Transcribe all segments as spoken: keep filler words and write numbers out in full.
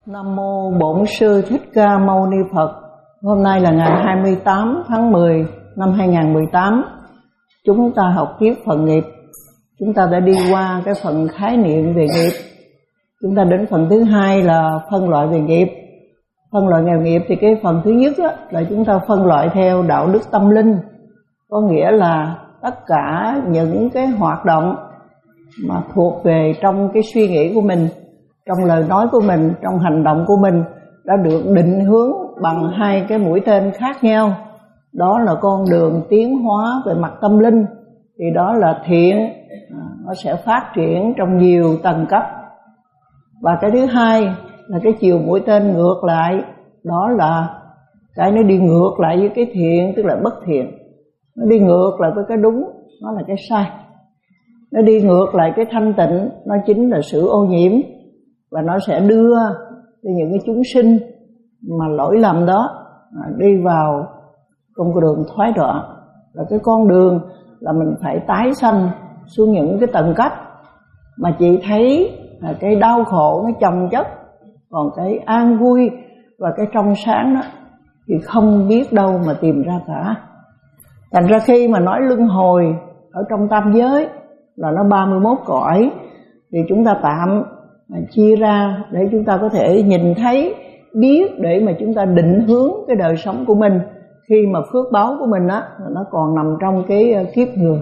Nam mô Bổn Sư Thích Ca Mâu Ni Phật. Hôm nay là ngày hai mươi tám tháng mười năm hai nghìn không trăm mười tám. Chúng ta học tiếp phần nghiệp. Chúng ta đã đi qua cái phần khái niệm về nghiệp. Chúng ta đến phần thứ hai là phân loại về nghiệp. Phân loại nghề nghiệp thì cái phần thứ nhất đó, là chúng ta phân loại theo đạo đức tâm linh. Có nghĩa là tất cả những cái hoạt động mà thuộc về trong cái suy nghĩ của mình, trong lời nói của mình, trong hành động của mình đã được định hướng bằng hai cái mũi tên khác nhau. Đó là con đường tiến hóa về mặt tâm linh, thì đó là thiện, nó sẽ phát triển trong nhiều tầng cấp. Và cái thứ hai là cái chiều mũi tên ngược lại, đó là cái nó đi ngược lại với cái thiện, tức là bất thiện. Nó đi ngược lại với cái đúng, nó là cái sai. Nó đi ngược lại cái thanh tịnh, nó chính là sự ô nhiễm. Và nó sẽ đưa cho những cái chúng sinh mà lỗi lầm đó đi vào con đường thoái đọa. Là cái con đường là mình phải tái sanh xuống những cái tầng cấp mà chị thấy là cái đau khổ nó chồng chất, còn cái an vui và cái trong sáng đó thì không biết đâu mà tìm ra cả. Thành ra khi mà nói luân hồi ở trong tam giới là nó ba mươi mốt cõi, thì chúng ta tạm chia ra để chúng ta có thể nhìn thấy, biết để mà chúng ta định hướng cái đời sống của mình khi mà phước báo của mình á nó còn nằm trong cái kiếp người.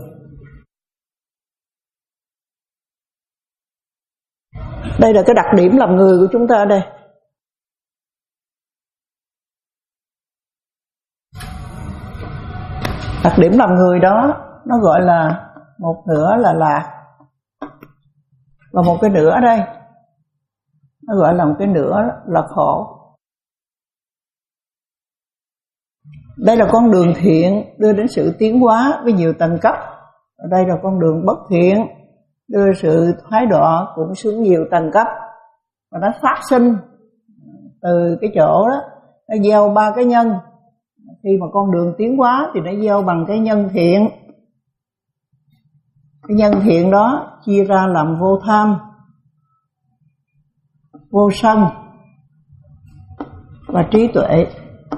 Đây là cái đặc điểm làm người của chúng ta đây. Đặc điểm làm người đó nó gọi là một nửa là lạc và một cái nửa ở đây nó gọi là một cái nửa là khổ. Đây là con đường thiện đưa đến sự tiến hóa với nhiều tầng cấp. Ở đây là con đường bất thiện đưa sự thoái đọa cũng xuống nhiều tầng cấp. Và nó phát sinh từ cái chỗ đó, nó gieo ba cái nhân. Khi mà con đường tiến hóa thì nó gieo bằng cái nhân thiện. Cái nhân thiện đó chia ra làm vô tham, vô sân và trí tuệ.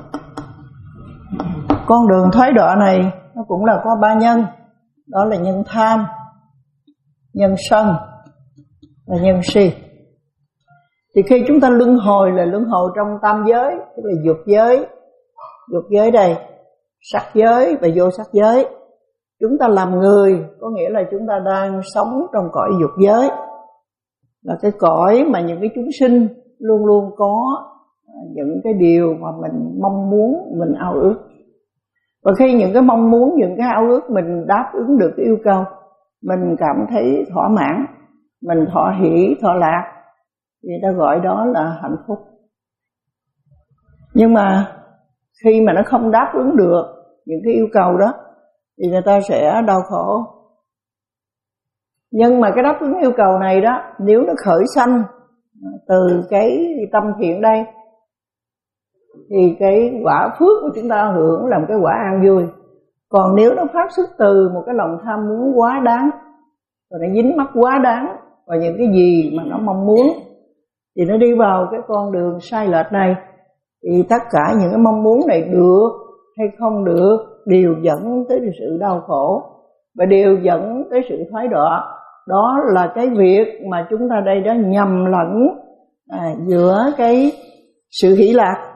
Con đường thoái đọa này nó cũng là có ba nhân. Đó là nhân tham, nhân sân và nhân si. Thì khi chúng ta luân hồi là luân hồi trong tam giới, tức là dục giới. Dục giới đây, sắc giới và vô sắc giới. Chúng ta làm người có nghĩa là chúng ta đang sống trong cõi dục giới, là cái cõi mà những cái chúng sinh luôn luôn có những cái điều mà mình mong muốn, mình ao ước. Và khi những cái mong muốn, những cái ao ước mình đáp ứng được cái yêu cầu, mình cảm thấy thỏa mãn, mình thọ hỷ, thọ lạc, thì ta gọi đó là hạnh phúc. Nhưng mà khi mà nó không đáp ứng được những cái yêu cầu đó thì người ta sẽ đau khổ. Nhưng mà cái đáp ứng yêu cầu này đó, nếu nó khởi sanh từ cái tâm thiện đây thì cái quả phước của chúng ta hưởng là một cái quả an vui. Còn nếu nó phát xuất từ một cái lòng tham muốn quá đáng, rồi nó dính mắc quá đáng vào những cái gì mà nó mong muốn, thì nó đi vào cái con đường sai lệch này. Thì tất cả những cái mong muốn này được hay không được đều dẫn tới sự đau khổ và đều dẫn tới sự thoái đọa. Đó là cái việc mà chúng ta đây đã nhầm lẫn à, giữa cái sự hỷ lạc.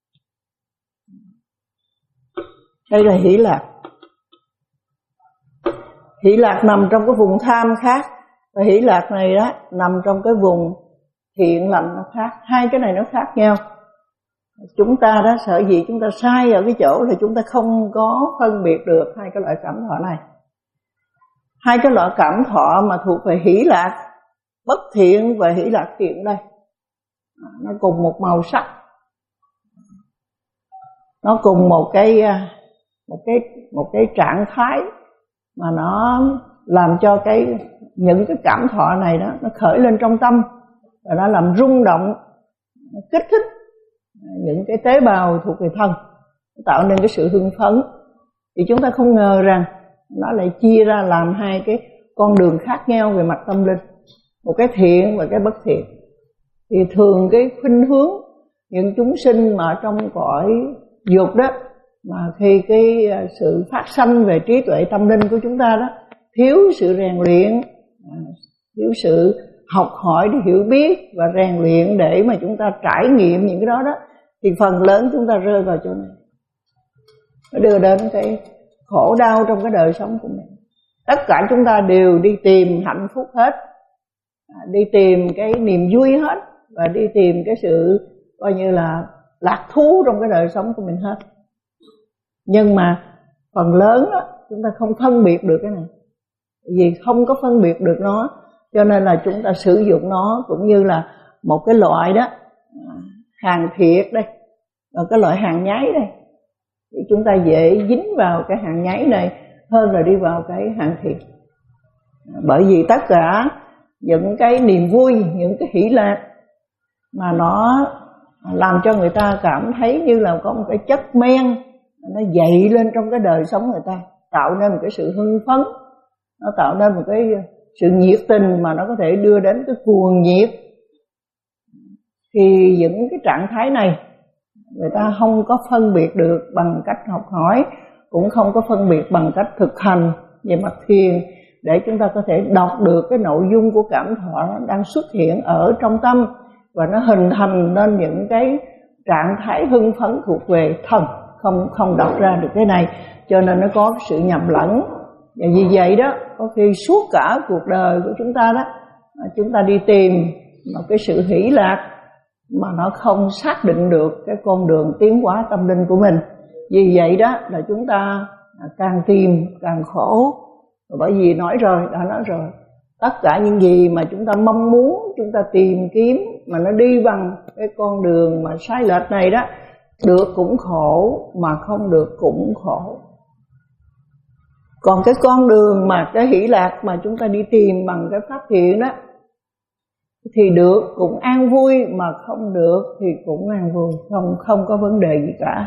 Đây là hỷ lạc. Hỷ lạc nằm trong cái vùng tham khác, và hỷ lạc này đó nằm trong cái vùng thiện lành nó khác. Hai cái này nó khác nhau. Chúng ta đó sở dĩ chúng ta sai ở cái chỗ là chúng ta không có phân biệt được hai cái loại cảm thọ này. Hai cái loại cảm thọ mà thuộc về hỷ lạc bất thiện và hỷ lạc thiện đây, nó cùng một màu sắc, nó cùng một cái một cái một cái trạng thái mà nó làm cho cái những cái cảm thọ này đó nó khởi lên trong tâm và nó làm rung động, nó kích thích những cái tế bào thuộc về thân, tạo nên cái sự hưng phấn. Thì chúng ta không ngờ rằng nó lại chia ra làm hai cái con đường khác nhau về mặt tâm linh, một cái thiện và cái bất thiện. Thì thường cái khuynh hướng những chúng sinh mà trong cõi dục đó, mà khi cái sự phát sanh về trí tuệ tâm linh của chúng ta đó thiếu sự rèn luyện, thiếu sự học hỏi để hiểu biết và rèn luyện để mà chúng ta trải nghiệm những cái đó đó, thì phần lớn chúng ta rơi vào chỗ này, nó đưa đến cái khổ đau trong cái đời sống của mình. Tất cả chúng ta đều đi tìm hạnh phúc hết, đi tìm cái niềm vui hết, và đi tìm cái sự coi như là lạc thú trong cái đời sống của mình hết. Nhưng mà phần lớn đó, chúng ta không phân biệt được cái này. Vì không có phân biệt được nó, cho nên là chúng ta sử dụng nó cũng như là một cái loại đó, hàng thiệt đây, và cái loại hàng nhái đây. Thì chúng ta dễ dính vào cái hàng nhái này hơn là đi vào cái hàng thiệt. Bởi vì tất cả những cái niềm vui, những cái hỷ lạc mà nó làm cho người ta cảm thấy như là có một cái chất men nó dậy lên trong cái đời sống người ta, tạo nên một cái sự hưng phấn, nó tạo nên một cái sự nhiệt tình mà nó có thể đưa đến cái cuồng nhiệt. Thì những cái trạng thái này người ta không có phân biệt được bằng cách học hỏi, cũng không có phân biệt bằng cách thực hành về mặt thiền, để chúng ta có thể đọc được cái nội dung của cảm thọ đang xuất hiện ở trong tâm, và nó hình thành nên những cái trạng thái hưng phấn thuộc về thần, không không đọc ra được cái này, cho nên nó có sự nhầm lẫn. Và vì vậy đó, có khi suốt cả cuộc đời của chúng ta đó, chúng ta đi tìm một cái sự hỷ lạc mà nó không xác định được cái con đường tiến hóa tâm linh của mình. Vì vậy đó là chúng ta càng tìm càng khổ. Bởi vì nói rồi, đã nói rồi, tất cả những gì mà chúng ta mong muốn, chúng ta tìm kiếm mà nó đi bằng cái con đường mà sai lệch này đó, được cũng khổ, mà không được cũng khổ. Còn cái con đường mà cái hỷ lạc mà chúng ta đi tìm bằng cái pháp thiện đó, thì được cũng an vui, mà không được thì cũng an vui, không không có vấn đề gì cả.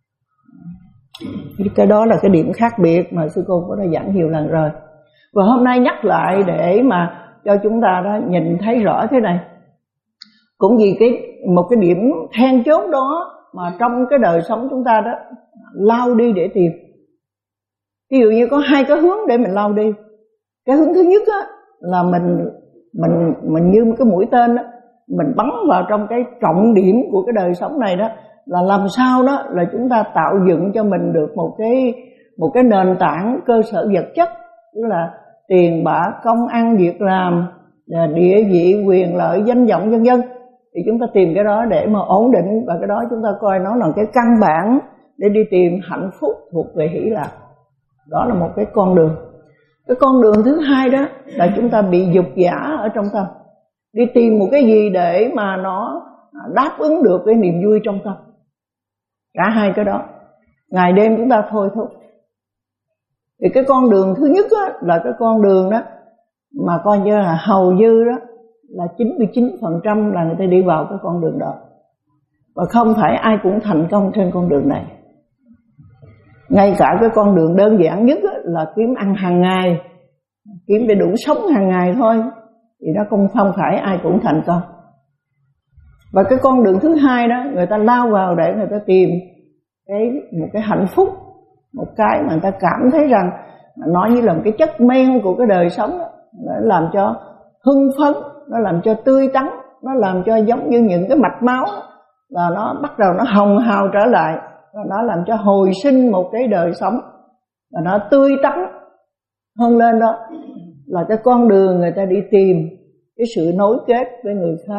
Cái đó là cái điểm khác biệt mà sư cô cũng đã giảng nhiều lần rồi. Và hôm nay nhắc lại để mà cho chúng ta đó nhìn thấy rõ thế này. Cũng vì cái một cái điểm then chốt đó mà trong cái đời sống chúng ta đó lao đi để tìm. Ví dụ như có hai cái hướng để mình lao đi. Cái hướng thứ nhất á, là mình mình mình như một cái mũi tên đó, mình bắn vào trong cái trọng điểm của cái đời sống này đó, là làm sao đó là chúng ta tạo dựng cho mình được một cái một cái nền tảng cơ sở vật chất, tức là tiền bạc, công ăn việc làm, địa vị, quyền lợi, danh vọng vân vân. Thì chúng ta tìm cái đó để mà ổn định, và cái đó chúng ta coi nó là cái căn bản để đi tìm hạnh phúc thuộc về hỷ lạc. Đó là một cái con đường. Cái con đường thứ hai đó là chúng ta bị dục giả ở trong tâm, đi tìm một cái gì để mà nó đáp ứng được cái niềm vui trong tâm. Cả hai cái đó ngày đêm chúng ta thôi thúc. Thì cái con đường thứ nhất á, là cái con đường đó mà coi như là hầu như đó là chín mươi chín phần trăm là người ta đi vào cái con đường đó. Và không phải ai cũng thành công trên con đường này. Ngay cả cái con đường đơn giản nhất á, là kiếm ăn hàng ngày, kiếm để đủ sống hàng ngày thôi, thì nó không không phải ai cũng thành công. Và cái con đường thứ hai đó, người ta lao vào để người ta tìm cái một cái hạnh phúc, một cái mà người ta cảm thấy rằng nó như là một cái chất men của cái đời sống đó, nó làm cho hưng phấn, nó làm cho tươi tắn, nó làm cho giống như những cái mạch máu đó, là nó bắt đầu nó hồng hào trở lại, và nó làm cho hồi sinh một cái đời sống, và nó tươi tắn hơn lên. Đó là cái con đường người ta đi tìm cái sự nối kết với người khác,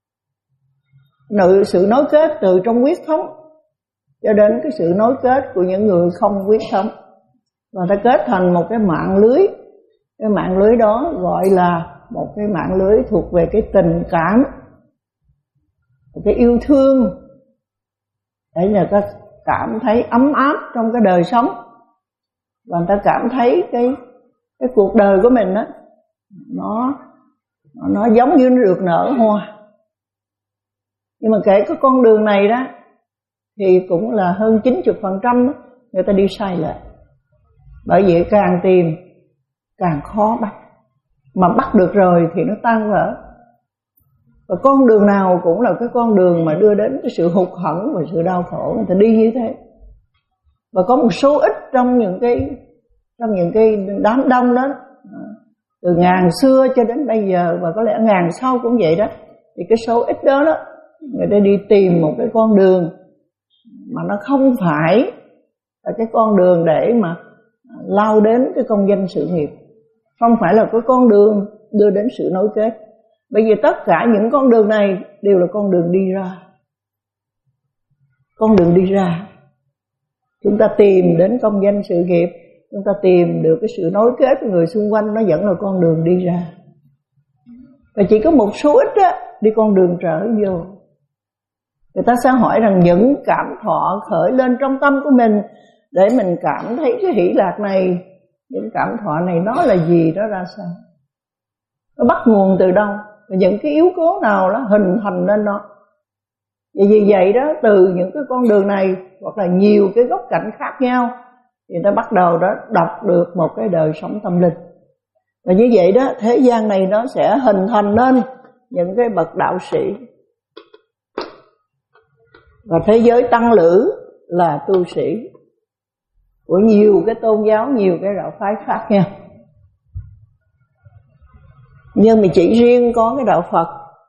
sự nối kết từ trong huyết thống cho đến cái sự nối kết của những người không huyết thống, và ta kết thành một cái mạng lưới. Cái mạng lưới đó gọi là một cái mạng lưới thuộc về cái tình cảm, một cái yêu thương, để người ta cảm thấy ấm áp trong cái đời sống, và người ta cảm thấy cái cái cuộc đời của mình đó, nó nó giống như nó được nở hoa. Nhưng mà kể cái con đường này đó thì cũng là hơn chín mươi phần trăm người ta đi sai lệch. Bởi vậy càng tìm càng khó bắt, mà bắt được rồi thì nó tan vỡ. Và con đường nào cũng là cái con đường mà đưa đến cái sự hụt hẫng và sự đau khổ, người ta đi như thế. Và có một số ít trong những cái trong những cái đám đông đó, từ ngàn xưa cho đến bây giờ và có lẽ ngàn sau cũng vậy đó, thì cái số ít đó đó người ta đi tìm một cái con đường mà nó không phải là cái con đường để mà lao đến cái công danh sự nghiệp, không phải là cái con đường đưa đến sự nối kết. Bởi vì tất cả những con đường này đều là con đường đi ra. Con đường đi ra. Chúng ta tìm đến công danh sự nghiệp, chúng ta tìm được cái sự nối kết với người xung quanh, nó vẫn là con đường đi ra. Và chỉ có một số ít á, đi con đường trở vô. Người ta sẽ hỏi rằng những cảm thọ khởi lên trong tâm của mình để mình cảm thấy cái hỷ lạc này, những cảm thọ này nó là gì, nó ra sao, nó bắt nguồn từ đâu, và những cái yếu tố nào nó hình thành nên nó. Vì vì vậy đó, từ những cái con đường này hoặc là nhiều cái góc cạnh khác nhau thì ta bắt đầu đó đọc được một cái đời sống tâm linh. Và như vậy đó, thế gian này nó sẽ hình thành nên những cái bậc đạo sĩ. Và thế giới tăng lữ là tu sĩ của nhiều cái tôn giáo, nhiều cái đạo phái khác nhau. Nhưng mà chỉ riêng có cái đạo Phật.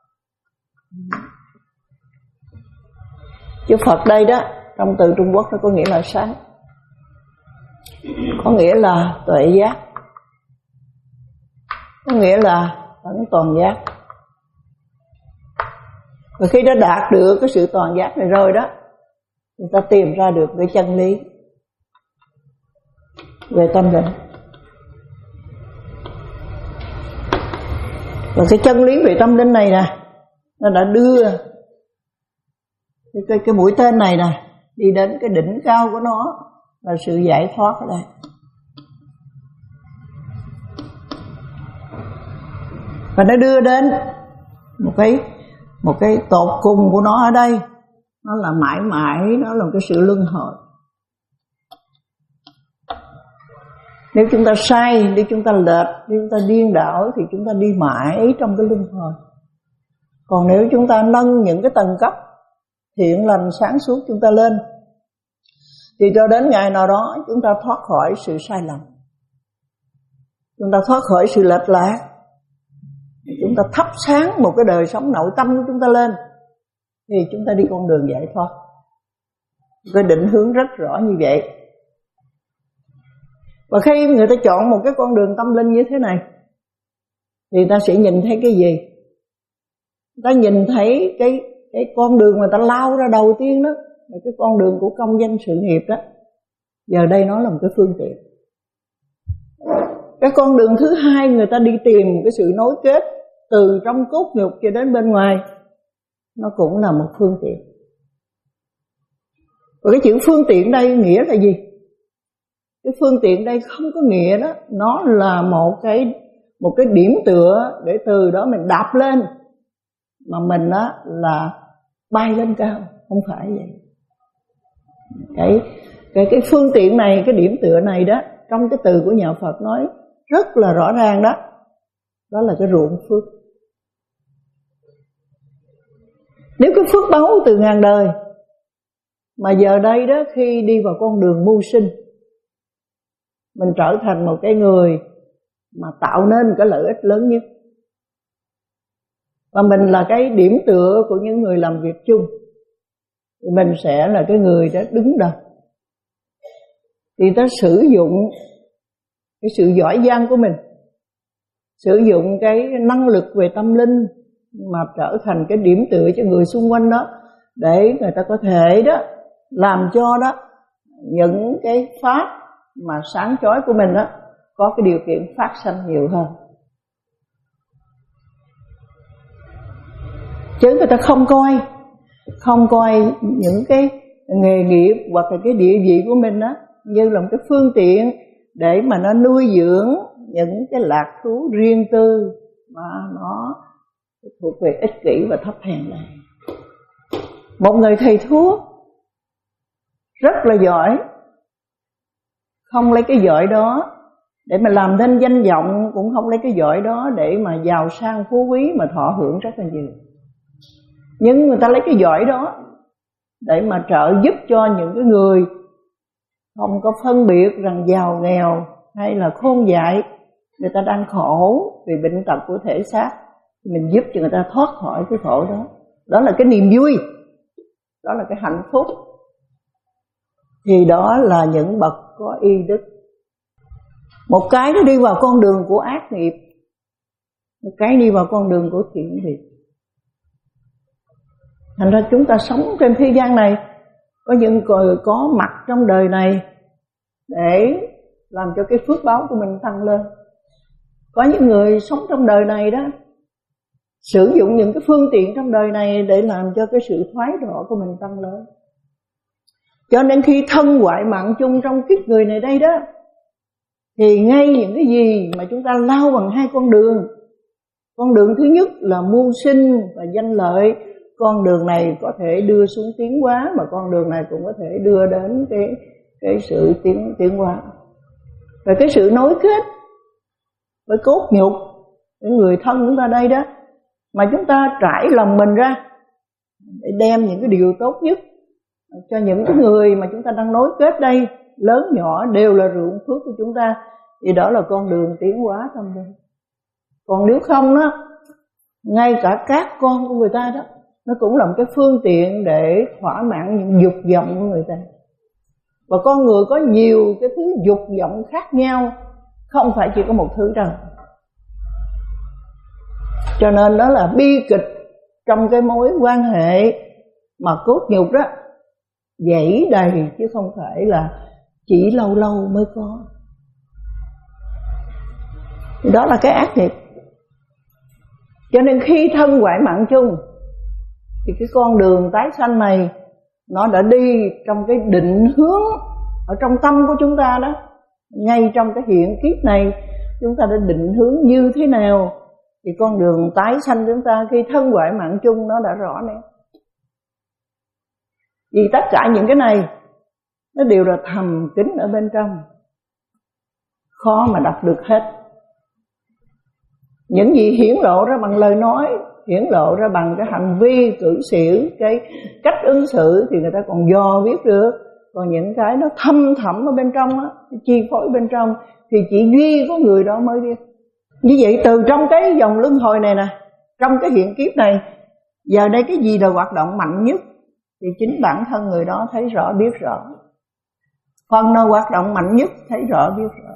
Chữ Phật đây đó, trong từ Trung Quốc nó có nghĩa là sáng, có nghĩa là tuệ giác, có nghĩa là tận toàn giác. Và khi đã đạt được cái sự toàn giác này rồi đó, người ta tìm ra được cái chân lý về tâm linh. Và cái chân lý về tâm linh này nè, nó đã đưa cái, cái, cái mũi tên này nè đi đến cái đỉnh cao của nó là sự giải thoát ở đây. Và nó đưa đến một cái một cái tột cùng của nó ở đây, nó là mãi mãi, nó là một cái sự luân hồi. Nếu chúng ta sai, nếu chúng ta lệch, nếu chúng ta điên đảo thì chúng ta đi mãi trong cái luân hồi. Còn nếu chúng ta nâng những cái tầng cấp thiện lành sáng suốt chúng ta lên thì cho đến ngày nào đó chúng ta thoát khỏi sự sai lầm, chúng ta thoát khỏi sự lệch lạc, chúng ta thắp sáng một cái đời sống nội tâm của chúng ta lên thì chúng ta đi con đường giải thoát. Cái định hướng rất rõ như vậy. Và khi người ta chọn một cái con đường tâm linh như thế này thì ta sẽ nhìn thấy cái gì? Ta nhìn thấy cái cái con đường mà ta lao ra đầu tiên đó là cái con đường của công danh sự nghiệp đó. Giờ đây nó là một cái phương tiện. Cái con đường thứ hai người ta đi tìm cái sự nối kết từ trong cốt nhục cho đến bên ngoài, nó cũng là một phương tiện. Và cái chữ phương tiện đây nghĩa là gì? Cái phương tiện đây không có nghĩa đó, nó là một cái một cái điểm tựa để từ đó mình đạp lên, mà mình đó là bay lên cao, không phải vậy. Cái cái cái phương tiện này, cái điểm tựa này đó, trong cái từ của nhà Phật nói rất là rõ ràng đó, đó là cái ruộng phước. Nếu cái phước báu từ ngàn đời mà giờ đây đó khi đi vào con đường mưu sinh, mình trở thành một cái người mà tạo nên cái lợi ích lớn nhất, và mình là cái điểm tựa của những người làm việc chung, thì mình sẽ là cái người đã đứng đầu. Thì ta sử dụng cái sự giỏi giang của mình, sử dụng cái năng lực về tâm linh mà trở thành cái điểm tựa cho người xung quanh đó, để người ta có thể đó làm cho đó những cái pháp mà sáng chói của mình đó có cái điều kiện phát sanh nhiều hơn. Chứ người ta không coi không coi những cái nghề nghiệp hoặc là cái địa vị của mình đó như là một cái phương tiện để mà nó nuôi dưỡng những cái lạc thú riêng tư mà nó thuộc về ích kỷ và thấp hèn này. Một người thầy thuốc rất là giỏi, không lấy cái giỏi đó để mà làm nên danh vọng, cũng không lấy cái giỏi đó để mà giàu sang phú quý mà thọ hưởng rất là nhiều. Nhưng người ta lấy cái giỏi đó để mà trợ giúp cho những cái người không có phân biệt rằng giàu nghèo hay là khôn dại, người ta đang khổ vì bệnh tật của thể xác, mình giúp cho người ta thoát khỏi cái khổ đó. Đó là cái niềm vui, đó là cái hạnh phúc. Thì đó là những bậc có y đức. Một cái nó đi vào con đường của ác nghiệp, một cái đi vào con đường của thiện nghiệp. Thành ra chúng ta sống trên thế gian này, có những người có mặt trong đời này để làm cho cái phước báo của mình tăng lên. Có những người sống trong đời này đó, sử dụng những cái phương tiện trong đời này để làm cho cái sự thoái đọa của mình tăng lên. Cho nên khi thân hoại mạng chung trong kiếp người này đây đó, thì ngay những cái gì mà chúng ta lao bằng hai con đường. Con đường thứ nhất là mưu sinh và danh lợi. Con đường này có thể đưa xuống tiến hóa, mà con đường này cũng có thể đưa đến cái, cái sự tiến, tiến hóa. Và cái sự nối kết với cốt nhục, những người thân chúng ta đây đó, mà chúng ta trải lòng mình ra để đem những cái điều tốt nhất cho những cái người mà chúng ta đang nối kết đây, lớn nhỏ đều là ruộng phước của chúng ta, thì đó là con đường tiến hóa tâm linh. Còn nếu không đó, ngay cả các con của người ta đó, nó cũng là một cái phương tiện để thỏa mãn những dục vọng của người ta. Và con người có nhiều cái thứ dục vọng khác nhau, không phải chỉ có một thứ đâu. Cho nên đó là bi kịch trong cái mối quan hệ mà cốt nhục đó dãy đầy, chứ không phải là chỉ lâu lâu mới có. Đó là cái ác nghiệp. Cho nên khi thân hoại mạng chung, thì cái con đường tái sanh này nó đã đi trong cái định hướng ở trong tâm của chúng ta đó. Ngay trong cái hiện kiếp này, chúng ta đã định hướng như thế nào, thì con đường tái sanh chúng ta khi thân hoại mạng chung nó đã rõ nét. Vì tất cả những cái này nó đều là thầm kín ở bên trong, khó mà đọc được hết. Những gì hiển lộ ra bằng lời nói, hiển lộ ra bằng cái hành vi, cử xử, cái cách ứng xử thì người ta còn dò biết được. Còn những cái nó thâm thẳm ở bên trong á, chi phối bên trong, thì chỉ duy có người đó mới biết. Như vậy từ trong cái dòng luân hồi này nè, trong cái hiện kiếp này, giờ đây cái gì là hoạt động mạnh nhất, thì chính bản thân người đó thấy rõ biết rõ. Phần nào hoạt động mạnh nhất thấy rõ biết rõ.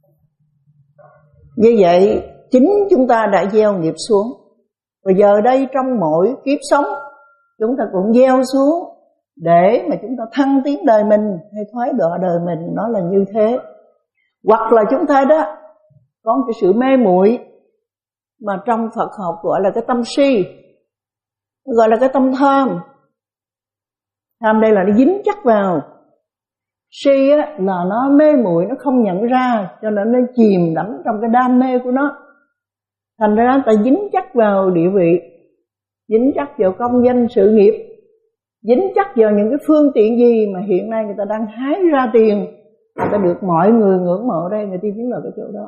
Như vậy chính chúng ta đã gieo nghiệp xuống. Và giờ đây trong mỗi kiếp sống, chúng ta cũng gieo xuống để mà chúng ta thăng tiến đời mình hay thoái đọa đời mình, nó là như thế. Hoặc là chúng ta đó có một cái sự mê muội mà trong Phật học gọi là cái tâm si, gọi là cái tâm tham. Tham đây là nó dính chắc vào. Si á, là nó mê muội, nó không nhận ra, cho nên nó chìm đắm trong cái đam mê của nó. Thành ra ta dính chắc vào địa vị, dính chắc vào công danh sự nghiệp, dính chắc vào những cái phương tiện gì mà hiện nay người ta đang hái ra tiền, người ta được mọi người ngưỡng mộ đây, người ta dính vào cái chỗ đó.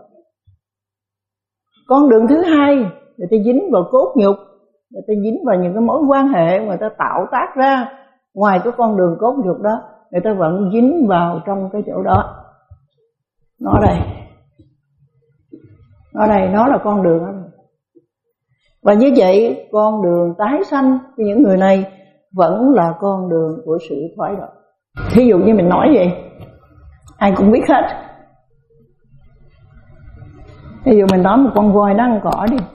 Con đường thứ hai, người ta dính vào cốt nhục, người ta dính vào những cái mối quan hệ người ta tạo tác ra. Ngoài cái con đường cốt nhục đó, người ta vẫn dính vào trong cái chỗ đó. Nó đây, nó đây, nó là con đường đó. Và như vậy con đường tái sanh của những người này vẫn là con đường của sự thoái đọa. Thí dụ như mình nói vậy, ai cũng biết hết. Ví dụ mình nói một con voi nó ăn cỏ đi,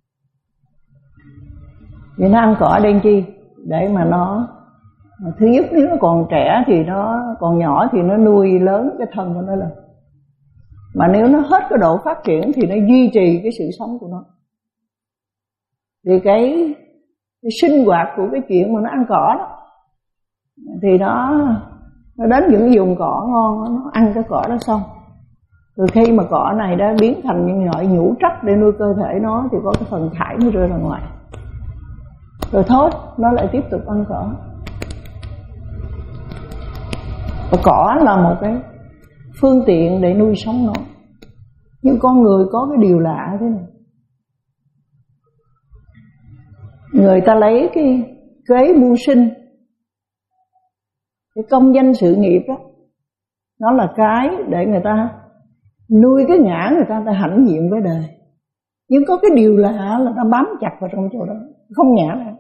thì nó ăn cỏ để chi? Để mà nó, thứ nhất nếu nó còn trẻ thì nó còn nhỏ thì nó nuôi lớn cái thân của nó lên. Mà nếu nó hết cái độ phát triển thì nó duy trì cái sự sống của nó. Thì cái, cái sinh hoạt của cái chuyện mà nó ăn cỏ đó, thì nó nó đến những vùng cỏ ngon, nó ăn cái cỏ đó xong, từ khi mà cỏ này đã biến thành những loại nhũ trách để nuôi cơ thể nó, thì có cái phần thải nó rơi ra ngoài, rồi thôi nó lại tiếp tục ăn cỏ. Và cỏ là một cái phương tiện để nuôi sống nó. Nhưng con người có cái điều lạ thế này, người ta lấy cái kế mưu sinh, cái công danh sự nghiệp đó, nó là cái để người ta nuôi cái ngã người ta, người ta hãnh diện với đời. Nhưng có cái điều lạ là nó bám chặt vào trong chỗ đó, không ngã lại.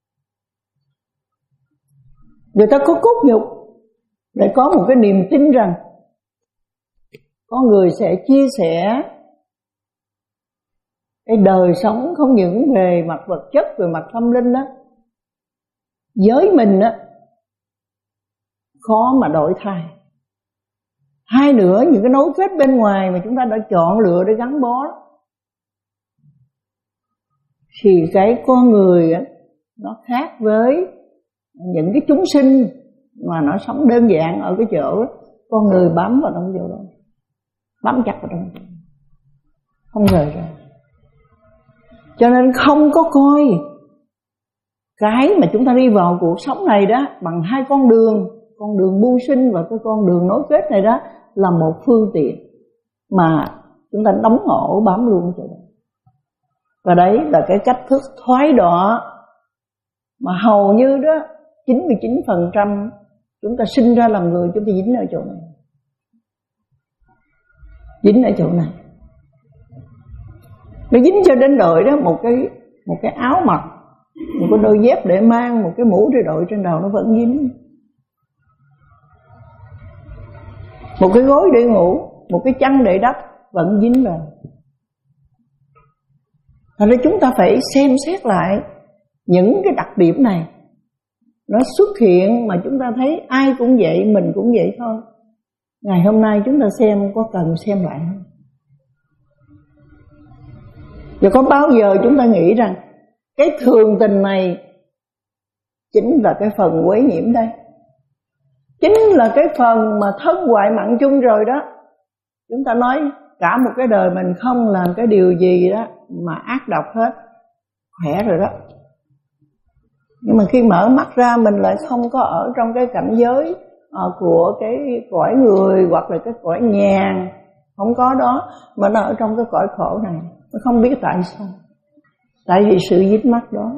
Người ta có cốt nhục để có một cái niềm tin rằng có người sẽ chia sẻ cái đời sống không những về mặt vật chất, về mặt tâm linh đó, với mình á, khó mà đổi thay. Hai nữa, những cái nối kết bên ngoài mà chúng ta đã chọn lựa để gắn bó đó, thì cái con người á, nó khác với những cái chúng sinh mà nó sống đơn giản ở cái chỗ đó. Con người bám vào trong chỗ đó, bám chặt vào trong chỗ đó, không rời ra. Cho nên không có coi cái mà chúng ta đi vào cuộc sống này đó bằng hai con đường, con đường mưu sinh và cái con đường nối kết này đó là một phương tiện mà chúng ta đóng ổ bám luôn chỗ đó. Và đấy là cái cách thức thoái đọa mà hầu như đó chín mươi chín phần trăm chúng ta sinh ra làm người, chúng ta dính ở chỗ này, dính ở chỗ này. Nó dính cho đến đội đó một cái một cái áo mặc, một cái đôi dép để mang, một cái mũ để đội trên đầu nó vẫn dính, một cái gối để ngủ, một cái chăn để đắp vẫn dính vào. Thành ra chúng ta phải xem xét lại những cái đặc điểm này. Nó xuất hiện mà chúng ta thấy ai cũng vậy, mình cũng vậy thôi. Ngày hôm nay chúng ta xem có cần xem lại không? Và có bao giờ chúng ta nghĩ rằng cái thường tình này chính là cái phần quấy nhiễm đây, chính là cái phần mà thân hoại mặn chung rồi đó. Chúng ta nói cả một cái đời mình không làm cái điều gì đó mà ác độc hết, khỏe rồi đó. Nhưng mà khi mở mắt ra mình lại không có ở trong cái cảnh giới của cái cõi người hoặc là cái cõi nhàn, không có đó, mà nó ở trong cái cõi khổ này. Nó không biết tại sao. Tại vì sự dính mắc đó.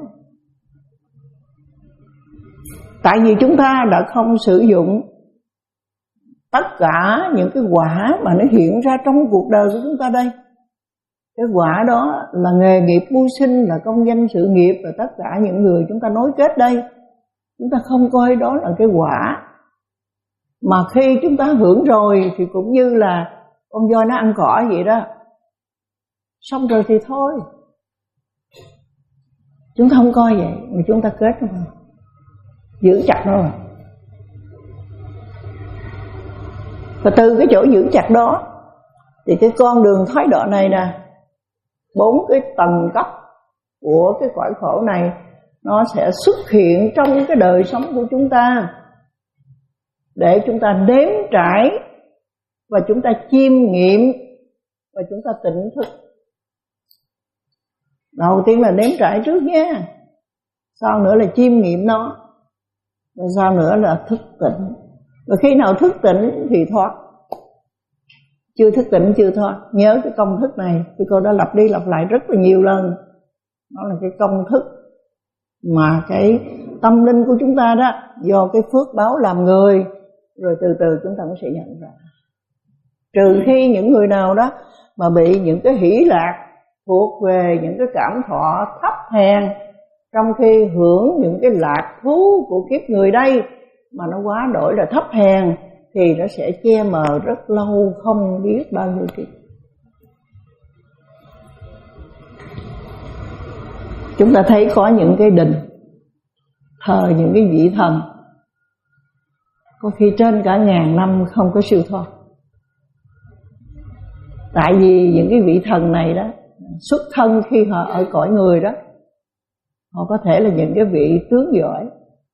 Tại vì chúng ta đã không sử dụng tất cả những cái quả mà nó hiện ra trong cuộc đời của chúng ta đây. Cái quả đó là nghề nghiệp mưu sinh, là công danh sự nghiệp, và tất cả những người chúng ta nối kết đây. Chúng ta không coi đó là cái quả. Mà khi chúng ta hưởng rồi thì cũng như là con voi nó ăn cỏ vậy đó. Xong rồi thì thôi. Chúng ta không coi vậy, mà chúng ta kết nó vào, giữ chặt nó vào. Và từ cái chỗ giữ chặt đó thì cái con đường thoái đọa này nè, bốn cái tầng cấp của cái cõi khổ này nó sẽ xuất hiện trong cái đời sống của chúng ta để chúng ta đếm trải và chúng ta chiêm nghiệm và chúng ta tỉnh thức. Đầu tiên là đếm trải trước nha, sau nữa là chiêm nghiệm nó, rồi sau nữa là thức tỉnh. Và khi nào thức tỉnh thì thoát, chưa thức tỉnh chưa thoát. Nhớ cái công thức này, thì cô đã lặp đi lặp lại rất là nhiều lần. Đó là cái công thức mà cái tâm linh của chúng ta đó, do cái phước báo làm người, rồi từ từ chúng ta cũng sẽ nhận ra. Trừ khi những người nào đó mà bị những cái hỷ lạc thuộc về những cái cảm thọ thấp hèn, trong khi hưởng những cái lạc thú của kiếp người đây mà nó quá đổi là thấp hèn, thì nó sẽ che mờ rất lâu, không biết bao nhiêu kiếp. Chúng ta thấy có những cái đình thờ những cái vị thần, có khi trên cả ngàn năm không có siêu thoát. Tại vì những cái vị thần này đó xuất thân khi họ ở cõi người đó, họ có thể là những cái vị tướng giỏi,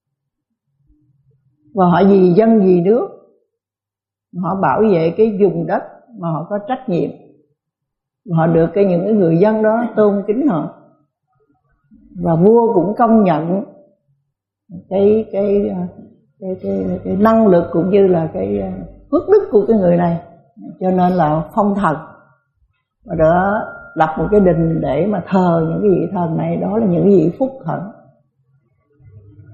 và họ vì dân vì nước, họ bảo vệ cái vùng đất mà họ có trách nhiệm, họ được cái những cái người dân đó tôn kính họ, và vua cũng công nhận cái cái cái cái, cái năng lực cũng như là cái phước đức của cái người này, cho nên là phong thần và đó lập một cái đình để mà thờ những cái vị thần này. Đó là những cái vị phúc thần.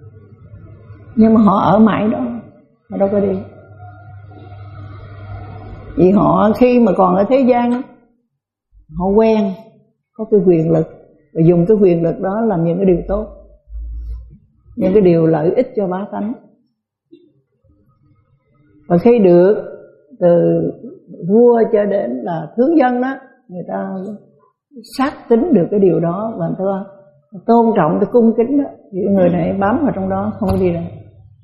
Nhưng mà họ ở mãi đó, họ đâu có đi. Vì họ khi mà còn ở thế gian, họ quen có cái quyền lực, và dùng cái quyền lực đó làm những cái điều tốt, những cái điều lợi ích cho bá tánh. Và khi được từ vua cho đến là thương dân đó, người ta xác tính được cái điều đó và người ta tôn trọng, ta cung kính đó, thì người này bám vào trong đó không có đi đâu.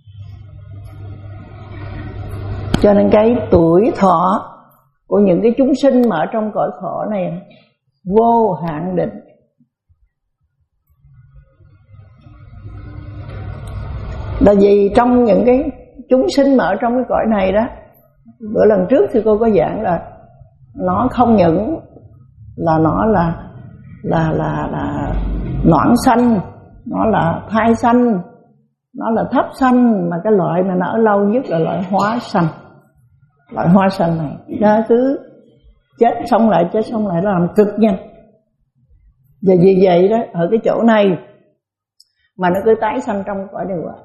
Cho nên cái tuổi thọ của những cái chúng sinh mà ở trong cõi khổ này vô hạn định. Là vì trong những cái chúng sinh mà ở trong cái cõi này đó, bữa lần trước thì cô có giảng là nó không những là nó là là là là noãn sanh, nó là thai sanh, nó là thấp sanh, mà cái loại mà nó ở lâu nhất là loại hóa sanh. Loại hóa sanh này nó cứ chết xong lại, chết xong lại, nó làm cực nhanh. Và vì vậy đó, ở cái chỗ này mà nó cứ tái sanh trong cõi địa ngục.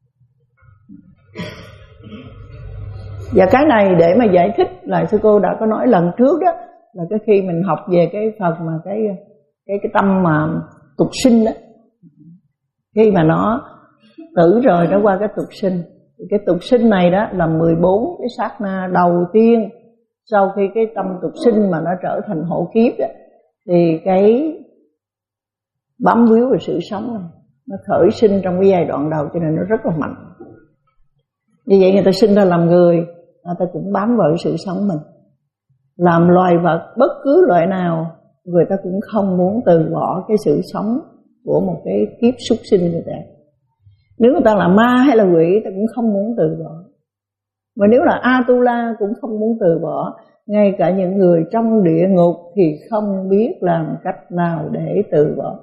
Và cái này để mà giải thích là sư cô đã có nói lần trước đó, là cái khi mình học về cái phần mà cái cái cái tâm mà tục sinh đó, khi mà nó tử rồi nó qua cái tục sinh, cái tục sinh này đó là mười bốn cái sát na đầu tiên sau khi cái tâm tục sinh mà nó trở thành hộ kiếp đó, thì cái bám víu về sự sống này, nó khởi sinh trong cái giai đoạn đầu, cho nên nó rất là mạnh. Như vậy người ta sinh ra làm người, người ta cũng bám vào sự sống mình. Làm loài vật bất cứ loại nào, người ta cũng không muốn từ bỏ cái sự sống của một cái kiếp súc sinh người ta. Nếu người ta là ma hay là quỷ, ta cũng không muốn từ bỏ. Và nếu là Atula cũng không muốn từ bỏ. Ngay cả những người trong địa ngục thì không biết làm cách nào để từ bỏ.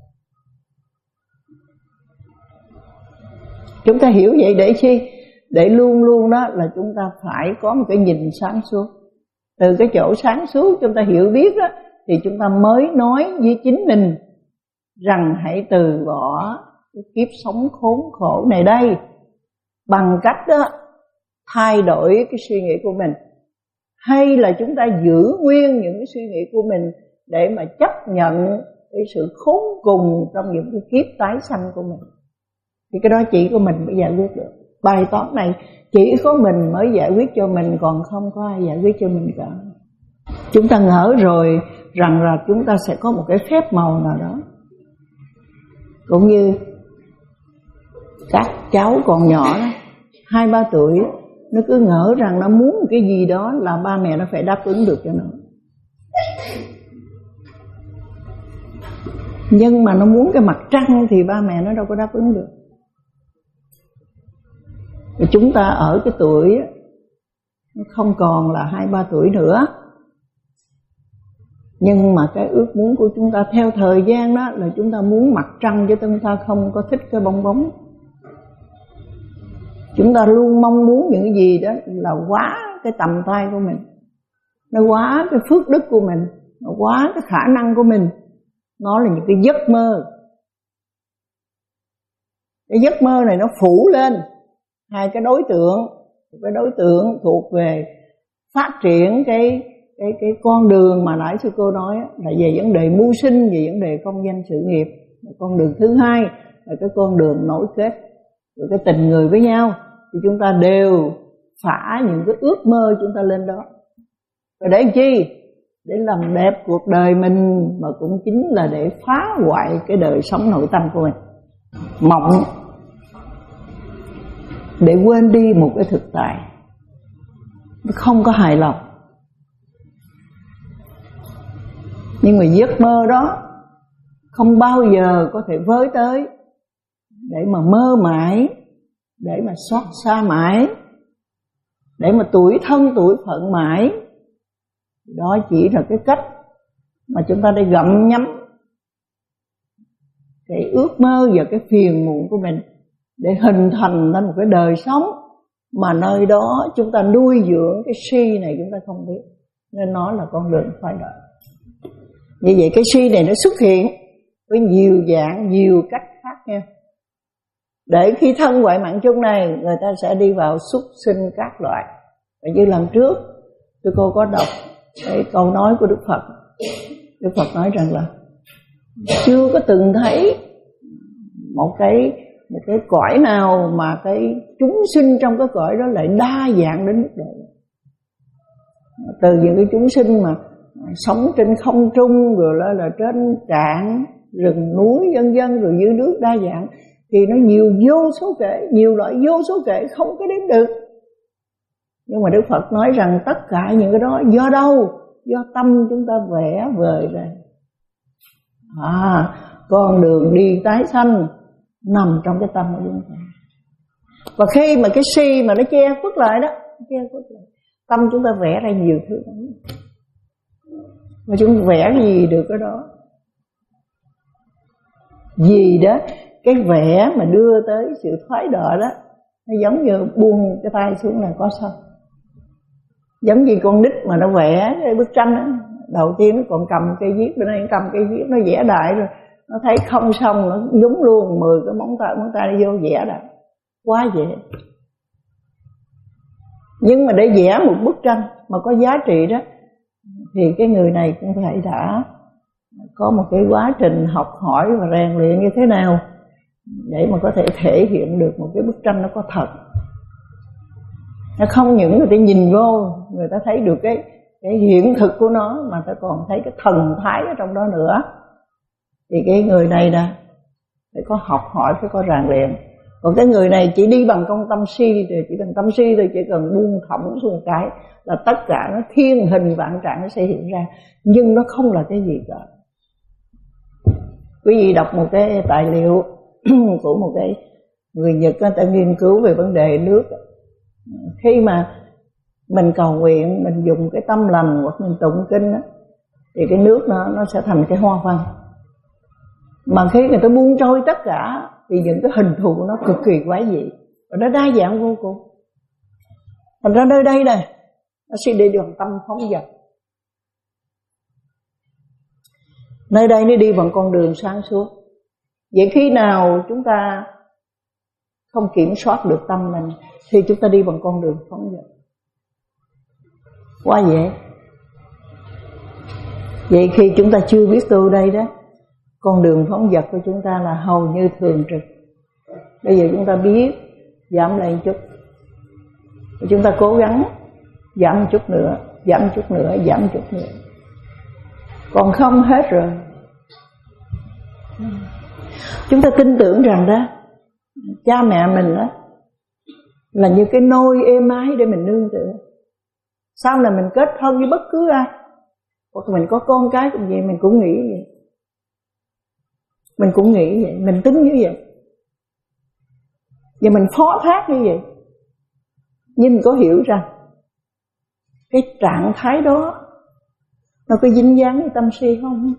Chúng ta hiểu vậy để chi? Để luôn luôn đó là chúng ta phải có một cái nhìn sáng suốt. Từ cái chỗ sáng suốt chúng ta hiểu biết đó, thì chúng ta mới nói với chính mình rằng hãy từ bỏ cái kiếp sống khốn khổ này đây, bằng cách đó thay đổi cái suy nghĩ của mình, hay là chúng ta giữ nguyên những cái suy nghĩ của mình để mà chấp nhận cái sự khốn cùng trong những cái kiếp tái sanh của mình. Thì cái đó chỉ có mình mới giải quyết được. Bài toán này chỉ có mình mới giải quyết cho mình, còn không có ai giải quyết cho mình cả. Chúng ta ngỡ rồi rằng là chúng ta sẽ có một cái phép màu nào đó. Cũng như các cháu còn nhỏ đó, hai ba tuổi, nó cứ ngỡ rằng nó muốn một cái gì đó là ba mẹ nó phải đáp ứng được cho nó. Nhưng mà nó muốn cái mặt trăng thì ba mẹ nó đâu có đáp ứng được. Và chúng ta ở cái tuổi nó không còn là hai ba tuổi nữa, nhưng mà cái ước muốn của chúng ta theo thời gian đó là chúng ta muốn mặt trăng, chứ chúng ta không có thích cái bong bóng. Chúng ta luôn mong muốn những cái gì đó là quá cái tầm tay của mình, nó quá cái phước đức của mình, nó quá cái khả năng của mình. Nó là những cái giấc mơ. Cái giấc mơ này nó phủ lên hai cái đối tượng. Một cái đối tượng thuộc về phát triển cái cái cái con đường mà nãy sư cô nói là về vấn đề mưu sinh, về vấn đề công danh sự nghiệp. Con đường thứ hai là cái con đường nối kết, rồi cái tình người với nhau, thì chúng ta đều phả những cái ước mơ chúng ta lên đó. Và để chi? Để làm đẹp cuộc đời mình, mà cũng chính là để phá hoại cái đời sống nội tâm của mình. Mộng để quên đi một cái thực tại, nó không có hài lòng. Nhưng mà giấc mơ đó không bao giờ có thể với tới, để mà mơ mãi, để mà xót xa mãi, để mà tủi thân tủi phận mãi. Đó chỉ là cái cách mà chúng ta đã gặm nhấm cái ước mơ và cái phiền muộn của mình, để hình thành nên một cái đời sống mà nơi đó chúng ta nuôi dưỡng cái si này chúng ta không biết. Nên nó là con đường phải đời. Như vậy cái si này nó xuất hiện với nhiều dạng, nhiều cách khác nhau. để khi thân ngoại mạng chung này người ta sẽ đi vào súc sinh các loại. Và như lần trước tôi cô có đọc cái câu nói của Đức Phật. Đức Phật nói rằng là chưa có từng thấy một cái một cái cõi nào mà cái chúng sinh trong cái cõi đó lại đa dạng đến mức độ. Từ những cái chúng sinh mà sống trên không trung, rồi là, là trên cạn rừng núi vân vân, rồi dưới nước đa dạng, thì nó nhiều vô số kể, nhiều loại vô số kể không có đếm được. Nhưng mà Đức Phật nói rằng tất cả những cái đó do đâu? Do tâm chúng ta vẽ vời ra. À, con đường đi tái sanh nằm trong cái tâm của chúng ta. Và khi mà cái si mà nó che khuất lại đó, che khuất lại, tâm chúng ta vẽ ra nhiều thứ lắm. Mà chúng vẽ cái gì được cái đó. Gì đó, cái vẽ mà đưa tới sự thoái đọa đó, nó giống như buông cái tay xuống là có xong. Giống như con nít mà nó vẽ cái bức tranh đó, đầu tiên nó còn cầm cây viết, bên đây nó cầm cây viết, nó vẽ đại rồi, nó thấy không xong, nó nhúng luôn mười cái móng tay, móng tay nó vô vẽ đại. Quá dễ. Nhưng mà để vẽ một bức tranh mà có giá trị đó, thì cái người này cũng phải đã có một cái quá trình học hỏi và rèn luyện như thế nào để mà có thể thể hiện được một cái bức tranh nó có thật. Nó không những người ta nhìn vô, người ta thấy được cái, cái hiện thực của nó, mà ta còn thấy cái thần thái ở trong đó nữa. Thì cái người này nè phải có học hỏi, phải có rèn luyện. Còn cái người này chỉ đi bằng công tâm si, thì chỉ cần tâm si thôi, chỉ cần buông thõng xuống cái là tất cả nó thiên hình vạn trạng nó sẽ hiện ra, nhưng nó không là cái gì cả. Quý vị đọc một cái tài liệu của một cái người Nhật, người ta nghiên cứu về vấn đề nước. Khi mà mình cầu nguyện, mình dùng cái tâm lành hoặc mình tụng kinh đó, thì cái nước nó nó sẽ thành cái hoa văn. Mà khi người ta buông trôi tất cả thì những cái hình thù của nó cực kỳ quái dị và nó đa dạng vô cùng. Thành ra nơi đây này nó sẽ đi bằng tâm phóng dật. Nơi đây nó đi bằng con đường sáng suốt. Vậy khi nào chúng ta không kiểm soát được tâm mình thì chúng ta đi bằng con đường phóng dật. Quá dễ. Vậy khi chúng ta chưa biết tu đây đó, con đường phóng dật của chúng ta là hầu như thường trực. Bây giờ chúng ta biết giảm lại một chút, chúng ta cố gắng giảm một chút nữa, giảm một chút nữa, giảm một chút nữa. Còn không hết rồi. Chúng ta tin tưởng rằng đó, cha mẹ mình đó là như cái nôi êm ái để mình nương tựa. Sau này mình kết thân với bất cứ ai, hoặc mình có con cái cũng vậy, mình cũng nghĩ vậy. Mình cũng nghĩ vậy, mình tính như vậy, và mình phó thác như vậy. Nhưng mình có hiểu rằng cái trạng thái đó nó có dính dáng với tâm si không?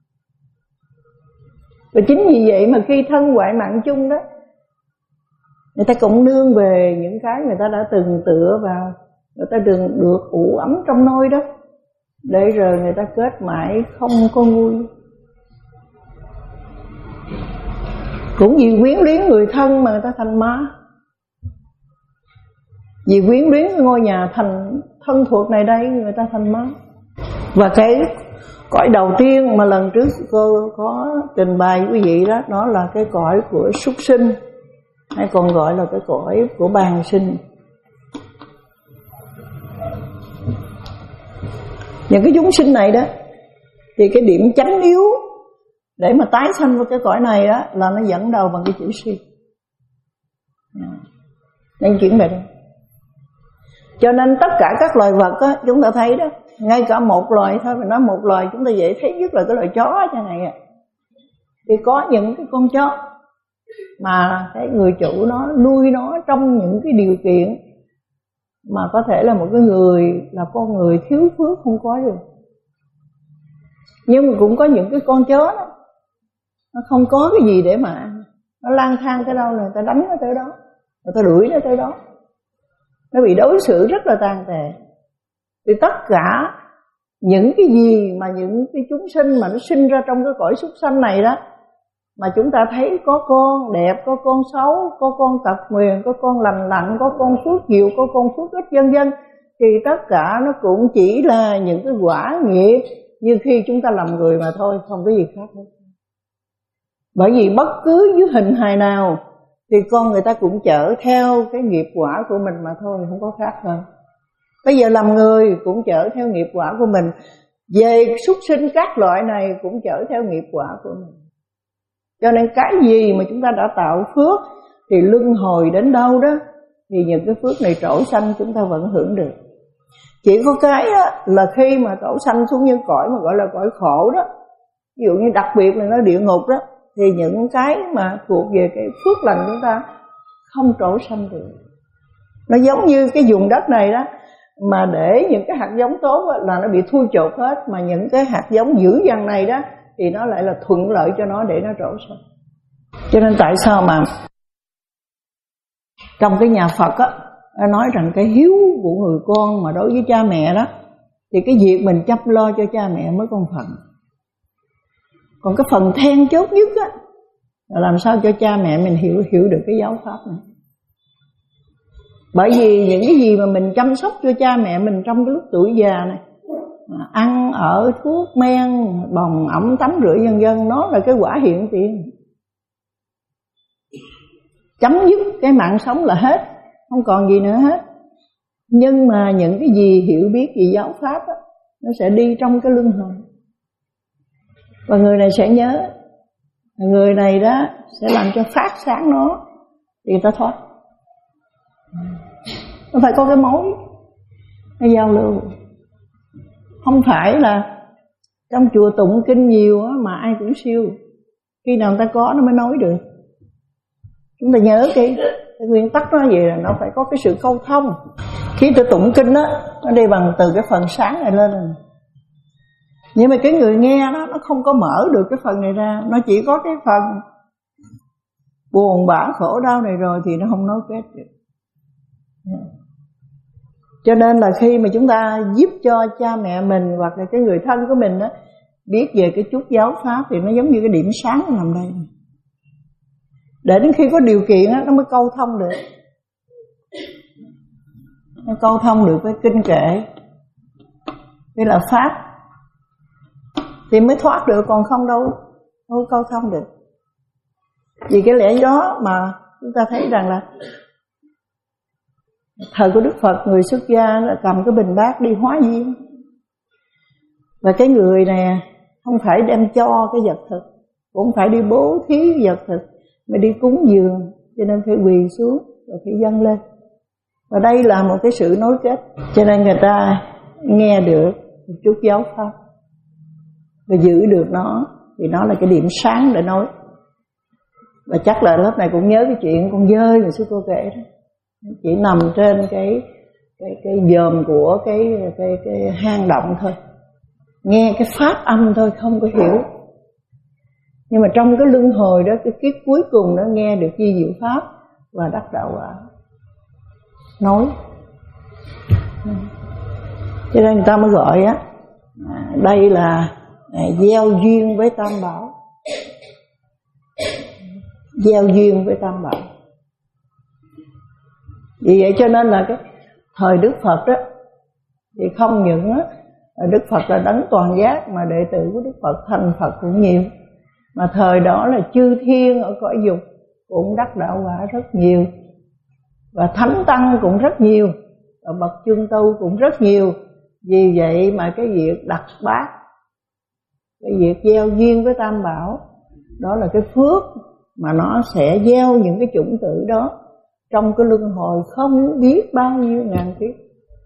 Và chính vì vậy mà khi thân ngoại mạng chung đó, người ta cũng nương về những cái người ta đã từng tựa vào, người ta đừng được ủ ấm trong nôi đó, để rồi người ta kết mãi không có nguôi. Cũng vì quyến luyến người thân mà người ta thành ma. Vì quyến luyến ngôi nhà thành thân thuộc này đây, người ta thành ma. Và cái cõi đầu tiên mà lần trước cô có trình bày quý vị đó, nó là cái cõi của súc sinh, hay còn gọi là cái cõi của bàng sinh. Những cái chúng sinh này đó, thì cái điểm chánh yếu để mà tái sanh vào cái cõi này đó là nó dẫn đầu bằng cái chữ si. Nên chuyển về đây. Cho nên tất cả các loài vật á, chúng ta thấy đó, ngay cả một loài thôi, mình nói một loài chúng ta dễ thấy nhất là cái loài chó như này. Thì có những cái con chó mà cái người chủ nó nuôi nó trong những cái điều kiện mà có thể là một cái người là con người thiếu phước không có được. Nhưng mà cũng có những cái con chó đó, nó không có cái gì để mà nó lang thang tới đâu là người ta đánh nó tới đó, người ta đuổi nó tới đó, nó bị đối xử rất là tàn tệ. Thì tất cả những cái gì mà những cái chúng sinh mà nó sinh ra trong cái cõi súc sanh này đó, mà chúng ta thấy có con đẹp, có con xấu, có con tật nguyền, có con lành lặn, có con phước nhiều, có con phước ít vân vân, thì tất cả nó cũng chỉ là những cái quả nghiệp như khi chúng ta làm người mà thôi, không có gì khác hết. Bởi vì bất cứ dưới hình hài nào thì con người ta cũng chở theo cái nghiệp quả của mình mà thôi, không có khác hơn. Bây giờ làm người cũng chở theo nghiệp quả của mình, về súc sinh các loại này cũng chở theo nghiệp quả của mình. Cho nên cái gì mà chúng ta đã tạo phước thì luân hồi đến đâu đó thì những cái phước này trổ sanh chúng ta vẫn hưởng được. Chỉ có cái á, là khi mà trổ sanh xuống những cõi mà gọi là cõi khổ đó, ví dụ như đặc biệt là nó địa ngục đó, thì những cái mà thuộc về cái phước lành chúng ta không trổ sanh được. Nó giống như cái vùng đất này đó, mà để những cái hạt giống tốt là nó bị thui chột hết, mà những cái hạt giống dữ dằn này đó thì nó lại là thuận lợi cho nó để nó trổ sanh. Cho nên tại sao mà trong cái nhà Phật á, nó nói rằng cái hiếu của người con mà đối với cha mẹ đó, thì cái việc mình chăm lo cho cha mẹ mới con phần. Còn cái phần then chốt nhất á, là làm sao cho cha mẹ mình hiểu hiểu được cái giáo pháp này. Bởi vì những cái gì mà mình chăm sóc cho cha mẹ mình trong cái lúc tuổi già này, ăn ở, thuốc men, bồng ẩm, tắm rửa vân vân, nó là cái quả hiện tiền. Chấm dứt cái mạng sống là hết, không còn gì nữa hết. Nhưng mà những cái gì hiểu biết về giáo pháp á, nó sẽ đi trong cái luân hồi. Và người này sẽ nhớ, người này đó sẽ làm cho phát sáng nó, thì người ta thoát. Nó phải có cái mối, cái giao lưu. Không phải là trong chùa tụng kinh nhiều mà ai cũng siêu. Khi nào người ta có nó mới nói được. Chúng ta nhớ cái, cái nguyên tắc nó vậy là nó phải có cái sự câu thông. Khi tôi tụng kinh đó, nó đi bằng từ cái phần sáng này lên rồi. Nhưng mà cái người nghe đó, nó không có mở được cái phần này ra. Nó chỉ có cái phần buồn bã khổ đau này rồi thì nó không nói kết được. Cho nên là khi mà chúng ta giúp cho cha mẹ mình hoặc là cái người thân của mình đó biết về cái chút giáo pháp, thì nó giống như cái điểm sáng nằm đây. Để đến khi có điều kiện đó, nó mới câu thông được. Nó câu thông được với kinh kệ, đây là pháp, thì mới thoát được, còn không đâu không câu thông được. Vì cái lẽ đó mà chúng ta thấy rằng là thời của Đức Phật, người xuất gia là cầm cái bình bát đi hóa duyên. Và cái người này không phải đem cho cái vật thực, cũng phải đi bố thí vật thực, mà đi cúng dường, cho nên phải quỳ xuống rồi phải dâng lên. Và đây là một cái sự nối kết, cho nên người ta nghe được một chút giáo pháp và giữ được nó, thì nó là cái điểm sáng để nói. Và chắc là lớp này cũng nhớ cái chuyện con dơi mà sư cô kể đó, chỉ nằm trên cái cái cái dòm của cái cái cái hang động thôi, nghe cái pháp âm thôi, không có hiểu. Nhưng mà trong cái luân hồi đó, cái kiếp cuối cùng nó nghe được chi diệu pháp và đắc đạo quả. Nói cho nên người ta mới gọi á, đây là gieo duyên với Tam Bảo. Gieo duyên với Tam Bảo. Vì vậy cho nên là cái thời Đức Phật đó, thì không những á, Đức Phật là đấng toàn giác, mà đệ tử của Đức Phật thành Phật cũng nhiều. Mà thời đó là chư thiên ở cõi dục cũng đắc đạo quả rất nhiều, và thánh tăng cũng rất nhiều, và bậc chương tu cũng rất nhiều. Vì vậy mà cái việc đặt bát, cái việc gieo duyên với Tam Bảo, đó là cái phước mà nó sẽ gieo những cái chủng tử đó trong cái luân hồi không biết bao nhiêu ngàn kiếp.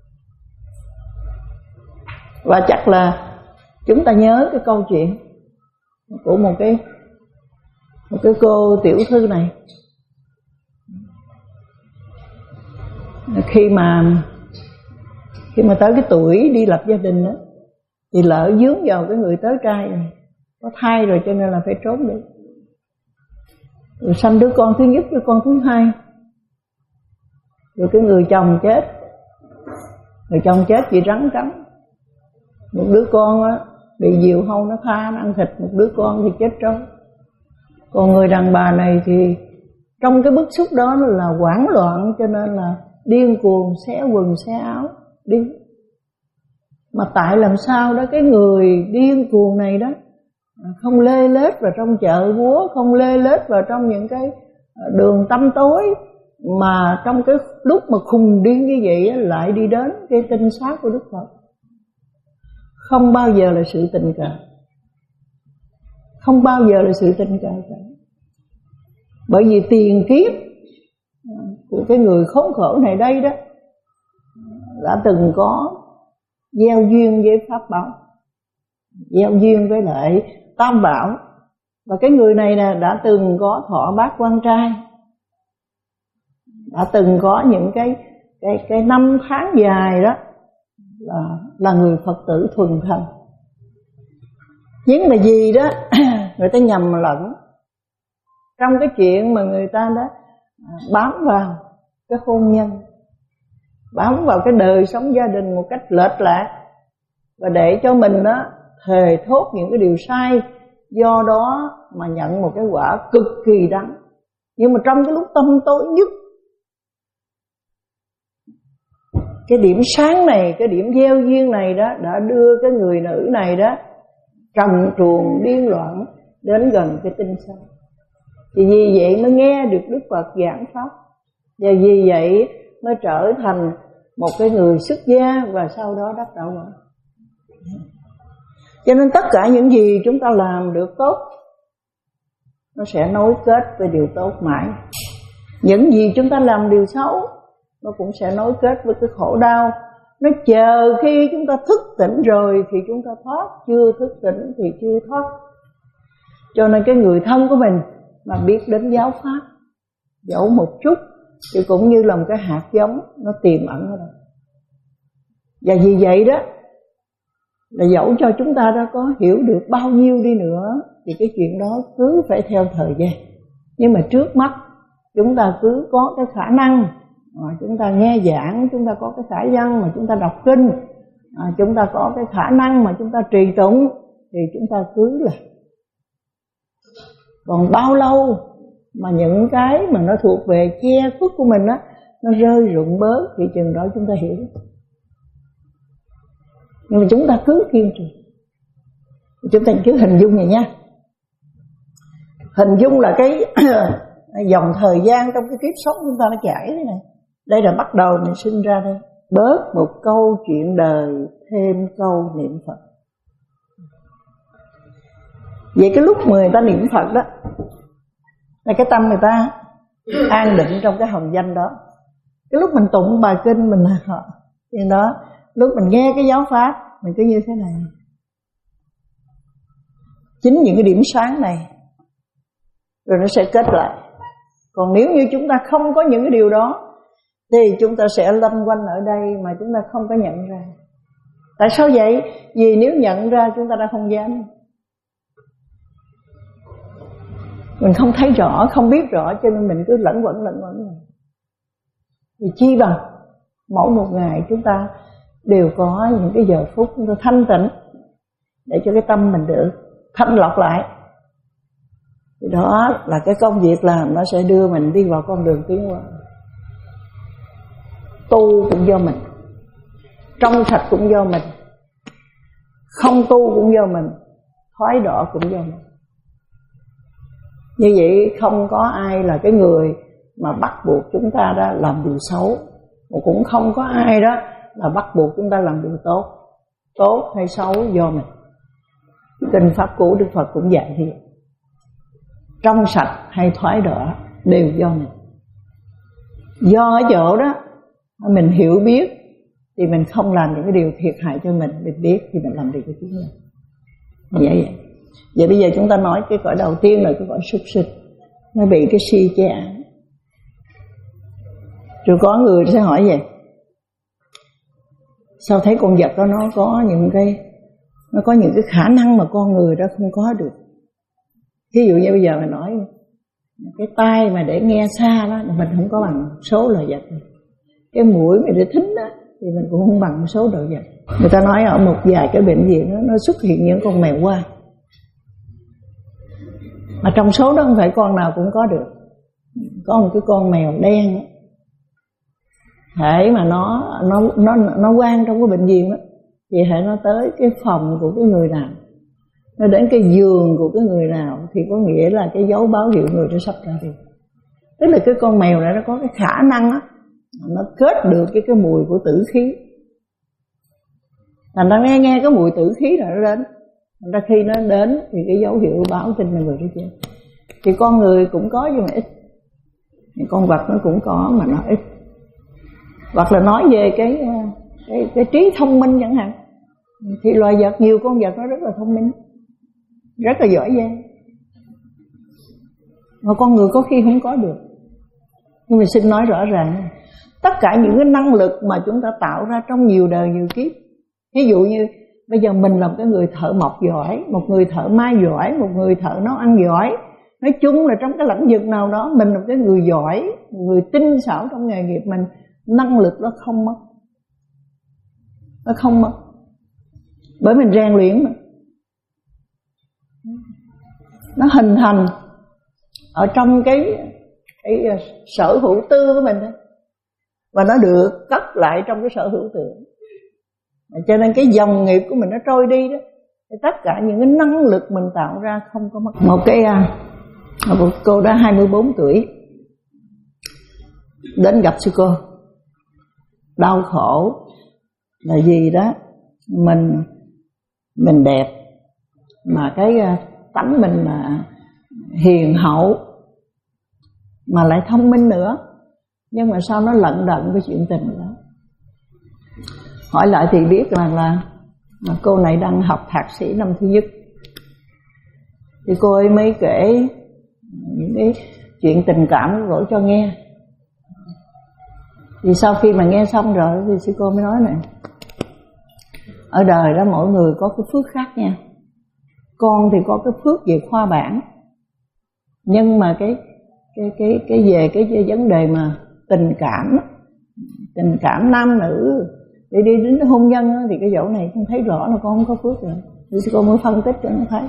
Và chắc là chúng ta nhớ cái câu chuyện của một cái một cái cô tiểu thư này. Khi mà khi mà tới cái tuổi đi lập gia đình đó, thì lỡ dướng vào cái người tới trai này, có thai rồi cho nên là phải trốn đi. Rồi sanh đứa con thứ nhất, đứa con thứ hai. Rồi cái người chồng chết, người chồng chết vì rắn cắn. Một đứa con á bị diều hâu nó tha, nó ăn thịt, một đứa con thì chết trâu. Còn người đàn bà này thì trong cái bức xúc đó là hoảng loạn, cho nên là điên cuồng xé quần xé áo đi. Mà tại làm sao đó cái người điên cuồng này đó không lê lết vào trong chợ búa, không lê lết vào trong những cái đường tăm tối, mà trong cái lúc mà khùng điên như vậy lại đi đến cái tinh xác của Đức Phật. Không bao giờ là sự tình cờ, không bao giờ là sự tình cờ cả. Bởi vì tiền kiếp của cái người khốn khổ này đây đó đã từng có gieo duyên với Pháp Bảo, gieo duyên với lại Tam Bảo. Và cái người này nè đã từng có thọ bát quan trai, đã từng có những cái cái cái năm tháng dài đó là là người Phật tử thuần thành. Nhưng mà gì đó người ta nhầm lẫn trong cái chuyện mà người ta đã bám vào cái hôn nhân, bám vào cái đời sống gia đình một cách lệch lạc, và để cho mình đó thề thốt những cái điều sai, do đó mà nhận một cái quả cực kỳ đắng. Nhưng mà trong cái lúc tâm tối nhất, cái điểm sáng này, cái điểm gieo duyên này đó đã đưa cái người nữ này đó trần truồng điên loạn đến gần cái tinh xa. Thì vì vậy mới nghe được Đức Phật giảng pháp, và vì vậy mới trở thành một cái người xuất gia, và sau đó đắc đạo quả. Cho nên tất cả những gì chúng ta làm được tốt, nó sẽ nối kết với điều tốt mãi. Những gì chúng ta làm điều xấu, nó cũng sẽ nối kết với cái khổ đau. Nó chờ khi chúng ta thức tỉnh rồi thì chúng ta thoát, chưa thức tỉnh thì chưa thoát. Cho nên cái người thân của mình mà biết đến giáo pháp, dẫu một chút thì cũng như là một cái hạt giống nó tiềm ẩn ở đây. Và vì vậy đó, là dẫu cho chúng ta đã có hiểu được bao nhiêu đi nữa thì cái chuyện đó cứ phải theo thời gian. Nhưng mà trước mắt chúng ta cứ có cái khả năng, à, chúng ta nghe giảng, chúng ta có cái khả năng mà chúng ta đọc kinh, à, chúng ta có cái khả năng mà chúng ta trì tụng, thì chúng ta cứ là. Còn bao lâu mà những cái mà nó thuộc về che khuất của mình á, nó rơi rụng bớt thì chừng đó chúng ta hiểu. Nhưng mà chúng ta cứ kiên trì. Chúng ta cứ hình dung này nha. Hình dung là cái dòng thời gian trong cái kiếp sống chúng ta nó chảy thế này. Đây là bắt đầu mình sinh ra đây, bớt một câu chuyện đời, thêm câu niệm Phật. Vậy cái lúc mà người ta niệm Phật đó, là cái tâm người ta an định trong cái hồng danh đó. Cái lúc mình tụng bài kinh mình họ thì đó, lúc mình nghe cái giáo pháp mình cứ như thế này. Chính những cái điểm sáng này rồi nó sẽ kết lại. Còn nếu như chúng ta không có những cái điều đó thì chúng ta sẽ lanh quanh ở đây mà chúng ta không có nhận ra. Tại sao vậy? Vì nếu nhận ra chúng ta đã không dám. Mình không thấy rõ, không biết rõ, cho nên mình cứ lẫn quẩn lẫn quẩn. Vì chi bằng mỗi một ngày chúng ta đều có những cái giờ phút chúng ta thanh tịnh để cho cái tâm mình được thanh lọc lại. Thì đó là cái công việc làm, nó sẽ đưa mình đi vào con đường tiến hóa. Tu cũng do mình, trong sạch cũng do mình, không tu cũng do mình, thoái đọa cũng do mình. Như vậy không có ai là cái người mà bắt buộc chúng ta đã làm điều xấu, mà cũng không có ai đó là bắt buộc chúng ta làm điều tốt. Tốt hay xấu do mình. Kinh pháp cũ Đức Phật cũng dạy như vậy. Trong sạch hay thoái đọa đều do mình. Do ở chỗ đó mình hiểu biết thì mình không làm những cái điều thiệt hại cho mình. Mình biết thì mình làm điều cho chính mình. Vậy vậy. Vậy bây giờ chúng ta nói cái cõi đầu tiên là cái cõi súc sinh, nó bị cái si che ám. Rồi có người sẽ hỏi vậy: sao thấy con vật đó nó có những cái nó có những cái khả năng mà con người đó không có được? Ví dụ như bây giờ mình nói cái tai mà để nghe xa đó mình không có bằng số loài vật, cái mũi mà để thính đó thì mình cũng không bằng số loài vật. Người ta nói ở một vài cái bệnh viện đó, nó xuất hiện những con mèo quay. Mà trong số đó không phải con nào cũng có được. Có một cái con mèo đen, hễ mà nó nó nó nó quan trong cái bệnh viện đó, thì hễ nó tới cái phòng của cái người nào, nó đến cái giường của cái người nào, thì có nghĩa là cái dấu báo hiệu người đó sắp ra đi. Tức là cái con mèo này nó có cái khả năng á, nó kết được cái cái mùi của tử khí. Thành ra nghe nghe cái mùi tử khí rồi nó đến. Thành ra khi nó đến thì cái dấu hiệu báo tin là người đó chết. Thì con người cũng có nhưng mà ít, thì con vật nó cũng có mà nó ít. Hoặc là nói về cái cái, cái trí thông minh chẳng hạn, thì loài vật, nhiều con vật nó rất là thông minh, rất là giỏi giang, mà con người có khi không có được. Nhưng mà xin nói rõ ràng, tất cả những cái năng lực mà chúng ta tạo ra trong nhiều đời nhiều kiếp, ví dụ như bây giờ mình là một cái người thợ mộc giỏi, một người thợ may giỏi, một người thợ nấu ăn giỏi, nói chung là trong cái lĩnh vực nào đó mình là một cái người giỏi, một người tinh xảo trong nghề nghiệp mình, năng lực đó không mất, nó không mất, bởi mình rèn luyện mà, nó hình thành ở trong cái cái sở hữu tư của mình đó, và nó được cất lại trong cái sở hữu tưởng. Cho nên cái dòng nghiệp của mình nó trôi đi đó, thì tất cả những cái năng lực mình tạo ra không có mất. Một cái một cô đã hai mươi bốn tuổi đến gặp sư cô, đau khổ là gì đó, mình mình đẹp mà cái tánh mình là hiền hậu mà lại thông minh nữa, nhưng mà sao nó lận đận cái chuyện tình đó. Hỏi lại thì biết rằng là, là cô này đang học thạc sĩ năm thứ nhất. Thì cô ấy mới kể những cái chuyện tình cảm của cổ cho nghe. Thì sau khi mà nghe xong rồi thì sư cô mới nói này, ở đời đó mỗi người có cái phước khác nha. Con thì có cái phước về khoa bản, nhưng mà cái cái cái cái về cái, cái vấn đề mà tình cảm, tình cảm nam nữ để đi đến hôn nhân thì cái dỗ này không thấy rõ là con không có phước rồi. Thì sư cô mới phân tích cho nó thấy.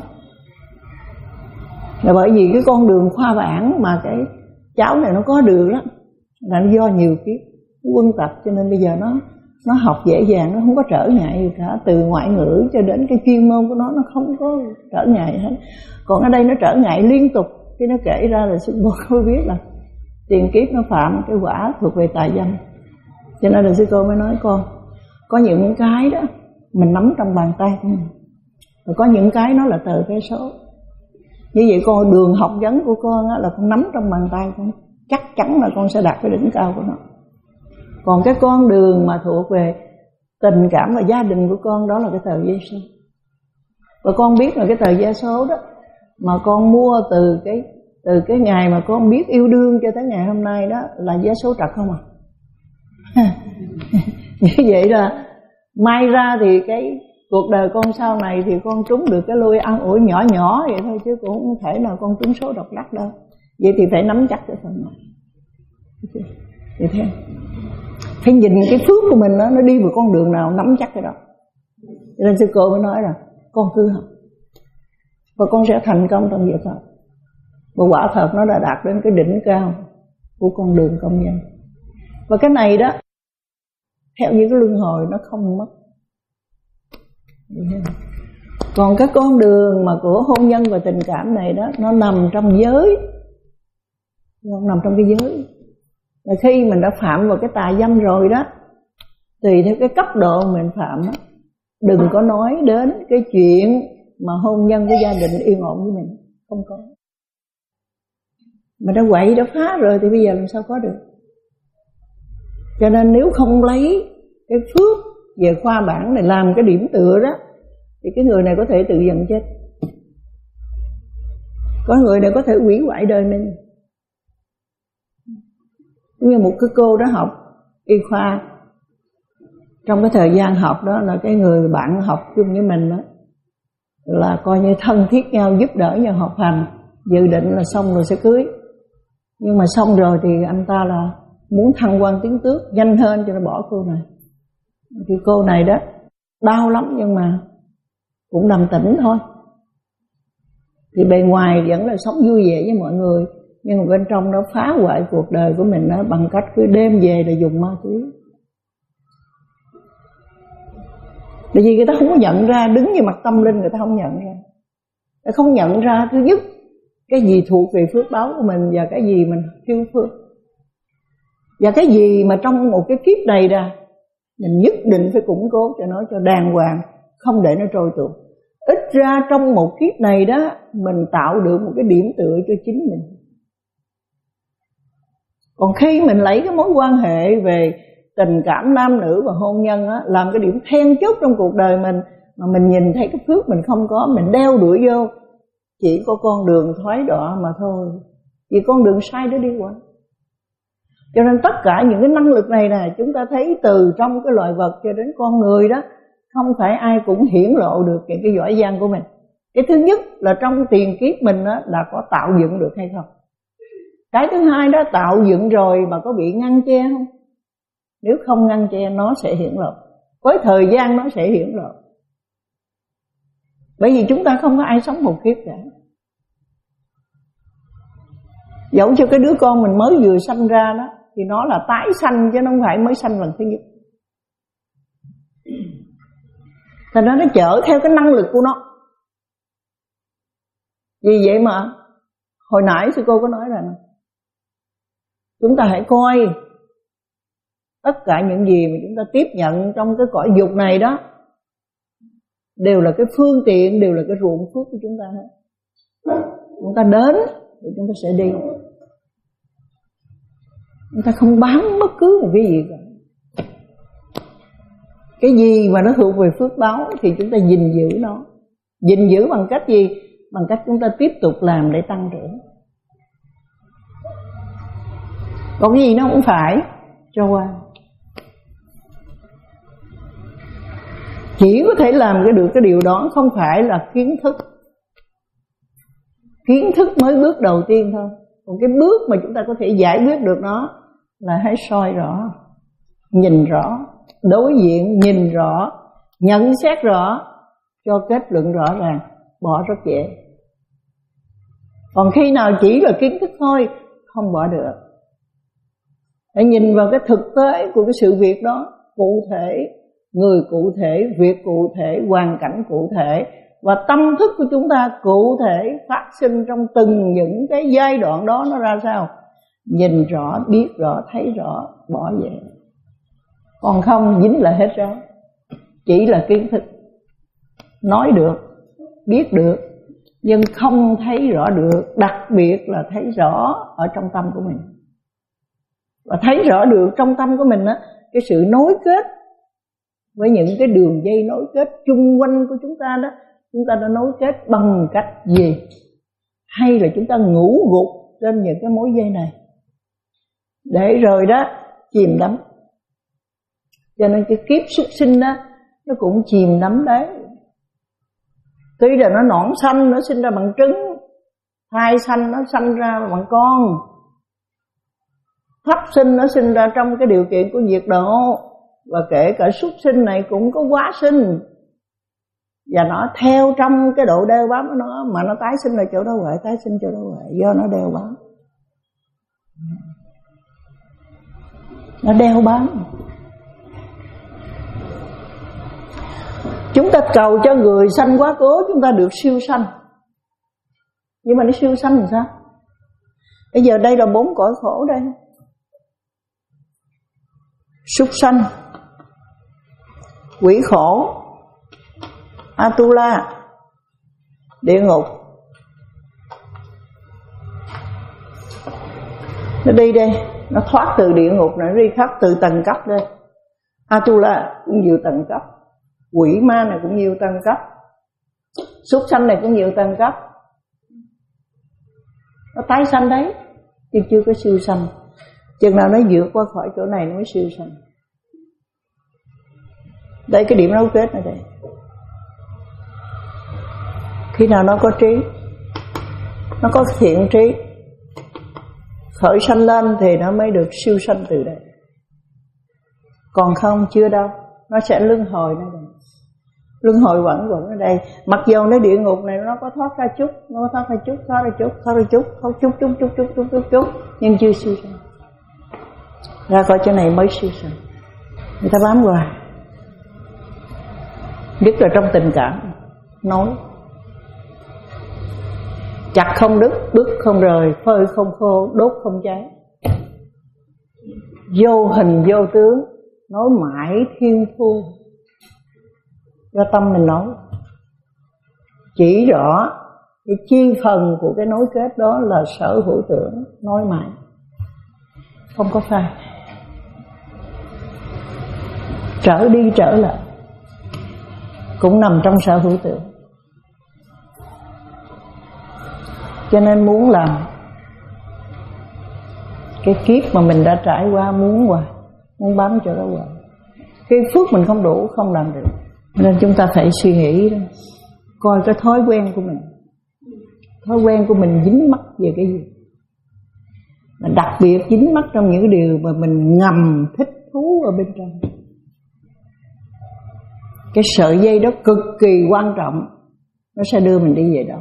Là bởi vì cái con đường khoa bản mà cái cháu này nó có được đó, là nó do nhiều kiếp quân tập, cho nên bây giờ nó nó học dễ dàng, nó không có trở ngại gì cả, từ ngoại ngữ cho đến cái chuyên môn của nó nó không có trở ngại hết. Còn ở đây nó trở ngại liên tục. Khi nó kể ra là sư cô mới biết là tiền kiếp nó phạm cái quả thuộc về tà dâm. Cho nên là sư cô mới nói con, có những cái đó mình nắm trong bàn tay của mình, và có những cái nó là tờ vé số. Như vậy con đường học vấn của con á, là con nắm trong bàn tay con, chắc chắn là con sẽ đạt cái đỉnh cao của nó. Còn cái con đường mà thuộc về tình cảm và gia đình của con, đó là cái tờ vé số. Và con biết là cái tờ vé số đó mà con mua từ cái từ cái ngày mà con biết yêu đương cho tới ngày hôm nay đó là vé số trật không à. Như vậy là may ra thì cái cuộc đời con sau này thì con trúng được cái lôi ăn ủi nhỏ nhỏ vậy thôi, chứ cũng không thể nào con trúng số độc đắc đâu. Vậy thì phải nắm chắc cái phần này. Vậy thế phải nhìn cái phước của mình đó, nó đi vào con đường nào nắm chắc cái đó. Cho nên sư cô mới nói là con cứ học và con sẽ thành công trong việc học. Và quả thật nó đã đạt đến cái đỉnh cao của con đường công nhân. Và cái này đó, theo những cái luân hồi nó không mất. Còn cái con đường mà của hôn nhân và tình cảm này đó, nó nằm trong giới, nó nằm trong cái giới. Và khi mình đã phạm vào cái tà dâm rồi đó, tùy theo cái cấp độ mình phạm đó, đừng có nói đến cái chuyện mà hôn nhân với gia đình yên ổn với mình, không có. Mà đã quậy đã phá rồi thì bây giờ làm sao có được. Cho nên nếu không lấy cái phước về khoa bản này làm cái điểm tựa đó, thì cái người này có thể tự dần chết. Có người này có thể hủy hoại đời mình. Như một cái cô đó học y khoa, trong cái thời gian học đó là cái người bạn học chung với mình đó là coi như thân thiết nhau, giúp đỡ nhau học hành, dự định là xong rồi sẽ cưới. Nhưng mà xong rồi thì anh ta là muốn thăng quan tiến tước nhanh hơn, cho nó bỏ cô này. Thì cô này đó đau lắm nhưng mà cũng nằm tỉnh thôi. thì bề ngoài vẫn là sống vui vẻ với mọi người, nhưng mà bên trong nó phá hoại cuộc đời của mình đó, bằng cách cứ đêm về là dùng ma túy. Bởi vì người ta không có nhận ra, đứng về mặt tâm linh người ta không nhận ra. Người ta không nhận ra thứ nhất cái gì thuộc về phước báo của mình và cái gì mình thiếu phước. Và cái gì mà trong một cái kiếp này ra mình nhất định phải củng cố cho nó cho đàng hoàng, không để nó trôi tuột. Ít ra trong một kiếp này đó mình tạo được một cái điểm tựa cho chính mình. Còn khi mình lấy cái mối quan hệ về tình cảm nam nữ và hôn nhân á, làm cái điểm then chốt trong cuộc đời mình, mà mình nhìn thấy cái phước mình không có, mình đeo đuổi vô, chỉ có con đường thoái đọa mà thôi, vì con đường sai đó đi qua. Cho nên tất cả những cái năng lực này nè, chúng ta thấy từ trong cái loài vật cho đến con người đó, không phải ai cũng hiển lộ được những cái giỏi giang của mình. Cái thứ nhất là trong tiền kiếp mình đó, là có tạo dựng được hay không. Cái thứ hai đó, tạo dựng rồi mà có bị ngăn che không? Nếu không ngăn che nó sẽ hiển lộ, với thời gian nó sẽ hiển lộ. Bởi vì chúng ta không có ai sống một kiếp cả. Dẫu cho cái đứa con mình mới vừa sanh ra đó, thì nó là tái sanh chứ nó không phải mới sanh lần thứ nhất. Thành ra nó chở theo cái năng lực của nó. Vì vậy mà hồi nãy sư cô có nói rằng chúng ta hãy coi tất cả những gì mà chúng ta tiếp nhận trong cái cõi dục này đó đều là cái phương tiện, đều là cái ruộng phước của chúng ta hết. Chúng ta đến thì chúng ta sẽ đi. Chúng ta không bám bất cứ một cái gì cả. Cái gì mà nó thuộc về phước báo thì chúng ta gìn giữ nó. Gìn giữ bằng cách gì? Bằng cách chúng ta tiếp tục làm để tăng trưởng. Còn cái gì nó cũng phải cho qua. Chỉ có thể làm cái được cái điều đó không phải là kiến thức. Kiến thức mới bước đầu tiên thôi. Còn cái bước mà chúng ta có thể giải quyết được nó là hãy soi rõ, nhìn rõ, đối diện, nhìn rõ, nhận xét rõ, cho kết luận rõ ràng, bỏ rất dễ. Còn khi nào chỉ là kiến thức thôi, không bỏ được. Hãy nhìn vào cái thực tế của cái sự việc đó, cụ thể, người cụ thể, việc cụ thể, hoàn cảnh cụ thể, và tâm thức của chúng ta cụ thể phát sinh trong từng những cái giai đoạn đó nó ra sao. Nhìn rõ, biết rõ, thấy rõ, bỏ về. Còn không dính là hết rồi. Chỉ là kiến thức. Nói được, biết được, nhưng không thấy rõ được. Đặc biệt là thấy rõ ở trong tâm của mình. Và thấy rõ được trong tâm của mình á, cái sự nối kết với những cái đường dây nối kết chung quanh của chúng ta đó, chúng ta đã nối kết bằng cách gì? Hay là chúng ta ngủ gục trên những cái mối dây này, để rồi đó chìm đắm. Cho nên cái kiếp xuất sinh đó nó cũng chìm đắm đấy. Tuy là nó nõn xanh, nó sinh ra bằng trứng, thai xanh nó sinh ra bằng con, thấp sinh nó sinh ra trong cái điều kiện của nhiệt độ, và kể cả xuất sinh này cũng có quá sinh. Và nó theo trong cái độ đeo bám của nó, mà nó tái sinh là chỗ đâu vậy, tái sinh chỗ đâu vậy, do nó đeo bám. Nó đeo bám. Chúng ta cầu cho người sanh quá cố chúng ta được siêu sanh, nhưng mà nó siêu sanh làm sao? Bây giờ đây là bốn cõi khổ đây: súc sanh, quỷ khổ, Atula, địa ngục. Nó đi đây, nó thoát từ địa ngục này, nó đi khắp từ tầng cấp đây. Atula cũng nhiều tầng cấp, quỷ ma này cũng nhiều tầng cấp, súc sanh này cũng nhiều tầng cấp. Nó tái sanh đấy, chứ chưa có siêu sanh. Chừng nào nó vượt qua khỏi chỗ này nó mới siêu sanh. Đây cái điểm nối kết này đây. Khi nào nó có trí, nó có thiện trí, khởi sanh lên thì nó mới được siêu sanh từ đây. Còn không chưa đâu, nó sẽ luân hồi nó đây. luân hồi quẩn quẩn ở đây. Mặc dù nó địa ngục này nó có thoát ra chút, nó có thoát ra chút, thoát ra chút, thoát ra chút, thoát chút chút chút chút chút chút chút, nhưng chưa siêu sanh. Ra khỏi chỗ này mới siêu sanh. Người ta bám hoài, nhất là trong tình cảm, nói chặt không đứt, bứt không rời, phơi không khô, đốt không cháy, vô hình vô tướng, nói mãi thiên thu. Do tâm mình nói, chỉ rõ cái chi phần của cái nối kết đó là sở hữu tưởng, nói mãi không có sai, trở đi trở lại cũng nằm trong sở hữu tưởng. Cho nên muốn làm cái kiếp mà mình đã trải qua, muốn hoài, muốn bám chỗ đó hoài. Cái phước mình không đủ, không làm được. Nên chúng ta phải suy nghĩ đó, coi cái thói quen của mình, thói quen của mình dính mắc về cái gì, mà đặc biệt dính mắc trong những cái điều mà mình ngầm thích thú ở bên trong. Cái sợi dây đó cực kỳ quan trọng, nó sẽ đưa mình đi về đâu.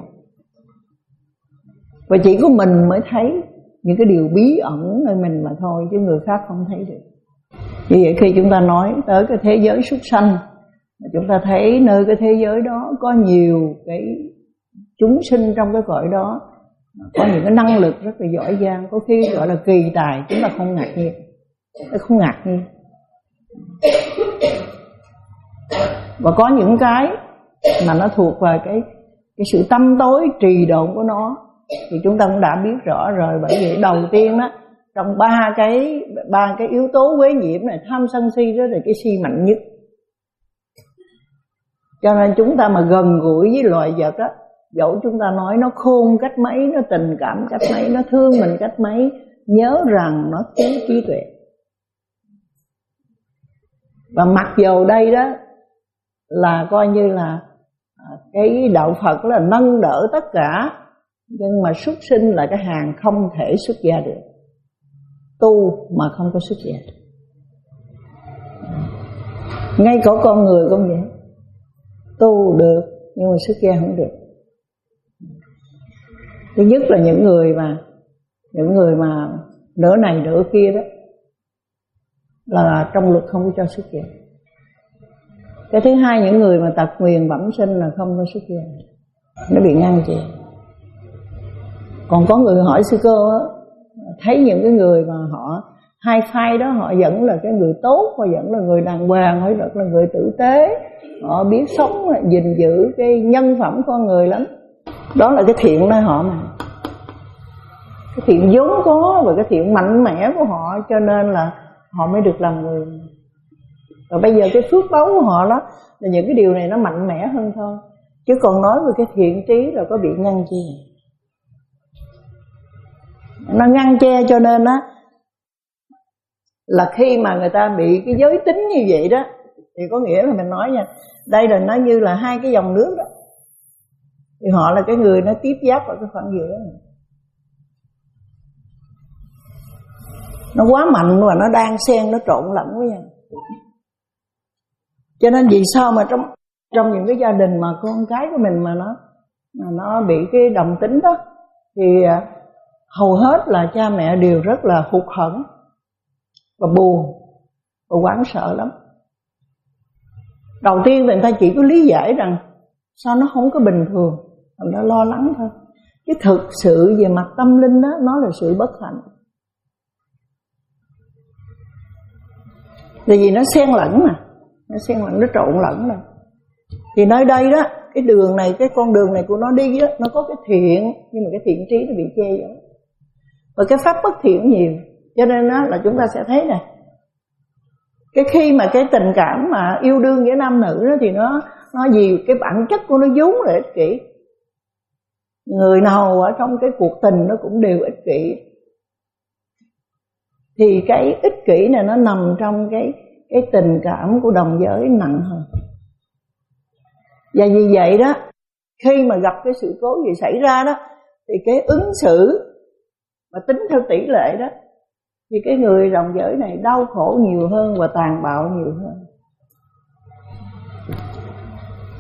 Và chỉ có mình mới thấy những cái điều bí ẩn nơi mình mà thôi, chứ người khác không thấy được. Vì vậy khi chúng ta nói tới cái thế giới súc sanh, chúng ta thấy nơi cái thế giới đó có nhiều cái chúng sinh trong cái cõi đó, có những cái năng lực rất là giỏi giang, có khi gọi là kỳ tài, chúng ta không ngạc nhiên, không ngạc nhiên. Và có những cái mà nó thuộc về cái cái sự tâm tối trì độn của nó, thì chúng ta cũng đã biết rõ rồi. Bởi vì đầu tiên đó, trong ba cái ba cái yếu tố quế nhiễm này, tham sân si đó là cái si mạnh nhất. Cho nên chúng ta mà gần gũi với loài vật á, dẫu chúng ta nói nó khôn cách mấy, nó tình cảm cách mấy, nó thương mình cách mấy, nhớ rằng nó thiếu trí tuệ. Và mặc dù đây đó là coi như là cái đạo Phật là nâng đỡ tất cả, nhưng mà xuất sinh là cái hàng không thể xuất gia được. Tu mà không có xuất gia, ngay cả con người cũng vậy, tu được nhưng mà xuất gia không được. Thứ nhất là những người mà những người mà nửa này nửa kia đó là trong luật không có cho xuất gia. Cái thứ hai, những người mà tật nguyền bẩm sinh là không có xuất gia, nó bị ngăn chặn. Còn có người hỏi sư cô á, thấy những cái người mà họ hai phai đó, họ vẫn là cái người tốt, họ vẫn là người đàng hoàng, họ vẫn là người tử tế, họ biết sống, gìn giữ cái nhân phẩm con người lắm. Đó là cái thiện nơi họ mà, cái thiện vốn có và cái thiện mạnh mẽ của họ, cho nên là họ mới được làm người. Và bây giờ cái phước báu của họ đó là những cái điều này nó mạnh mẽ hơn thôi. Chứ còn nói về cái thiện trí là có bị ngăn che. Nó ngăn che cho nên á là khi mà người ta bị cái giới tính như vậy đó, thì có nghĩa là mình nói nha, đây là nó như là hai cái dòng nước đó, thì họ là cái người nó tiếp giáp vào cái khoảng giữa này. Nó quá mạnh và nó đang xen, nó trộn lẫn với nhau. Cho nên vì sao mà trong trong những cái gia đình mà con cái của mình mà nó mà nó bị cái đồng tính đó, thì hầu hết là cha mẹ đều rất là hụt hẫng và buồn và hoảng sợ lắm. Đầu tiên thì người ta chỉ có lý giải rằng sao nó không có bình thường, người ta lo lắng thôi. Chứ thực sự về mặt tâm linh đó, nó là sự bất hạnh. Tại vì nó xen lẫn mà, nó xen lẫn, nó trộn lẫn rồi. Thì nơi đây đó, cái đường này, cái con đường này của nó đi đó, nó có cái thiện, nhưng mà cái thiện trí nó bị che giấu. Và cái pháp bất thiện nhiều. Cho nên đó là chúng ta sẽ thấy này, cái khi mà cái tình cảm mà yêu đương giữa nam nữ đó, thì nó nó gì cái bản chất của nó vốn là ích kỷ. Người nào ở trong cái cuộc tình nó cũng đều ích kỷ. Thì cái ích kỷ này nó nằm trong cái cái tình cảm của đồng giới nặng hơn. Và vì vậy đó, khi mà gặp cái sự cố gì xảy ra đó, thì cái ứng xử mà tính theo tỷ lệ đó, thì cái người đồng giới này đau khổ nhiều hơn và tàn bạo nhiều hơn.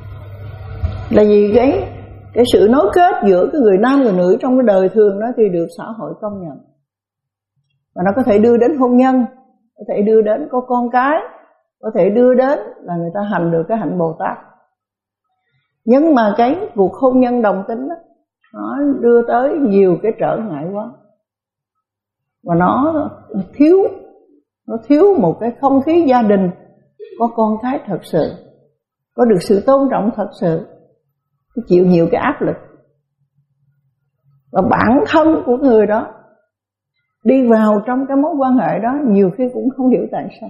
Là vì cái cái sự nối kết giữa cái người nam người nữ trong cái đời thường đó thì được xã hội công nhận. Và nó có thể đưa đến hôn nhân, có thể đưa đến có con cái, có thể đưa đến là người ta hành được cái hạnh Bồ Tát. Nhưng mà cái cuộc hôn nhân đồng tính đó, nó đưa tới nhiều cái trở ngại quá. Và nó thiếu Nó thiếu một cái không khí gia đình có con cái thật sự, có được sự tôn trọng thật sự, chịu nhiều cái áp lực. Và bản thân của người đó đi vào trong cái mối quan hệ đó nhiều khi cũng không hiểu tại sao.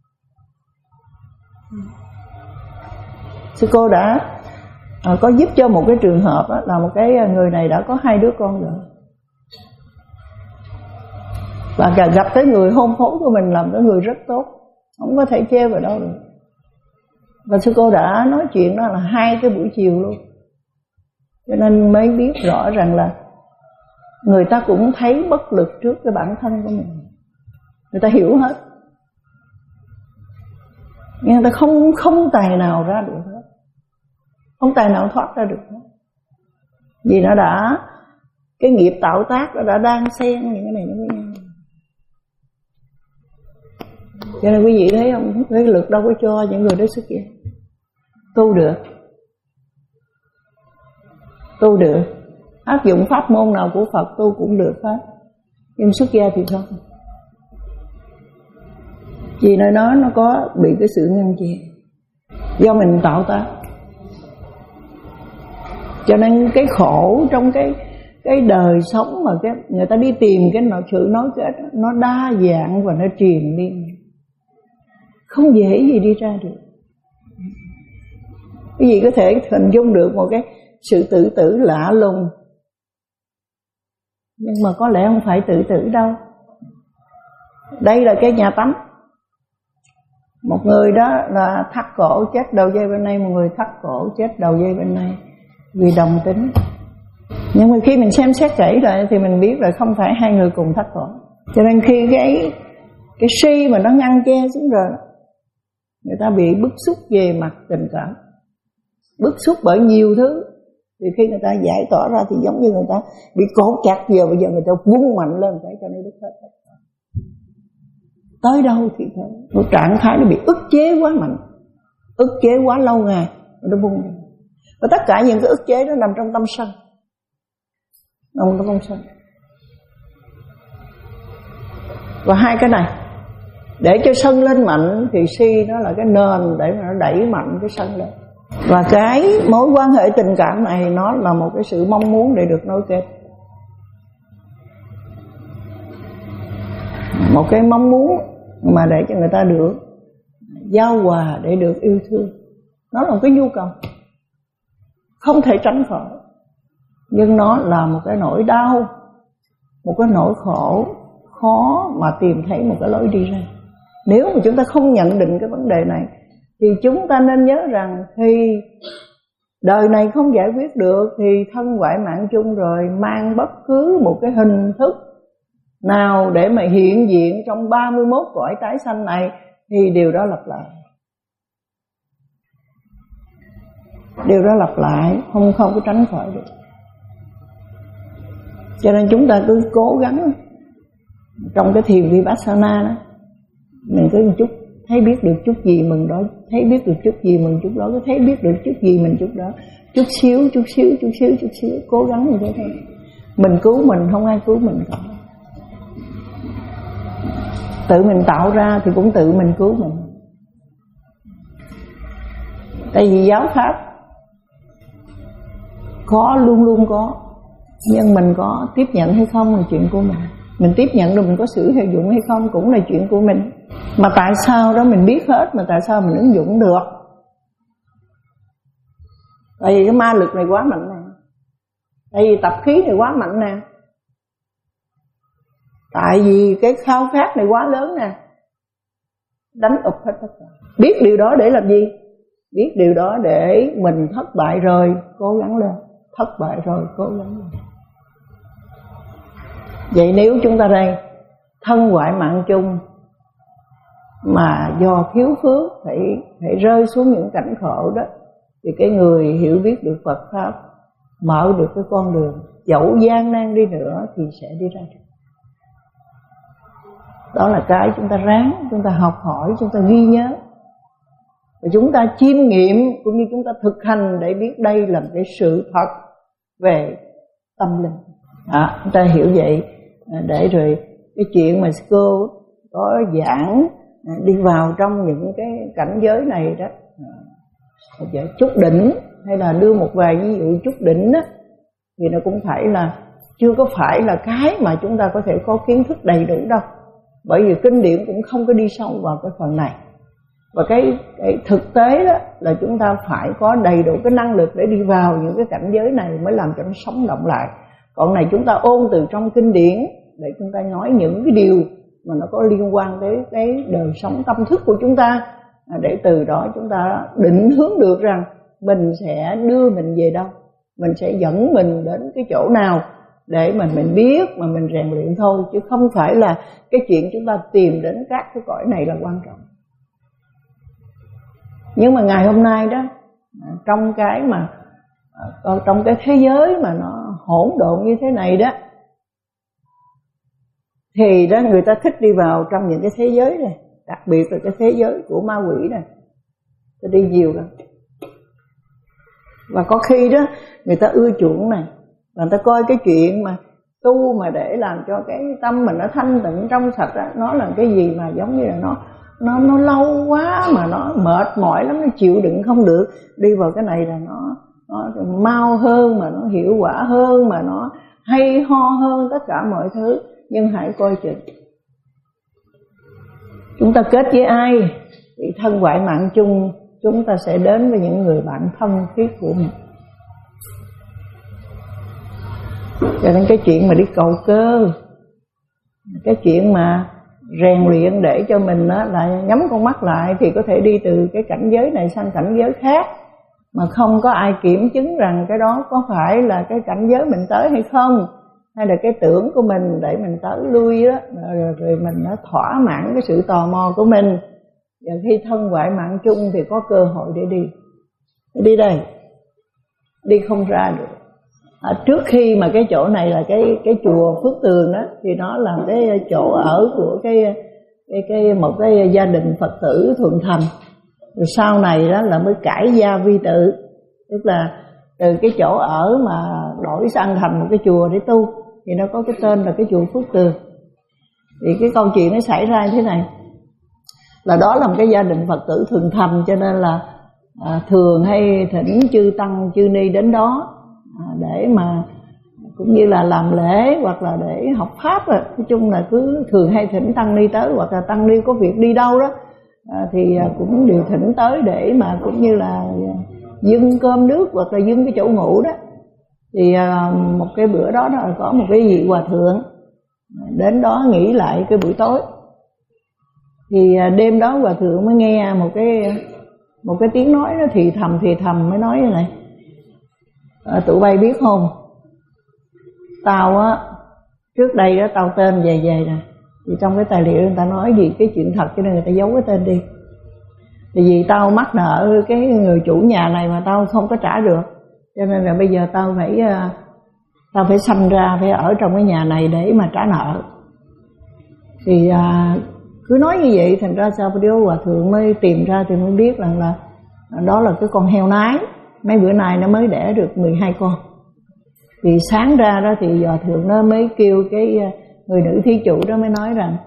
Sư cô đã à, có giúp cho một cái trường hợp đó, là một cái người này đã có hai đứa con rồi, và gặp cái người hôn phối của mình làm cái người rất tốt, không có thể chê vào đâu được. Và sư cô đã nói chuyện đó là hai cái buổi chiều luôn, cho nên mới biết rõ rằng là người ta cũng thấy bất lực trước cái bản thân của mình. Người ta hiểu hết, nhưng người ta không không tài nào ra được hết, không tài nào thoát ra được hết. Vì nó đã, cái nghiệp tạo tác nó đã đang xen những cái này nó với nhau. Cho nên quý vị thấy không, cái lực đâu có cho những người đó sức kia. Tu được, tu được, áp dụng pháp môn nào của Phật tu cũng được hết, nhưng xuất gia thì không. Vì nơi đó nó có bị cái sự ngăn chặn do mình tạo tác. Cho nên cái khổ trong cái cái đời sống mà cái người ta đi tìm cái nội sự nói kết, nó đa dạng và nó triền miên, không dễ gì đi ra được. Cái gì có thể hình dung được một cái sự tự tử lạ lùng, nhưng mà có lẽ không phải tự tử đâu. Đây là cái nhà tắm, một người đó là thắt cổ chết đầu dây bên này, một người thắt cổ chết đầu dây bên này vì đồng tính. Nhưng mà khi mình xem xét kỹ lại thì mình biết là không phải hai người cùng thắt cổ. Cho nên khi cái cái si mà nó ngăn che xuống rồi, người ta bị bức xúc về mặt tình cảm, bức xúc bởi nhiều thứ. Thì khi người ta giải tỏa ra thì giống như người ta bị cột chặt, giờ bây giờ người ta vung mạnh lên cái cho nó đứt hết. Tới đâu thì thôi, một trạng thái nó bị ức chế quá mạnh, ức chế quá lâu ngày, nó vung. Và tất cả những cái ức chế đó nằm trong tâm sân, nằm trong tâm sân. Và hai cái này để cho sân lên mạnh thì si nó là cái nền để mà nó đẩy mạnh cái sân lên. Và cái mối quan hệ tình cảm này nó là một cái sự mong muốn để được nối kết, một cái mong muốn mà để cho người ta được giao hòa, để được yêu thương. Nó là một cái nhu cầu không thể tránh khỏi, nhưng nó là một cái nỗi đau, một cái nỗi khổ khó mà tìm thấy một cái lối đi ra. Nếu mà chúng ta không nhận định cái vấn đề này thì chúng ta nên nhớ rằng khi đời này không giải quyết được thì thân ngoại mạng chung rồi, mang bất cứ một cái hình thức nào để mà hiện diện trong ba mươi mốt cõi tái sanh này thì điều đó lặp lại. Điều đó lặp lại, không không có tránh khỏi được. Cho nên chúng ta cứ cố gắng trong cái thiền Vipassana đó, mình cứ một chút thấy biết được chút gì mừng đó, thấy biết được chút gì mừng chút đó, cứ thấy biết được chút gì mình chút đó, chút xíu, chút xíu, chút xíu, chút xíu, cố gắng như thế thôi. Mình cứu mình, không ai cứu mình cả. Tự mình tạo ra thì cũng tự mình cứu mình. Tại vì giáo pháp có, luôn luôn có, nhưng mình có tiếp nhận hay không là chuyện của mình. Mình tiếp nhận được, mình có sử dụng hay không cũng là chuyện của mình. Mà tại sao đó mình biết hết, mà tại sao mình ứng dụng được? Tại vì cái ma lực này quá mạnh nè, tại vì tập khí này quá mạnh nè, tại vì cái khao khát này quá lớn nè, đánh ụp hết tất cả. Biết điều đó để làm gì? Biết điều đó để mình thất bại rồi cố gắng lên, thất bại rồi cố gắng lên. Vậy nếu chúng ta đây thân ngoại mạng chung mà do thiếu phước phải phải rơi xuống những cảnh khổ đó, thì cái người hiểu biết được Phật Pháp, mở được cái con đường, dẫu gian nan đi nữa thì sẽ đi ra được. Đó là cái chúng ta ráng, chúng ta học hỏi, chúng ta ghi nhớ, và chúng ta chiêm nghiệm cũng như chúng ta thực hành để biết đây là một cái sự thật về tâm linh. À, chúng ta hiểu vậy để rồi cái chuyện mà cô có giảng đi vào trong những cái cảnh giới này đó, chút đỉnh hay là đưa một vài ví dụ chút đỉnh đó, thì nó cũng phải là chưa có phải là cái mà chúng ta có thể có kiến thức đầy đủ đâu, bởi vì kinh điển cũng không có đi sâu vào cái phần này. Và cái, cái thực tế đó là chúng ta phải có đầy đủ cái năng lực để đi vào những cái cảnh giới này mới làm cho nó sống động lại. Còn này chúng ta ôn từ trong kinh điển để chúng ta nói những cái điều mà nó có liên quan tới cái đời sống tâm thức của chúng ta, để từ đó chúng ta định hướng được rằng mình sẽ đưa mình về đâu, mình sẽ dẫn mình đến cái chỗ nào để mà mình biết mà mình rèn luyện thôi, chứ không phải là cái chuyện chúng ta tìm đến các cái cõi này là quan trọng. Nhưng mà ngày hôm nay đó, trong cái mà trong cái thế giới mà nó hỗn độn như thế này đó, thì đó người ta thích đi vào trong những cái thế giới này, đặc biệt là cái thế giới của ma quỷ này, ta đi nhiều lắm. Và có khi đó người ta ưa chuộng này, người ta coi cái chuyện mà tu mà để làm cho cái tâm mình nó thanh tịnh trong sạch đó, nó là cái gì mà giống như là nó nó nó lâu quá mà nó mệt mỏi lắm, nó chịu đựng không được. Đi vào cái này là nó nó mau hơn, mà nó hiệu quả hơn, mà nó hay ho hơn tất cả mọi thứ. Nhưng hãy coi chừng, chúng ta kết với ai thì thân ngoại mạng chung, chúng ta sẽ đến với những người bạn thân thiết của mình. Cho nên cái chuyện mà đi cầu cơ, cái chuyện mà rèn luyện để cho mình đó là nhắm con mắt lại thì có thể đi từ cái cảnh giới này sang cảnh giới khác, mà không có ai kiểm chứng rằng cái đó có phải là cái cảnh giới mình tới hay không, hay là cái tưởng của mình để mình tới lui đó, rồi, rồi mình đã thỏa mãn cái sự tò mò của mình. Và khi thân ngoại mạng chung thì có cơ hội để đi. Đi đây, đi không ra được. À, trước khi mà cái chỗ này là cái cái chùa Phước Tường đó, thì nó là cái chỗ ở của cái cái cái một cái gia đình Phật tử Thuận Thành. Rồi sau này đó là mới cải gia vi tự, tức là từ cái chỗ ở mà đổi sang thành một cái chùa để tu, thì nó có cái tên là cái chùa Phước Tường. Thì cái câu chuyện nó xảy ra như thế này, là đó là một cái gia đình Phật tử Thuận Thành, cho nên là à, thường hay thỉnh chư tăng chư ni đến đó à, để mà cũng như là làm lễ hoặc là để học pháp. Rồi nói chung là cứ thường hay thỉnh tăng ni tới, hoặc là tăng ni có việc đi đâu đó à, thì cũng đều thỉnh tới để mà cũng như là dâng cơm nước hoặc là dâng cái chỗ ngủ đó. Thì à, một cái bữa đó, đó có một cái vị hòa thượng đến đó nghỉ lại cái buổi tối. Thì đêm đó hòa thượng mới nghe một cái một cái tiếng nói nó thì thầm thì thầm mới nói như này: à, tụi bay biết không, tao á trước đây đó tao tên về về nè, thì trong cái tài liệu người ta nói gì cái chuyện thật cho nên người ta giấu cái tên đi. Thì vì tao mắc nợ cái người chủ nhà này mà tao không có trả được, cho nên là bây giờ tao phải tao phải sanh ra phải ở trong cái nhà này để mà trả nợ. Thì à, cứ nói như vậy, thành ra sau đó hòa thượng mới tìm ra thì mới biết rằng là đó là cái con heo nái, mấy bữa nay nó mới đẻ được mười hai con. Thì sáng ra đó thì hòa thượng nó mới kêu cái người nữ thí chủ đó mới nói rằng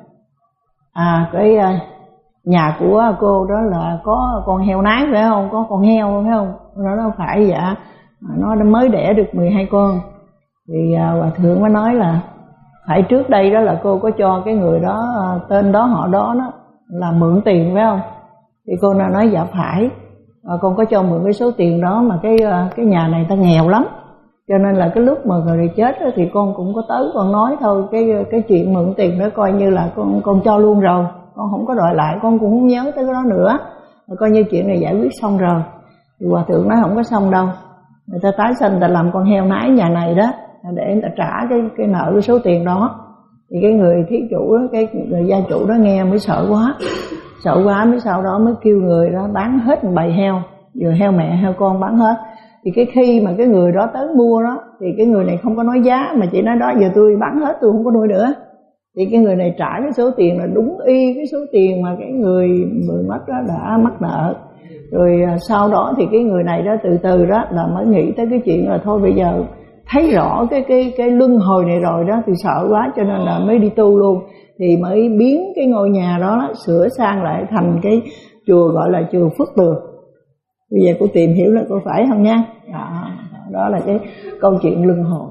à cái nhà của cô đó là có con heo nái phải không, có con heo phải không? Nó đâu phải dạ, nó mới đẻ được mười hai con. Thì hòa thượng mới nói là phải trước đây đó là cô có cho cái người đó tên đó họ đó đó là mượn tiền phải không? Thì cô nào nói dạ phải, à, con có cho mượn cái số tiền đó mà cái cái nhà này ta nghèo lắm, cho nên là cái lúc mà người chết đó, thì con cũng có tới con nói thôi, cái cái chuyện mượn tiền đó coi như là con con cho luôn rồi, con không có đòi lại, con cũng không nhớ tới cái đó nữa, rồi coi như chuyện này giải quyết xong rồi. Thì hòa thượng nói không có xong đâu, người ta tái sanh, người ta làm con heo nái nhà này đó để người ta trả cái cái nợ cái số tiền đó. Thì cái người thí chủ đó, cái người gia chủ đó nghe mới sợ quá, sợ quá mới sau đó mới kêu người đó bán hết một bầy heo vừa heo mẹ heo con bán hết. Thì cái khi mà cái người đó tới mua đó thì cái người này không có nói giá, mà chỉ nói đó giờ tôi bán hết, tôi không có nuôi nữa. Thì cái người này trả cái số tiền là đúng y cái số tiền mà cái người người mất đó đã mắc nợ. Rồi sau đó thì cái người này đó từ từ đó là mới nghĩ tới cái chuyện là thôi bây giờ thấy rõ cái cái cái luân hồi này rồi đó thì sợ quá, cho nên là mới đi tu luôn. Thì mới biến cái ngôi nhà đó, đó sửa sang lại thành cái chùa gọi là chùa Phước Tường. Bây giờ cô tìm hiểu là cô phải không nha. Đó, đó là cái câu chuyện luân hồi.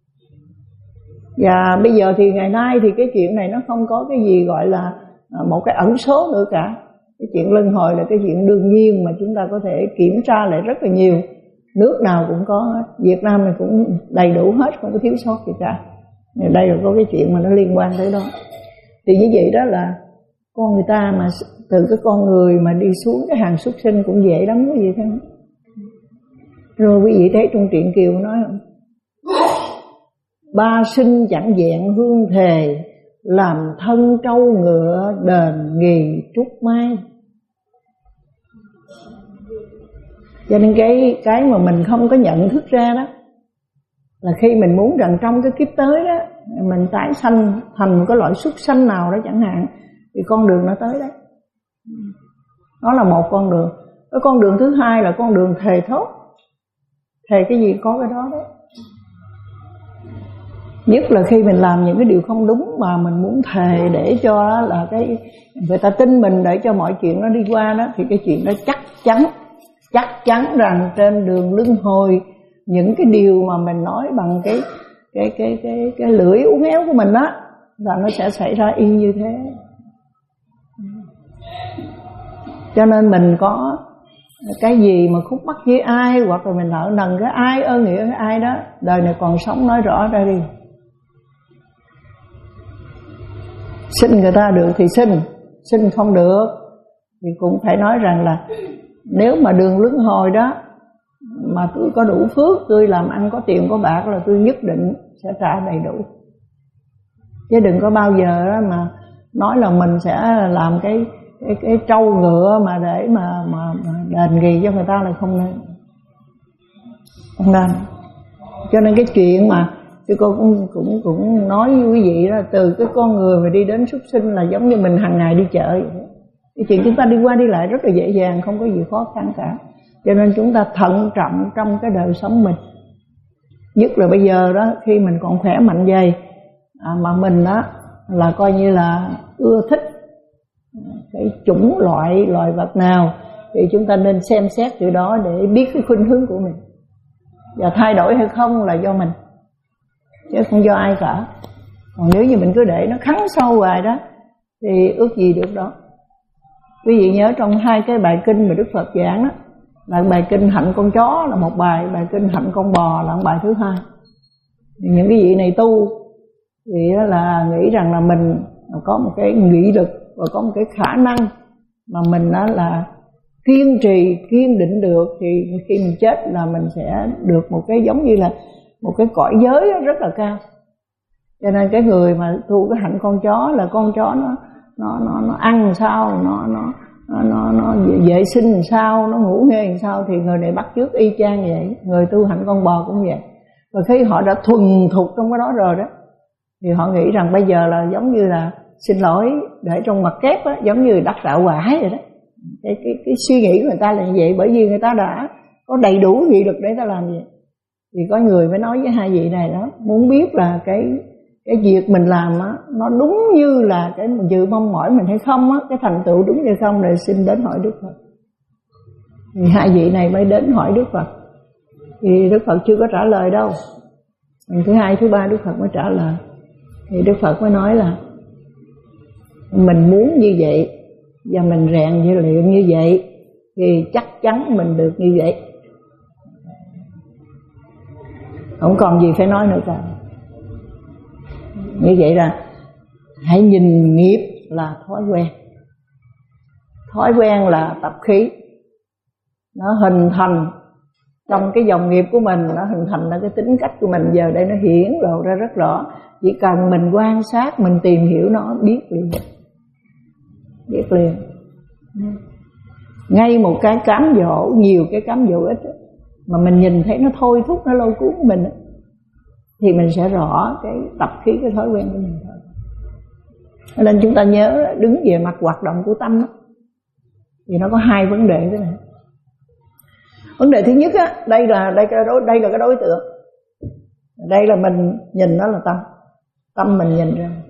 Và bây giờ thì ngày nay thì cái chuyện này nó không có cái gì gọi là một cái ẩn số nữa cả. Cái chuyện luân hồi là cái chuyện đương nhiên mà chúng ta có thể kiểm tra lại rất là nhiều. Nước nào cũng có hết, Việt Nam này cũng đầy đủ hết, không có thiếu sót gì cả. Đây là có cái chuyện mà nó liên quan tới đó. Thì như vậy đó là con người ta mà từ cái con người mà đi xuống cái hàng súc sinh cũng dễ lắm, quý vị thấy không? Rồi quý vị thấy trong truyện Kiều nói không? Ba sinh chẳng vẹn hương thề, làm thân trâu ngựa đền nghì trúc mai. Cho nên cái cái mà mình không có nhận thức ra đó là khi mình muốn rằng trong cái kiếp tới đó mình tái sanh thành một cái loại súc sanh nào đó chẳng hạn, thì con đường nó tới đấy. Nó là một con đường. Cái con đường thứ hai là con đường thề thốt. Thề cái gì có cái đó đấy. Nhất là khi mình làm những cái điều không đúng mà mình muốn thề để cho là cái người ta tin mình, để cho mọi chuyện nó đi qua đó, thì cái chuyện đó chắc chắn chắc chắn rằng trên đường luân hồi những cái điều mà mình nói bằng cái cái cái cái cái lưỡi uốn éo của mình đó là nó sẽ xảy ra y như thế. Cho nên mình có cái gì mà khúc mắc với ai, hoặc là mình nợ nần cái ai, ơn nghĩa với ai đó, đời này còn sống nói rõ ra đi. Xin người ta được thì xin, xin không được thì cũng phải nói rằng là nếu mà đường luân hồi đó mà tôi có đủ phước, tôi làm ăn có tiền có bạc là tôi nhất định sẽ trả đầy đủ. Chứ đừng có bao giờ mà nói là mình sẽ làm cái cái, cái trâu ngựa mà để mà, mà, mà đền gì cho người ta là không nên. Không nên. Cho nên cái chuyện mà thì cô cũng, cũng, cũng nói với quý vị đó, từ cái con người mà đi đến súc sinh là giống như mình hàng ngày đi chợ vậy. Cái chuyện chúng ta đi qua đi lại rất là dễ dàng, không có gì khó khăn cả. Cho nên chúng ta thận trọng trong cái đời sống mình. Nhất là bây giờ đó, khi mình còn khỏe mạnh dày à, mà mình đó là coi như là ưa thích cái chủng loại loài vật nào thì chúng ta nên xem xét từ đó để biết cái khuynh hướng của mình. Và thay đổi hay không là do mình, chứ không do ai cả. Còn nếu như mình cứ để nó khắn sâu hoài đó thì ước gì được đó. Quý vị nhớ trong hai cái bài kinh mà Đức Phật giảng đó, là bài kinh hạnh con chó là một bài, bài kinh hạnh con bò là một bài thứ hai. Thì những cái vị này tu thì là nghĩ rằng là mình có một cái nghị lực và có một cái khả năng mà mình đó là kiên trì, kiên định được, thì khi mình chết là mình sẽ được một cái giống như là một cái cõi giới rất là cao. Cho nên cái người mà tu cái hạnh con chó là con chó nó nó nó nó ăn sao, nó nó nó nó, nó vệ sinh sao, nó ngủ nghê sao, thì người này bắt chước y chang vậy. Người tu hạnh con bò cũng vậy. Và khi họ đã thuần thục trong cái đó rồi đó thì họ nghĩ rằng bây giờ là giống như là, xin lỗi để trong mặt kép á, giống như đắc đạo quả vậy đó. Cái, cái, cái suy nghĩ của người ta là như vậy, bởi vì người ta đã có đầy đủ nghị lực để ta làm vậy. Thì có người mới nói với hai vị này đó, muốn biết là cái cái việc mình làm á, nó đúng như là cái dự mong mỏi mình hay không á, cái thành tựu đúng hay không, để xin đến hỏi Đức Phật. Thì hai vị này mới đến hỏi Đức Phật. Thì Đức Phật chưa có trả lời đâu. Lần thứ hai, thứ ba Đức Phật mới trả lời. Thì Đức Phật mới nói là mình muốn như vậy và mình rèn như luyện như vậy thì chắc chắn mình được như vậy. Không còn gì phải nói nữa cả. Như vậy là hãy nhìn nghiệp là thói quen. Thói quen là tập khí. Nó hình thành trong cái dòng nghiệp của mình, nó hình thành ra cái tính cách của mình. Giờ đây nó hiển lộ ra rất rõ. Chỉ cần mình quan sát, mình tìm hiểu nó, biết liền. Biết liền. ngay một cái cám dỗ, nhiều cái cám dỗ ít mà mình nhìn thấy nó thôi thúc, nó lôi cuốn mình, thì mình sẽ rõ cái tập khí, cái thói quen của mình thôi. Nên chúng ta nhớ đứng về mặt hoạt động của tâm đó, thì nó có hai vấn đề thế này. Vấn đề thứ nhất á, đây là đây cái đối đây là cái đối tượng, đây là mình nhìn nó là tâm, tâm mình nhìn ra.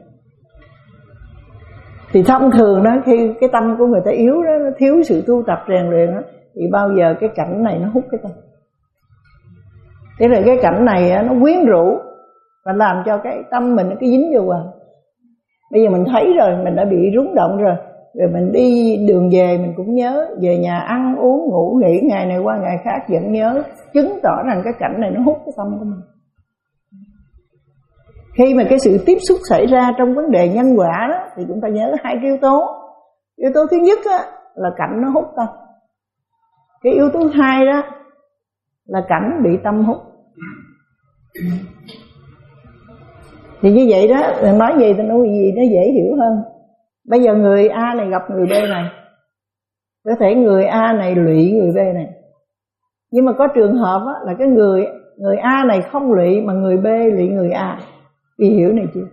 Thì thông thường đó, khi cái tâm của người ta yếu đó, nó thiếu sự tu tập rèn luyện đó, thì bao giờ cái cảnh này nó hút cái tâm. Thế là cái cảnh này nó quyến rũ và làm cho cái tâm mình nó cứ dính vô hoài. Bây giờ mình thấy rồi, mình đã bị rúng động rồi, rồi mình đi đường về mình cũng nhớ, về nhà ăn uống ngủ nghỉ, ngày này qua ngày khác vẫn nhớ, chứng tỏ rằng cái cảnh này nó hút cái tâm của mình. Khi mà cái sự tiếp xúc xảy ra trong vấn đề nhân quả đó, thì chúng ta nhớ hai cái yếu tố. Yếu tố thứ nhất á, là cảnh nó hút tâm. Cái yếu tố hai đó là cảnh bị tâm hút. Thì như vậy đó, nói gì tôi nói gì nó dễ hiểu hơn. Bây giờ người A này gặp người B này, có thể người A này lụy người B này, nhưng mà có trường hợp á, là cái người người A này không lụy mà người B lụy người A. Vì hiểu này chưa?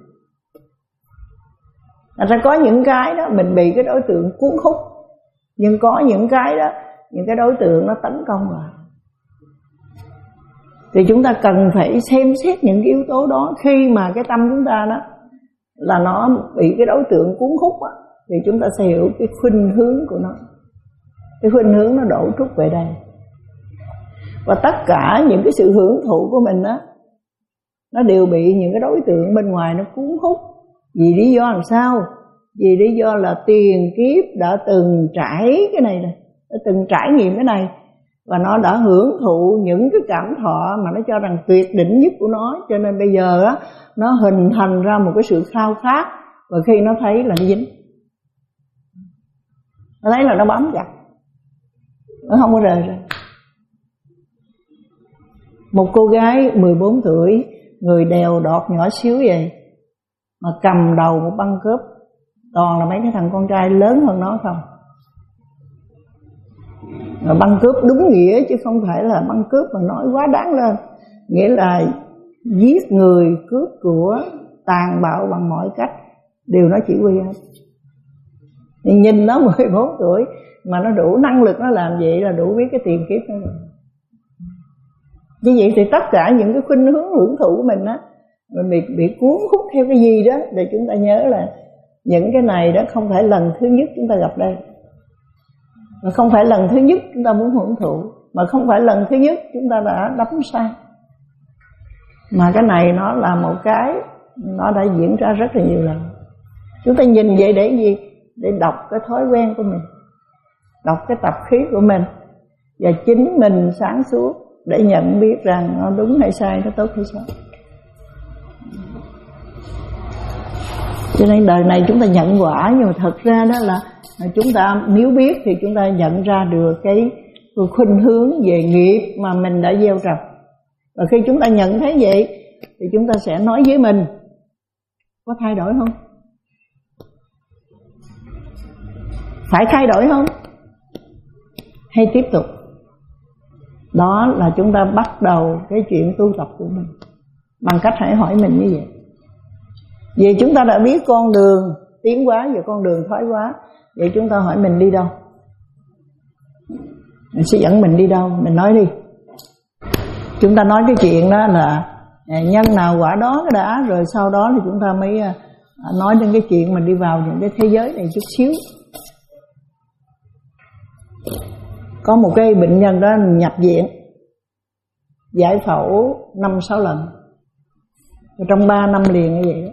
Thật ra có những cái đó mình bị cái đối tượng cuốn hút, nhưng có những cái đó, những cái đối tượng nó tấn công lại. Thì chúng ta cần phải xem xét những cái yếu tố đó. Khi mà cái tâm chúng ta đó là nó bị cái đối tượng cuốn hút á, thì chúng ta sẽ hiểu cái khuynh hướng của nó. Cái khuynh hướng nó đổ trút về đây. Và tất cả những cái sự hưởng thụ của mình á, nó đều bị những cái đối tượng bên ngoài nó cuốn hút. Vì lý do làm sao? Vì lý do là tiền kiếp đã từng trải cái này này, đã từng trải nghiệm cái này, và nó đã hưởng thụ những cái cảm thọ mà nó cho rằng tuyệt đỉnh nhất của nó. Cho nên bây giờ á, nó hình thành ra một cái sự khao khát, và khi nó thấy là nó dính, nó thấy là nó bám chặt, nó không có rời ra. Một cô gái mười bốn tuổi, người đèo đọt nhỏ xíu vậy, mà cầm đầu một băng cướp, toàn là mấy cái thằng con trai lớn hơn nó không. Mà băng cướp đúng nghĩa, chứ không phải là băng cướp mà nói quá đáng lên. Nghĩa là giết người, cướp của, tàn bạo bằng mọi cách, đều nó chỉ huy hết. Nhìn nó mười bốn tuổi mà nó đủ năng lực nó làm vậy là đủ biết cái tiền kiếp nó rồi. Như vậy thì tất cả những cái khuynh hướng hưởng thụ của mình á, mình bị, bị cuốn hút theo cái gì đó, để chúng ta nhớ là những cái này đó không phải lần thứ nhất chúng ta gặp đây, mà không phải lần thứ nhất chúng ta muốn hưởng thụ, mà không phải lần thứ nhất chúng ta đã đắm say. Mà cái này nó là một cái nó đã diễn ra rất là nhiều lần. Chúng ta nhìn vậy để gì? Để đọc cái thói quen của mình, đọc cái tập khí của mình, và chính mình sáng suốt để nhận biết rằng nó đúng hay sai, nó tốt hay xấu. Cho nên đời này chúng ta nhận quả, nhưng mà thật ra đó là chúng ta nếu biết thì chúng ta nhận ra được cái khuynh hướng về nghiệp mà mình đã gieo trồng. Và khi chúng ta nhận thấy vậy thì chúng ta sẽ nói với mình, có thay đổi không? Phải thay đổi không? Hay tiếp tục? Đó là chúng ta bắt đầu cái chuyện tu tập của mình bằng cách hãy hỏi mình như vậy. Vì chúng ta đã biết con đường tiến hóa và con đường thoái hóa, vậy chúng ta hỏi mình đi đâu? Mình sẽ dẫn mình đi đâu? Mình nói đi. Chúng ta nói cái chuyện đó là nhân nào quả đó cái đã, rồi sau đó thì chúng ta mới nói đến cái chuyện mình đi vào những cái thế giới này chút xíu. Có một cái bệnh nhân đó nhập viện, giải phẫu năm sáu lần, trong ba năm liền như vậy đó.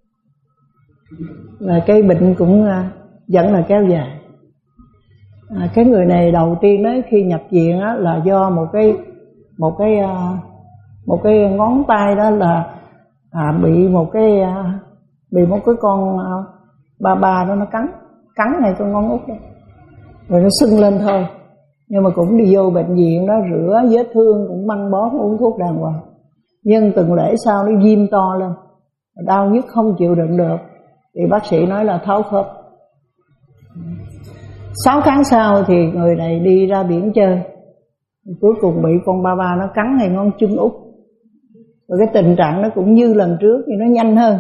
Là cái bệnh cũng vẫn là kéo dài. À, cái người này đầu tiên đó khi nhập viện đó, là do một cái một cái một cái ngón tay đó là à, bị một cái bị một cái con ba ba đó nó cắn cắn ngay con ngón út đó, rồi nó sưng lên thôi. Nhưng mà cũng đi vô bệnh viện đó, rửa vết thương, cũng băng bó, uống thuốc đàng hoàng. Nhưng từng lễ sau nó viêm to lên, đau nhức không chịu đựng được, thì bác sĩ nói là tháo khớp. Sáu tháng sau thì người này đi ra biển chơi, cuối cùng bị con ba ba nó cắn ngay ngón chân út. Rồi cái tình trạng nó cũng như lần trước nhưng nó nhanh hơn.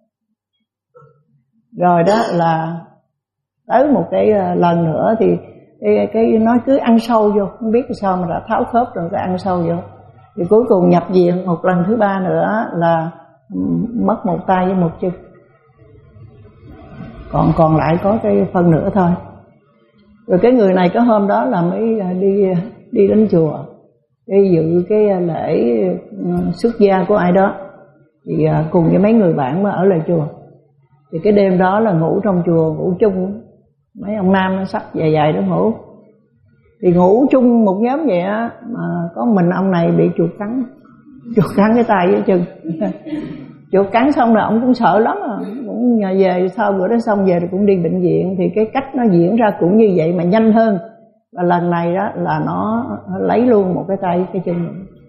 Rồi đó là tới một cái lần nữa thì cái, cái nó cứ ăn sâu vô, không biết sao mà đã tháo khớp rồi cái ăn sâu vô. Thì cuối cùng nhập viện một lần thứ ba nữa là mất một tay với một chân. Còn còn lại có cái phần nữa thôi. Rồi cái người này có hôm đó là mới đi đi đến chùa đi dự cái lễ xuất gia của ai đó, thì cùng với mấy người bạn mới ở lại chùa. Thì cái đêm đó là ngủ trong chùa, ngủ chung, mấy ông nam nó sắp dài dài đó ngủ. Thì ngủ chung một nhóm vậy á, mà có mình ông này bị chuột cắn, chuột cắn cái tay với chân. Chuột cắn xong rồi ông cũng sợ lắm à, cũng nhờ về sau bữa đó xong về rồi cũng đi bệnh viện. Thì cái cách nó diễn ra cũng như vậy mà nhanh hơn. Và lần này đó là nó lấy luôn một cái tay cái chân.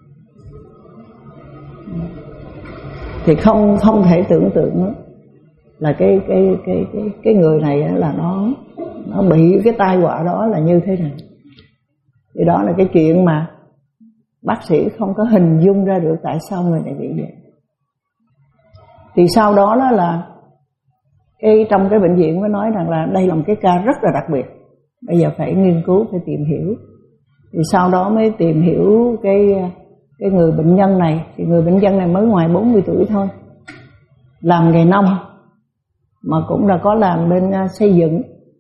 Thì không không thể tưởng tượng nữa là cái cái cái cái cái người này là nó nó bị cái tai họa đó là như thế nào. Thì đó là cái chuyện mà bác sĩ không có hình dung ra được tại sao người này bị vậy. Thì sau đó đó là cái trong cái bệnh viện mới nói rằng là đây là một cái ca rất là đặc biệt, bây giờ phải nghiên cứu, phải tìm hiểu. Thì sau đó mới tìm hiểu cái cái người bệnh nhân này. Thì người bệnh nhân này mới ngoài bốn mươi tuổi thôi, làm nghề nông mà cũng là có làm bên xây dựng.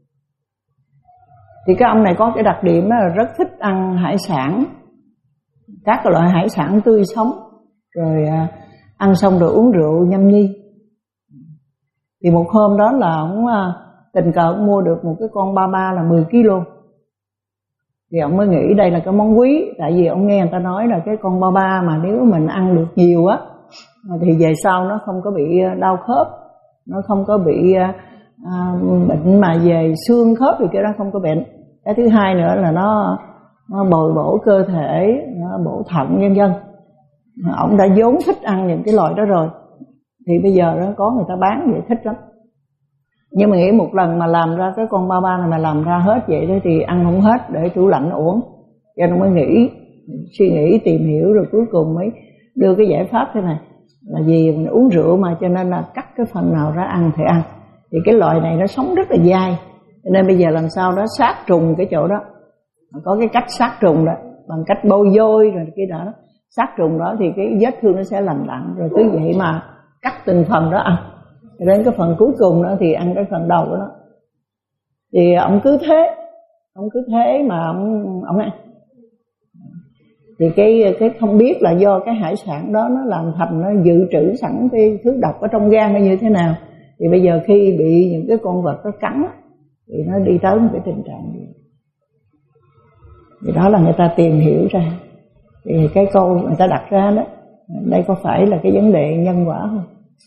Thì cái ông này có cái đặc điểm là rất thích ăn hải sản, các loại hải sản tươi sống, rồi ăn xong rồi uống rượu nhâm nhi. Thì một hôm đó là ông tình cờ ông mua được một cái con ba ba là mười ki lô. Thì ông mới nghĩ đây là cái món quý, tại vì ông nghe người ta nói là cái con ba ba mà nếu mình ăn được nhiều á thì về sau nó không có bị đau khớp, nó không có bị à, bệnh mà về xương khớp thì cái đó không có bệnh. Cái thứ hai nữa là nó nó bồi bổ cơ thể, nó bổ thận vân vân. Ông đã vốn thích ăn những cái loại đó rồi, thì bây giờ nó có người ta bán vậy thích lắm. Nhưng mà nghĩ một lần mà làm ra cái con ba ba này mà làm ra hết vậy đó thì ăn không hết, để tủ lạnh uống. Cho nên mới nghĩ, suy nghĩ tìm hiểu rồi cuối cùng mới đưa cái giải pháp thế này. Là vì mình uống rượu mà, cho nên là cắt cái phần nào ra ăn thì ăn. Thì cái loại này nó sống rất là dai, cho nên bây giờ làm sao đó sát trùng cái chỗ đó. Có cái cách sát trùng đó, bằng cách bôi vôi rồi cái đó, sát trùng đó thì cái vết thương nó sẽ lành lặn. Rồi cứ vậy mà cắt từng phần đó ăn. Rồi đến cái phần cuối cùng đó thì ăn cái phần đầu của nó. Thì ông cứ thế, ông cứ thế mà ông, ông ăn. Thì cái cái không biết là do cái hải sản đó nó làm thành, nó dự trữ sẵn cái thứ độc ở trong gan nó như thế nào. Thì bây giờ khi bị những cái con vật nó cắn thì nó đi tới một cái tình trạng gì. Thì đó là người ta tìm hiểu ra. Thì cái câu người ta đặt ra đó, đây có phải là cái vấn đề nhân quả không?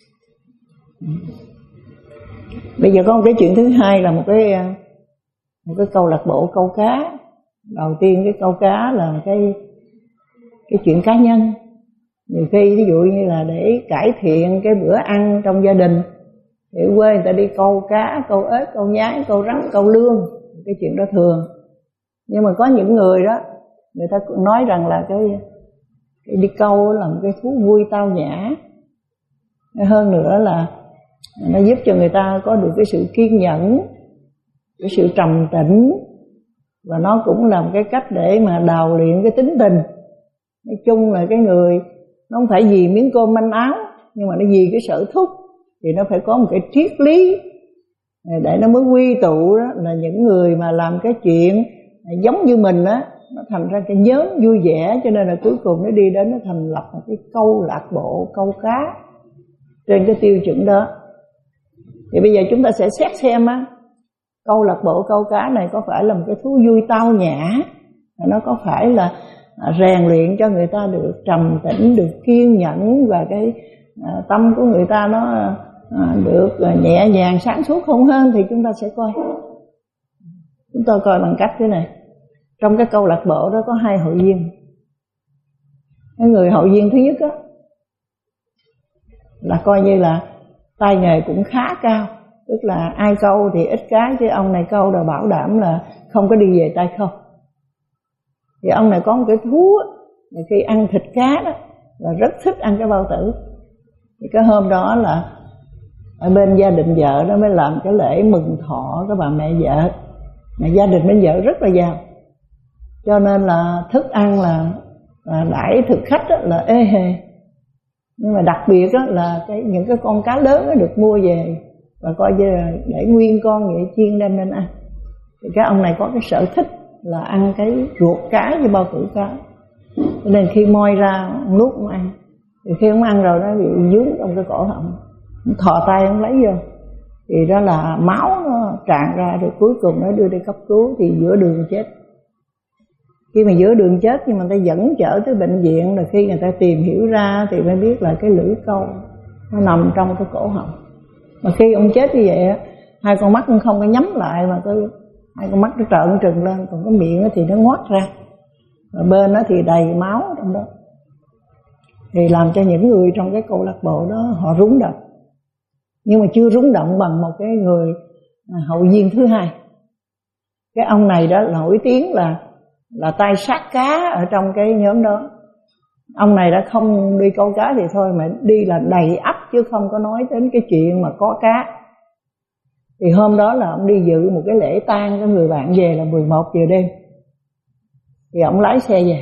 Bây giờ có một cái chuyện thứ hai là một cái một cái câu lạc bộ câu cá. Đầu tiên cái câu cá là cái cái chuyện cá nhân. Nhiều khi ví dụ như là để cải thiện cái bữa ăn trong gia đình, thì ở quê người ta đi câu cá, câu ếch, câu nhái, câu rắn, câu lươn, cái chuyện đó thường. Nhưng mà có những người đó, người ta nói rằng là cái, cái đi câu là một cái thú vui tao nhã. Hơn nữa là nó giúp cho người ta có được cái sự kiên nhẫn, cái sự trầm tĩnh, và nó cũng là một cái cách để mà đào luyện cái tính tình. Nói chung là cái người nó không phải vì miếng cơm manh áo, nhưng mà nó vì cái sở thúc, thì nó phải có một cái triết lý để nó mới quy tụ đó, là những người mà làm cái chuyện giống như mình á, nó thành ra cái nhóm vui vẻ. Cho nên là cuối cùng nó đi đến nó thành lập một cái câu lạc bộ câu cá trên cái tiêu chuẩn đó. Thì bây giờ chúng ta sẽ xét xem á, câu lạc bộ câu cá này có phải là một cái thú vui tao nhã, nó có phải là rèn luyện cho người ta được trầm tĩnh, được kiên nhẫn, và cái à, tâm của người ta nó à, được à, nhẹ nhàng, sáng suốt không hơn. Thì chúng ta sẽ coi, chúng ta coi bằng cách thế này. Trong cái câu lạc bộ đó có hai hội viên. Cái người hội viên thứ nhất á, là coi như là tay nghề cũng khá cao, tức là ai câu thì ít cái, chứ ông này câu là bảo đảm là không có đi về tay không. Thì ông này có một cái thú là khi ăn thịt cá đó là rất thích ăn cái bao tử. Thì cái hôm đó là ở bên gia đình vợ đó mới làm cái lễ mừng thọ cái bà mẹ vợ, mà gia đình bên vợ rất là giàu, cho nên là thức ăn là, là đãi thực khách đó là ê hề. Nhưng mà đặc biệt đó là cái những cái con cá lớn đó được mua về và coi như là để nguyên con vậy chiên đem lên ăn. Thì cái ông này có cái sở thích là ăn cái ruột cá với bao tử cá, cho nên khi moi ra ông nuốt ông ăn. Thì khi ông ăn rồi nó bị dướng trong cái cổ họng, ông thò tay ông lấy vô, thì đó là máu nó tràn ra, rồi cuối cùng nó đưa đi cấp cứu thì giữa đường chết. Khi mà giữa đường chết nhưng mà người ta dẫn chở tới bệnh viện, rồi khi người ta tìm hiểu ra thì mới biết là cái lưỡi câu nó nằm trong cái cổ họng. Mà khi ông chết như vậy á, hai con mắt cũng không có nhắm lại mà cái hai con mắt nó trợn trừng lên, còn cái miệng thì nó ngoác ra, và bên đó thì đầy máu trong đó. Thì làm cho những người trong cái câu lạc bộ đó họ rúng động, nhưng mà chưa rúng động bằng một cái người hậu viên thứ hai. Cái ông này đó nổi tiếng là là tay sát cá ở trong cái nhóm đó. Ông này đã không đi câu cá thì thôi, mà đi là đầy ắp chứ không có nói đến cái chuyện mà có cá. Thì hôm đó là ông đi dự một cái lễ tang cái người bạn về là mười một giờ đêm. Thì ông lái xe về.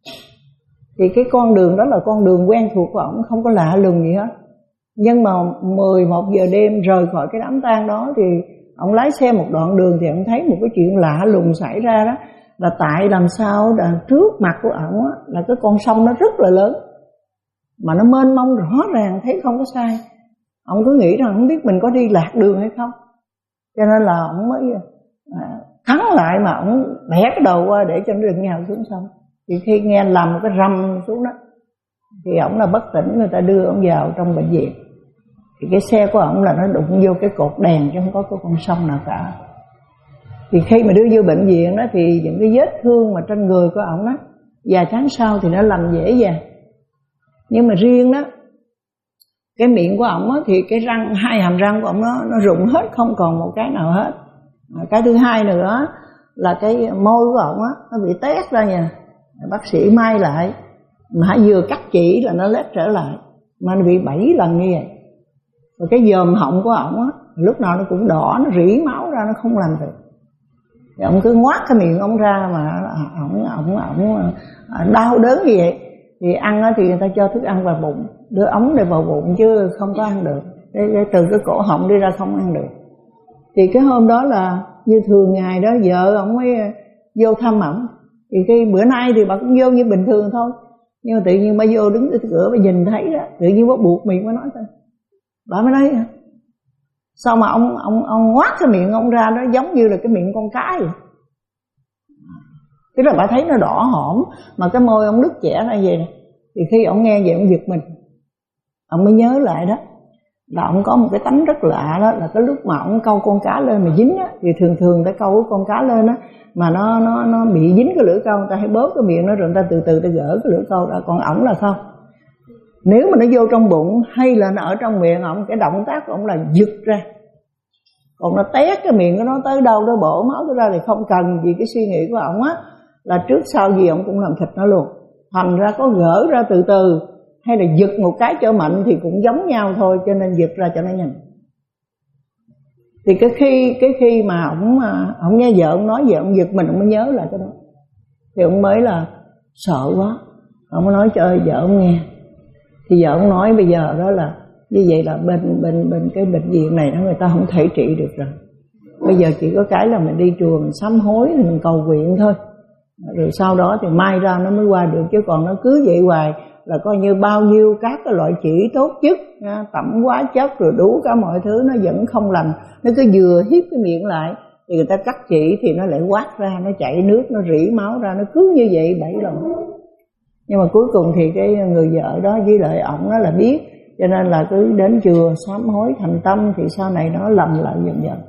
Thì cái con đường đó là con đường quen thuộc của ông, không có lạ lùng gì hết. Nhưng mà mười một giờ đêm rời khỏi cái đám tang đó thì ông lái xe một đoạn đường thì ông thấy một cái chuyện lạ lùng xảy ra đó. Là tại làm sao là trước mặt của ổng là cái con sông nó rất là lớn, mà nó mênh mông rõ ràng, thấy không có sai. Ông cứ nghĩ rằng không biết mình có đi lạc đường hay không, cho nên là ổng mới à, thắng lại mà ổng bẻ cái đầu qua để cho nó đừng nhào xuống sông. Thì khi nghe làm một cái rầm xuống đó thì ổng là bất tỉnh, người ta đưa ổng vào trong bệnh viện. Thì cái xe của ổng là nó đụng vô cái cột đèn chứ không có cái con sông nào cả. Thì khi mà đưa vô bệnh viện đó thì những cái vết thương mà trên người của ổng đó vài tháng sau thì nó lành dễ dàng. Nhưng mà riêng đó cái miệng của ổng thì cái răng, hai hàm răng của ổng nó nó rụng hết, không còn một cái nào hết. Cái thứ hai nữa là cái môi của ổng á nó bị tét ra nha. Bác sĩ may lại mà vừa cắt chỉ là nó lết trở lại, mà nó bị bảy lần như vậy. Rồi cái dòm họng của ổng á lúc nào nó cũng đỏ, nó rỉ máu ra, nó không làm được. Thì ông cứ ngoác cái miệng ông ra mà ổng ổng ổng đau đớn như vậy. Thì ăn thì người ta cho thức ăn vào bụng, đưa ống để vào bụng chứ không có ăn được. Cái, cái từ cái cổ họng đi ra không ăn được. Thì cái hôm đó là như thường ngày đó vợ ổng mới vô thăm ổng. Thì cái bữa nay thì bà cũng vô như bình thường thôi, nhưng mà tự nhiên bà vô đứng ở cửa bà nhìn thấy đó, tự nhiên bà buộc miệng bà nói thôi. Bà mới nói sao mà ông ông ông ngoác cái miệng ông ra đó giống như là cái miệng con cái vậy. Tức là bà thấy nó đỏ hỏn mà cái môi ông đứt chẻ ra vậy nè. Thì khi ông nghe vậy ông giật mình, ông mới nhớ lại đó là ông có một cái tánh rất lạ, đó là cái lúc mà ông câu con cá lên mà dính á, thì thường thường ta câu con cá lên á mà nó nó nó bị dính cái lưỡi câu, người ta hay bóp cái miệng nó rồi người ta từ từ ta gỡ cái lưỡi câu ra. Còn ổng là không, nếu mà nó vô trong bụng hay là nó ở trong miệng ổng, cái động tác của ổng là giật ra. Còn nó tét cái miệng của nó tới đâu nó bổ máu tới ra thì không cần. Vì cái suy nghĩ của ổng á là trước sau gì ổng cũng làm thịt nó luôn. Thành ra có gỡ ra từ từ hay là giật một cái cho mạnh thì cũng giống nhau thôi, cho nên giật ra cho nó nhanh. Thì cái khi cái khi mà ổng ổng nghe vợ ổng nói vợ ổng giật mình, ổng mới nhớ lại cái đó. Thì ổng mới là sợ quá, ổng mới nói cho vợ ổng nghe. Thì vợ ổng nói bây giờ đó là như vậy là bên bên bên cái bệnh viện này đó người ta không thể trị được rồi. Bây giờ chỉ có cái là mình đi chùa mình sám hối, mình cầu nguyện thôi. Rồi sau đó thì mai ra nó mới qua được, chứ còn nó cứ vậy hoài là coi như bao nhiêu các cái loại chỉ tốt nhất, tẩm hóa chất rồi đủ cả mọi thứ nó vẫn không lành. Nó cứ vừa hiếp cái miệng lại thì người ta cắt chỉ thì nó lại quát ra, nó chảy nước, nó rỉ máu ra, nó cứ như vậy bảy lần. Nhưng mà cuối cùng thì cái người vợ đó với lại ổng đó là biết, cho nên là cứ đến chùa sám hối thành tâm thì sau này nó lầm lại dần dần.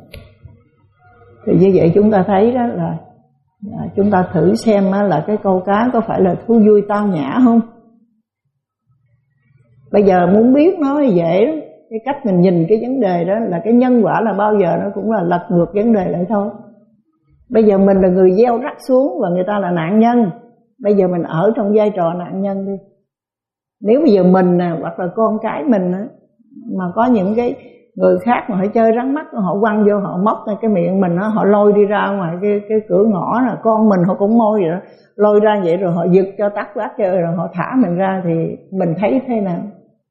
Thì như vậy chúng ta thấy đó là à, chúng ta thử xem là cái câu cá có phải là thú vui tao nhã không. Bây giờ muốn biết nó dễ, cái cách mình nhìn cái vấn đề đó là cái nhân quả là bao giờ nó cũng là lật ngược vấn đề lại thôi. Bây giờ mình là người gieo rắc xuống và người ta là nạn nhân. Bây giờ mình ở trong vai trò nạn nhân đi. Nếu bây giờ mình nè, hoặc là con cái mình á, mà có những cái người khác mà họ chơi rắn mắt, họ quăng vô, họ móc ra cái miệng mình á, họ lôi đi ra ngoài cái cái cửa ngõ, là con mình họ cũng môi vậy đó, lôi ra vậy rồi họ giật cho tắt quát chơi rồi họ thả mình ra, thì mình thấy thế nào?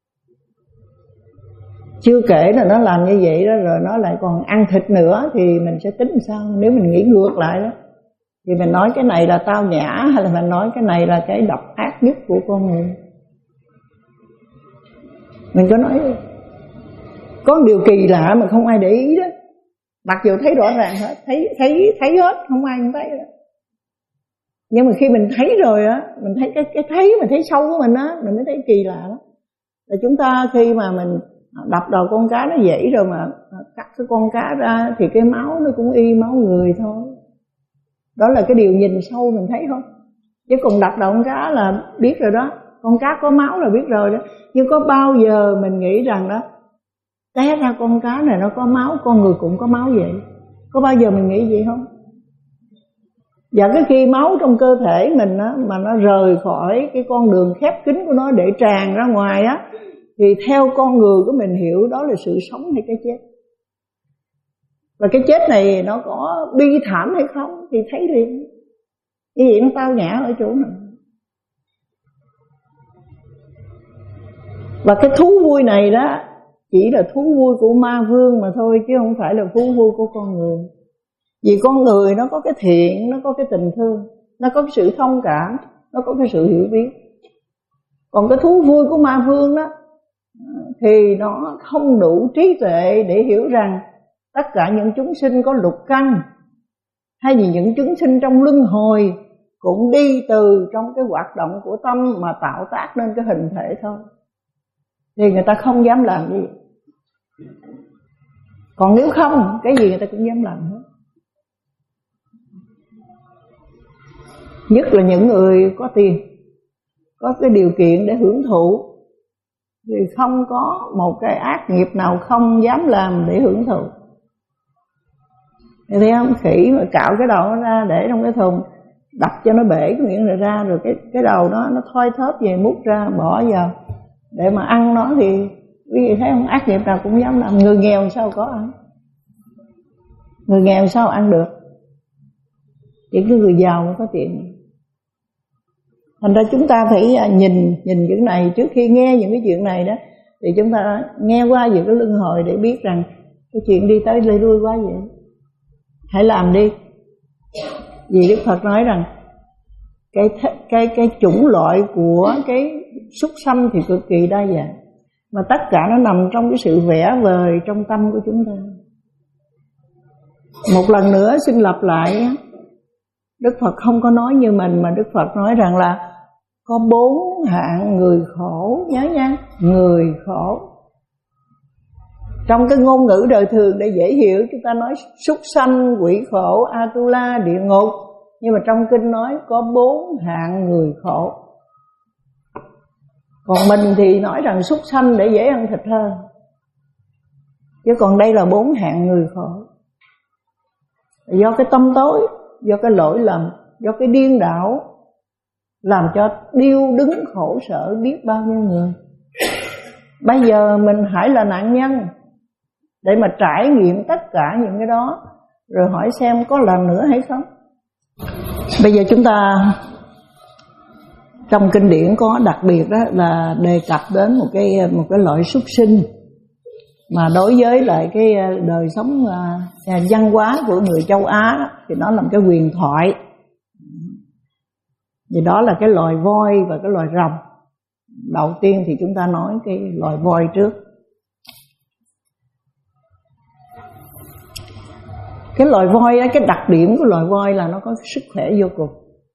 Chưa kể là nó làm như vậy đó rồi nó lại còn ăn thịt nữa, thì mình sẽ tính sao? Nếu mình nghĩ ngược lại đó, thì mình nói cái này là tao nhã, hay là mình nói cái này là cái độc ác nhất của con người? Mình có nói có điều kỳ lạ mà không ai để ý đó, mặc dù thấy rõ ràng hết, thấy thấy thấy hết, không ai không thấy đó. Nhưng mà khi mình thấy rồi á, mình thấy cái cái thấy mình thấy sâu của mình á, mình mới thấy kỳ lạ đó. Là chúng ta khi mà mình đập đầu con cá nó dãy rồi mà cắt cái con cá ra thì cái máu nó cũng y máu người thôi. Đó là cái điều nhìn sâu mình thấy không? Chứ còn đập đầu con cá là biết rồi đó, con cá có máu là biết rồi đó. Nhưng có bao giờ mình nghĩ rằng đó, té ra con cá này nó có máu, con người cũng có máu vậy? Có bao giờ mình nghĩ vậy không? Và cái khi máu trong cơ thể mình á, mà nó rời khỏi cái con đường khép kín của nó để tràn ra ngoài á, thì theo con người của mình hiểu đó là sự sống hay cái chết. Và cái chết này nó có bi thảm hay không thì thấy liền. Như vậy nó tao nhã ở chỗ này. Và cái thú vui này đó chỉ là thú vui của ma vương mà thôi, chứ không phải là thú vui của con người. Vì con người nó có cái thiện, nó có cái tình thương, nó có cái sự thông cảm, nó có cái sự hiểu biết. Còn cái thú vui của ma vương đó thì nó không đủ trí tuệ để hiểu rằng tất cả những chúng sinh có lục căn, hay vì những chúng sinh trong luân hồi cũng đi từ trong cái hoạt động của tâm mà tạo tác nên cái hình thể thôi. Thì người ta không dám làm gì. Còn nếu không, cái gì người ta cũng dám làm hết. Nhất là những người có tiền, có cái điều kiện để hưởng thụ, thì không có một cái ác nghiệp nào không dám làm để hưởng thụ. Thì thấy không? Khỉ mà cạo cái đầu nó ra để trong cái thùng, đập cho nó bể cái miệng rồi ra, rồi cái cái đầu nó nó thoi thóp về múc ra bỏ vào để mà ăn nó, thì quý vị thấy không? Ác nghiệp nào cũng dám làm. Người nghèo sao có ăn? Người nghèo sao ăn được? Chỉ cái người giàu mới có tiền. Thành ra chúng ta phải nhìn nhìn những này trước khi nghe những cái chuyện này đó, thì chúng ta nghe qua về cái luân hồi để biết rằng cái chuyện đi tới lây lui quá vậy. Hãy làm đi. Vì Đức Phật nói rằng cái cái cái chủng loại của cái súc sanh thì cực kỳ đa dạng, mà tất cả nó nằm trong cái sự vẽ vời trong tâm của chúng ta. Một lần nữa xin lặp lại, Đức Phật không có nói như mình, mà Đức Phật nói rằng là có bốn hạng người khổ, nhớ nha, người khổ. Trong cái ngôn ngữ đời thường để dễ hiểu, chúng ta nói súc sanh, quỷ khổ, Atula, địa ngục. Nhưng mà trong kinh nói có bốn hạng người khổ. Còn mình thì nói rằng súc sanh để dễ ăn thịt hơn. Chứ còn đây là bốn hạng người khổ. Do cái tâm tối, do cái lỗi lầm, do cái điên đảo, làm cho điêu đứng khổ sở biết bao nhiêu người. Bây giờ mình hãy là nạn nhân để mà trải nghiệm tất cả những cái đó, rồi hỏi xem có lần nữa hay không. Bây giờ chúng ta trong kinh điển có đặc biệt đó là đề cập đến một cái một cái loại súc sinh mà đối với lại cái đời sống uh, văn hóa của người châu Á đó, thì nó là một cái huyền thoại. Thì đó là cái loài voi và cái loài rồng. Đầu tiên thì chúng ta nói cái loài voi trước. Cái loài voi, cái đặc điểm của loài voi là nó có sức khỏe vô cùng.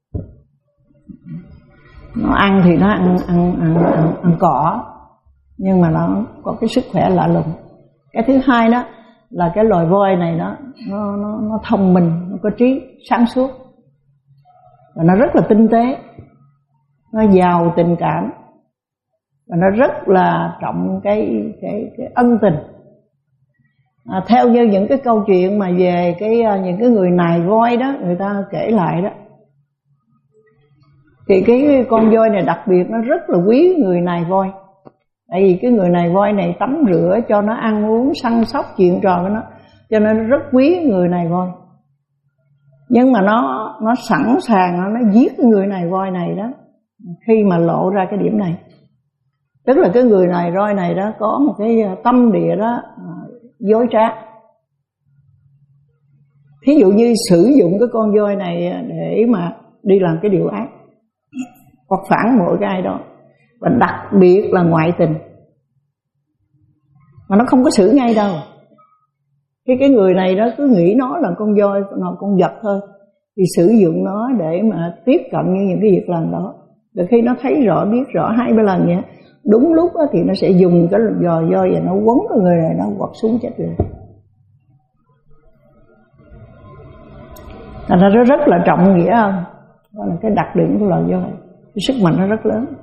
Nó ăn thì nó ăn ăn ăn ăn, ăn cỏ, nhưng mà nó có cái sức khỏe lạ lùng. Cái thứ hai đó là cái loài voi này đó, nó nó nó thông minh, nó có trí sáng suốt, và nó rất là tinh tế, nó giàu tình cảm. và nó rất là trọng cái cái cái ân tình. À, theo như những cái câu chuyện mà về cái những cái người nài voi đó, người ta kể lại đó, thì cái con voi này đặc biệt nó rất là quý người nài voi. Tại vì cái người nài voi này tắm rửa cho nó, ăn uống, săn sóc chuyện trò với nó, cho nên nó rất quý người nài voi. Nhưng mà nó nó sẵn sàng nó, nó giết cái người nài voi này đó khi mà lộ ra cái điểm này. Tức là cái người nài voi này đó có một cái tâm địa đó dối trá. Thí dụ như sử dụng cái con voi này để mà đi làm cái điều ác hoặc phản bội cái ai đó, và đặc biệt là ngoại tình, mà nó không có xử ngay đâu. Khi cái người này đó cứ nghĩ nó là con voi, nó con vật thôi, thì sử dụng nó để mà tiếp cận như những cái việc làm đó. Rồi khi nó thấy rõ, biết rõ hai ba lần vậy, đúng lúc đó thì nó sẽ dùng cái giò voi và nó quấn cái người này, nó quật xuống chết rồi. Thành ra nó rất là trọng nghĩa không? Đó là cái đặc điểm của loài voi. Cái sức mạnh nó rất lớn.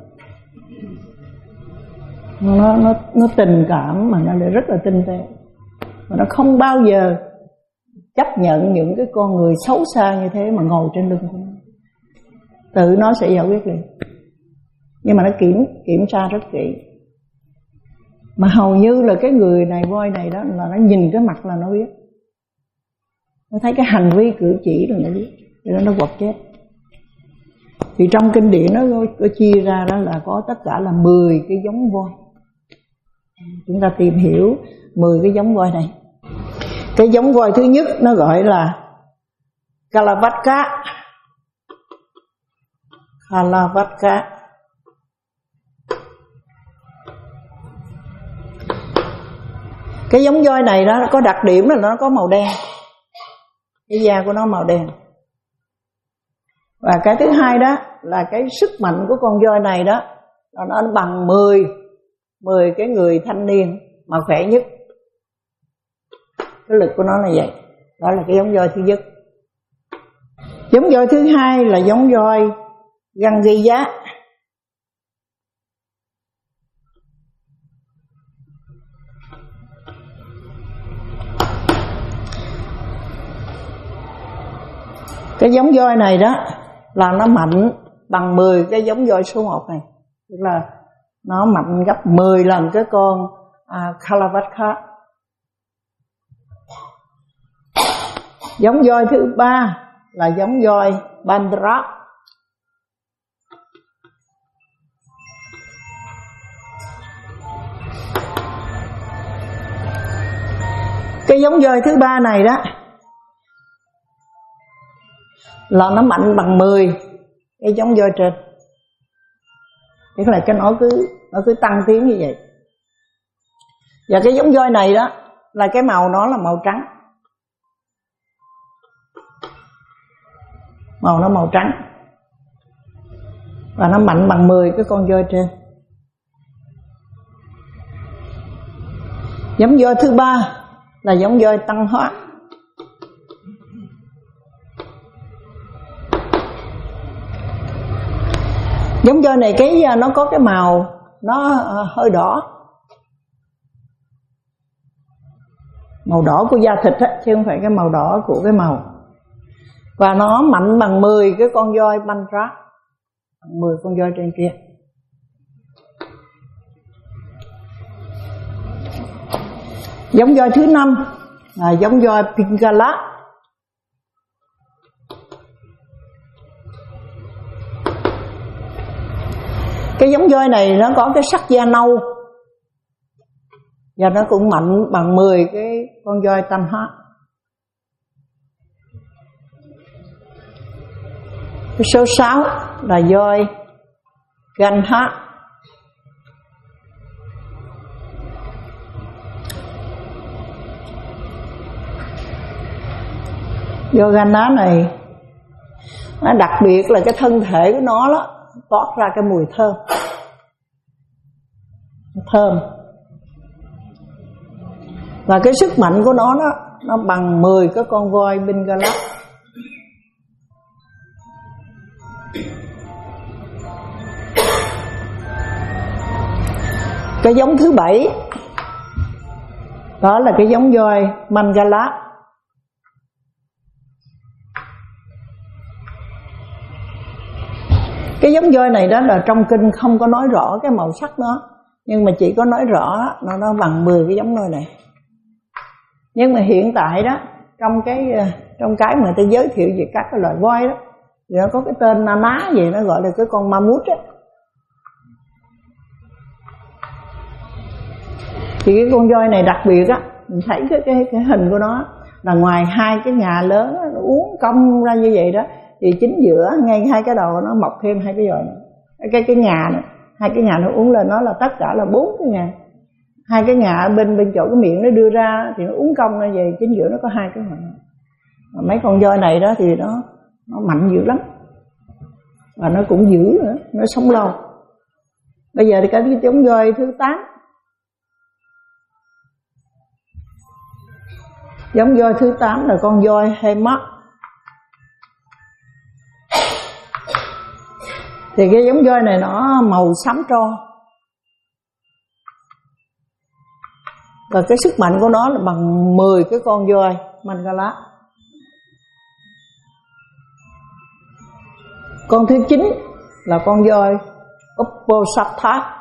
Nó, nó, nó tình cảm mà nó lại rất là tinh tế. Mà nó không bao giờ chấp nhận những cái con người xấu xa như thế mà ngồi trên lưng của nó. Tự nó sẽ giải quyết liền. Nhưng mà nó kiểm kiểm tra rất kỹ. Mà hầu như là cái người này voi này đó là nó nhìn cái mặt là nó biết. Nó thấy cái hành vi cử chỉ là nó biết. Cho nên nó quật chết. Thì trong kinh điển nó có, có chia ra đó là có tất cả là mười cái giống voi. Chúng ta tìm hiểu mười cái giống voi này. Cái giống voi thứ nhất nó gọi là Kalavatka. Kalavatka. Cái giống voi này đó có đặc điểm là nó có màu đen. Cái da của nó màu đen. Và cái thứ hai đó là cái sức mạnh của con voi này đó là nó bằng mười mười cái người thanh niên mà khỏe nhất. Cái lực của nó là vậy. Đó là cái giống voi thứ nhất. Giống voi thứ hai là giống voi Gangiya. Cái giống voi này đó là nó mạnh bằng mười cái giống voi số một này. Tức là nó mạnh gấp mười lần cái con à, Kalavatka. Giống voi thứ ba là giống voi Bandra. Cái giống voi thứ ba này đó là nó mạnh bằng mười cái giống voi trên. Tức là cái nó cứ nó cứ tăng tiến như vậy. Và cái giống voi này đó là cái màu nó là màu trắng. Màu nó màu trắng. Và nó mạnh bằng mười cái con voi trên. Giống voi thứ ba là giống voi tăng hóa. Giống voi này cái nó có cái màu nó hơi đỏ. Màu đỏ của da thịt á, chứ không phải cái màu đỏ của cái màu. Và nó mạnh bằng mười cái con voi Bandra, mười con voi trên kia. Giống voi thứ năm là giống voi Pingala. Cái giống voi này nó có cái sắc da nâu và nó cũng mạnh bằng mười cái con voi Tanha. Cái số sáu là voi Ganha. Voi Ganha này nó đặc biệt là cái thân thể của nó đó toát ra cái mùi thơm. Thơm. Và cái sức mạnh của nó đó nó bằng mười cái con voi Bengala. Cái giống thứ bảy đó là cái giống voi Mangala. Cái giống voi này đó là trong kinh không có nói rõ cái màu sắc nó, nhưng mà chỉ có nói rõ nó nó bằng mười cái giống voi này. Nhưng mà hiện tại đó trong cái trong cái mà người ta giới thiệu về các cái loài voi đó thì nó có cái tên na ná gì, nó gọi là cái con mammoth á. Thì cái con voi này đặc biệt á, mình thấy cái cái cái hình của nó là ngoài hai cái ngà lớn đó, nó uốn cong ra như vậy đó, thì chính giữa ngay hai cái đầu nó mọc thêm hai cái voi nữa. Cái cái ngà này, hai cái ngà nó uốn lên, nó là tất cả là bốn cái ngà. Hai cái ngà bên bên chỗ cái miệng nó đưa ra thì nó uốn cong ra vậy, chính giữa nó có hai cái ngà. Mấy con voi này đó thì nó nó mạnh dữ lắm, và nó cũng dữ nữa, nó sống lâu. Bây giờ thì cái giống voi thứ tám. Giống voi thứ tám là con voi Hemat. Thì cái giống voi này nó màu xám tro, và cái sức mạnh của nó là bằng mười cái con voi Mangala. Con thứ chín là con voi Uposatha.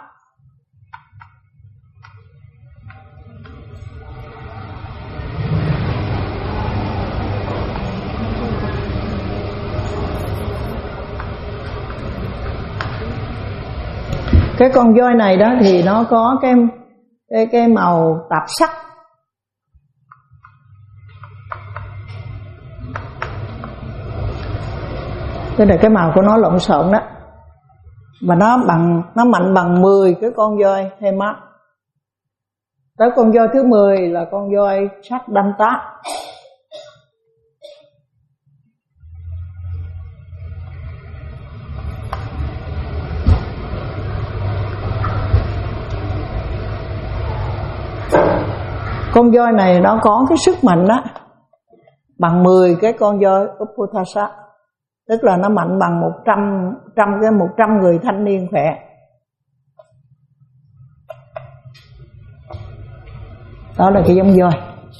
Cái con voi này đó thì nó có cái cái cái màu tạp sắc. Tức là cái màu của nó lộn xộn đó. Và nó bằng nó mạnh bằng mười cái con voi Hemat. Tới con voi thứ mười là con voi Saddanta. Con voi này nó có cái sức mạnh đó bằng mười cái con voi Uposatha, tức là nó mạnh bằng một trăm trăm cái một trăm người thanh niên khỏe. Đó là cái giống voi.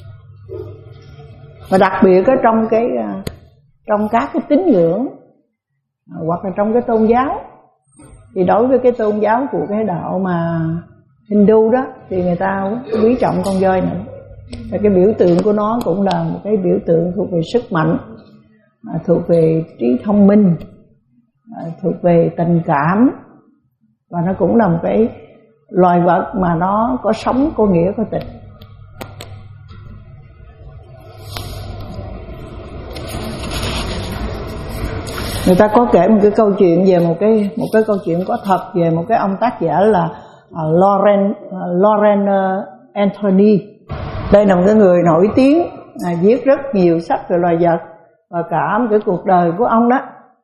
Và đặc biệt ở trong cái trong các cái tín ngưỡng hoặc là trong cái tôn giáo, thì đối với cái tôn giáo của cái đạo mà Hindu đó thì người ta quý trọng con voi này. Và cái biểu tượng của nó cũng là một cái biểu tượng thuộc về sức mạnh, thuộc về trí thông minh, thuộc về tình cảm, và nó cũng là một cái loài vật mà nó có sống, có nghĩa, có tình. Người ta có kể một cái câu chuyện về một cái một cái câu chuyện có thật về một cái ông tác giả là uh, Lauren uh, Lauren uh, Anthony. Đây là một cái người nổi tiếng, à, viết rất nhiều sách về loài vật, và cả một cái cuộc đời của ông đó,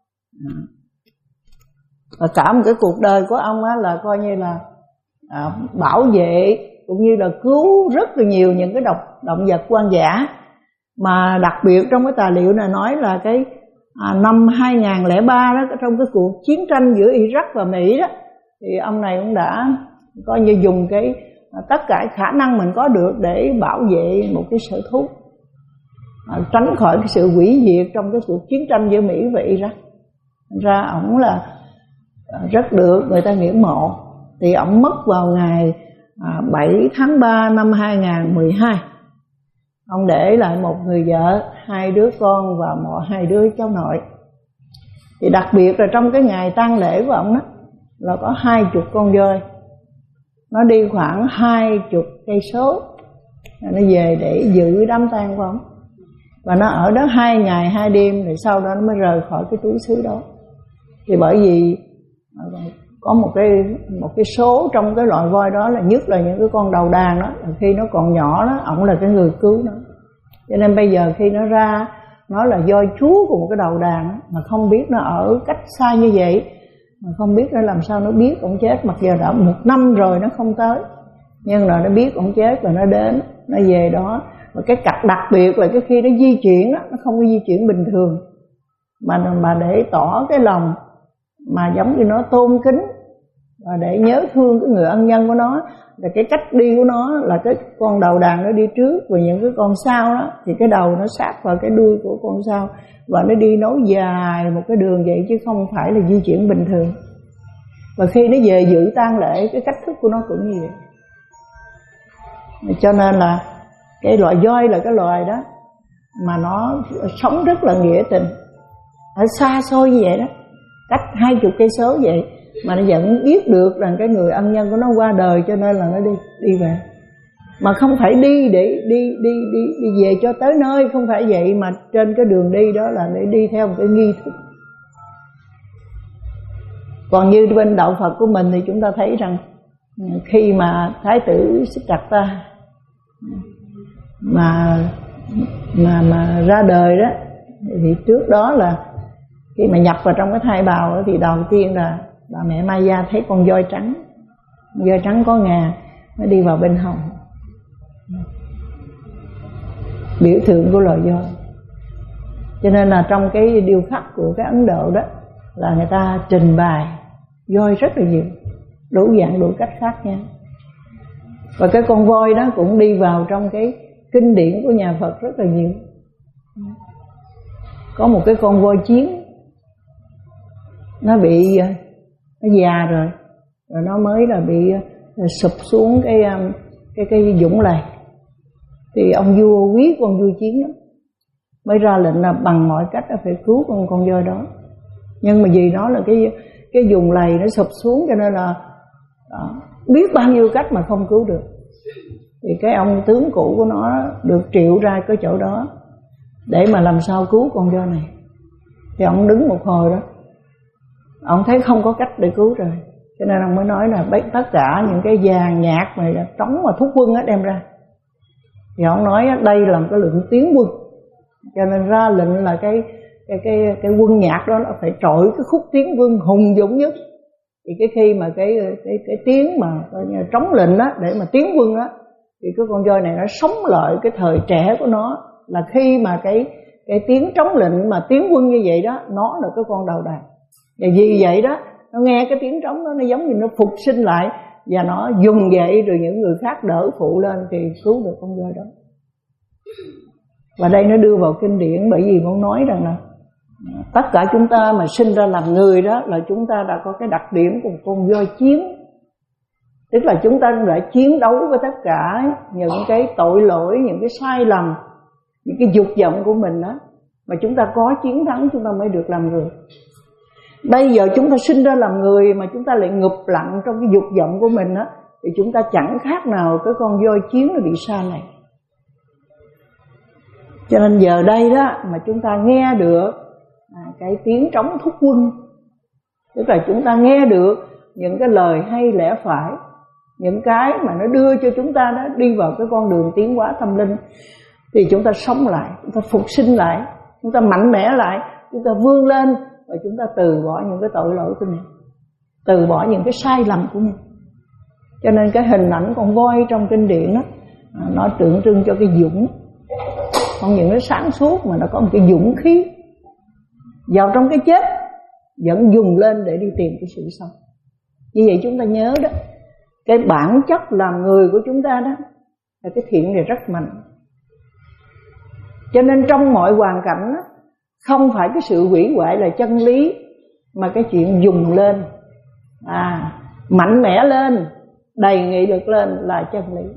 và cả một cái cuộc đời của ông đó là coi như là à, bảo vệ cũng như là cứu rất là nhiều những cái động động vật hoang dã. Mà đặc biệt trong cái tài liệu này nói là cái à, năm hai nghìn không trăm lẻ ba đó, trong cái cuộc chiến tranh giữa Iraq và Mỹ đó, thì ông này cũng đã coi như dùng cái tất cả khả năng mình có được để bảo vệ một cái sở thú, à, tránh khỏi cái sự hủy diệt trong cái cuộc chiến tranh giữa Mỹ và Iraq. Thành ra ổng là rất được người ta ngưỡng mộ. Thì ổng mất vào ngày à, bảy tháng ba năm hai nghìn không trăm mười hai. Ông để lại một người vợ, hai đứa con và một hai đứa cháu nội. Thì đặc biệt là trong cái ngày tang lễ của ông đó là có hai chục con voi, nó đi khoảng hai chục cây số, nó về để giữ đám tang của ông. Và nó ở đó hai ngày hai đêm, rồi sau đó nó mới rời khỏi cái túi xứ đó. Thì bởi vì có một cái một cái số trong cái loại voi đó, là nhất là những cái con đầu đàn đó, là khi nó còn nhỏ đó, ổng là cái người cứu nó. Cho nên bây giờ khi nó ra, nó là voi chúa của một cái đầu đàn đó, mà không biết nó ở cách xa như vậy, mà không biết nó làm sao nó biết ổng chết, mặc giờ đã một năm rồi nó không tới, nhưng là nó biết ổng chết và nó đến, nó về đó. Và cái cặp đặc biệt là cái khi nó di chuyển đó, nó không có di chuyển bình thường, mà mà để tỏ cái lòng mà giống như nó tôn kính và để nhớ thương cái người ân nhân của nó. Là cái cách đi của nó là cái con đầu đàn nó đi trước, và những cái con sau đó thì cái đầu nó sát vào cái đuôi của con sau, và nó đi nối dài một cái đường vậy, chứ không phải là di chuyển bình thường. Và khi nó về dự tang lễ, cái cách thức của nó cũng như vậy. Cho nên là cái loài voi là cái loài đó mà nó sống rất là nghĩa tình, ở xa xôi như vậy đó, cách hai chục cây số vậy mà nó vẫn biết được rằng cái người ân nhân của nó qua đời, cho nên là nó đi đi về. Mà không phải đi để đi đi đi đi về cho tới nơi, không phải vậy, mà trên cái đường đi đó là để đi theo một cái nghi thức. Còn như bên đạo Phật của mình thì chúng ta thấy rằng khi mà Thái tử Siddhartha mà mà mà ra đời đó, thì trước đó là khi mà nhập vào trong cái thai bào đó, thì đầu tiên là bà mẹ Maya thấy con voi trắng, voi trắng có ngà, nó đi vào bên hông, biểu tượng của loài voi. Cho nên là trong cái điêu khắc của cái Ấn Độ đó là người ta trình bày voi rất là nhiều, đủ dạng đủ cách khác nhau. Và cái con voi đó cũng đi vào trong cái kinh điển của nhà Phật rất là nhiều. Có một cái con voi chiến, nó bị nó già rồi, rồi nó mới là bị sụp xuống cái cái cái dũng lầy. Thì ông vua quý con vua chiến đó, mới ra lệnh là bằng mọi cách phải cứu con con voi đó. Nhưng mà vì nó là cái cái vùng lầy nó sụp xuống, cho nên là đó, biết bao nhiêu cách mà không cứu được. Thì cái ông tướng cũ của nó được triệu ra cái chỗ đó để mà làm sao cứu con voi này. Thì ông đứng một hồi đó, ông thấy không có cách để cứu rồi, cho nên ông mới nói là tất cả những cái vàng nhạc này là trống mà thúc quân á đem ra. Thì ông nói đây là một cái lượng tiến quân, cho nên ra lệnh là cái cái cái cái quân nhạc đó nó phải trội cái khúc tiến quân hùng dũng nhất. Thì cái khi mà cái cái cái tiếng mà trống lệnh á để mà tiến quân á, thì cái con voi này nó sống lại cái thời trẻ của nó, là khi mà cái cái tiếng trống lệnh mà tiến quân như vậy đó, nó là cái con đầu đàn. Và vì vậy đó, nó nghe cái tiếng trống đó, nó giống như nó phục sinh lại, và nó dùng dậy, rồi những người khác đỡ phụ lên thì cứu được con voi đó. Và đây nó đưa vào kinh điển, bởi vì muốn nói rằng là tất cả chúng ta mà sinh ra làm người đó, là chúng ta đã có cái đặc điểm của một con voi chiến. Tức là chúng ta đã chiến đấu với tất cả những cái tội lỗi, những cái sai lầm, những cái dục vọng của mình đó, mà chúng ta có chiến thắng chúng ta mới được làm người. Bây giờ chúng ta sinh ra làm người mà chúng ta lại ngụp lặng trong cái dục vọng của mình đó, thì chúng ta chẳng khác nào cái con voi chiến nó bị sa này. Cho nên giờ đây đó mà chúng ta nghe được à, cái tiếng trống thúc quân, tức là chúng ta nghe được những cái lời hay lẽ phải, những cái mà nó đưa cho chúng ta đó đi vào cái con đường tiến hóa tâm linh, thì chúng ta sống lại, chúng ta phục sinh lại, chúng ta mạnh mẽ lại, chúng ta vươn lên, và chúng ta từ bỏ những cái tội lỗi của mình, từ bỏ những cái sai lầm của mình. Cho nên cái hình ảnh con voi trong kinh điển đó, nó tượng trưng cho cái dũng, không những nó sáng suốt mà nó có một cái dũng khí, vào trong cái chết vẫn dùng lên để đi tìm cái sự sống. Như vậy chúng ta nhớ đó, cái bản chất làm người của chúng ta đó là cái thiện này rất mạnh. Cho nên trong mọi hoàn cảnh đó, không phải cái sự hủy hoại là chân lý, mà cái chuyện dùng lên, à, mạnh mẽ lên, đầy nghị lực lên là chân lý.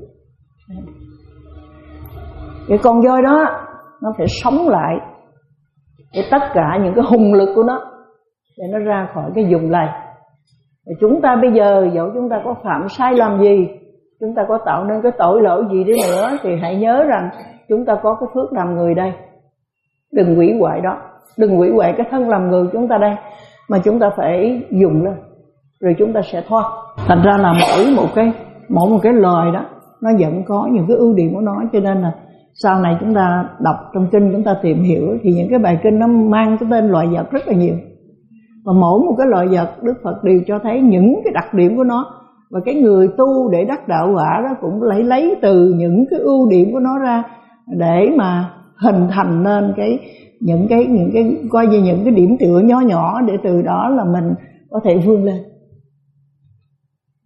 Cái con voi đó nó phải sống lại để tất cả những cái hùng lực của nó để nó ra khỏi cái vùng lầy. Và chúng ta bây giờ dẫu chúng ta có phạm sai lầm gì, chúng ta có tạo nên cái tội lỗi gì đi nữa, thì hãy nhớ rằng chúng ta có cái phước làm người đây. Đừng hủy hoại đó, đừng hủy hoại cái thân làm người chúng ta đây, mà chúng ta phải dùng lên, rồi chúng ta sẽ thoát. Thành ra là mỗi một cái mỗi một cái loài đó nó vẫn có những cái ưu điểm của nó. Cho nên là sau này chúng ta đọc trong kinh, chúng ta tìm hiểu, thì những cái bài kinh nó mang cái tên loài vật rất là nhiều. Và mỗi một cái loài vật Đức Phật đều cho thấy những cái đặc điểm của nó. Và cái người tu để đắc đạo quả đó cũng lấy lấy từ những cái ưu điểm của nó ra, để mà hình thành nên cái những cái những cái coi như những cái điểm tựa nhỏ nhỏ, để từ đó là mình có thể vươn lên.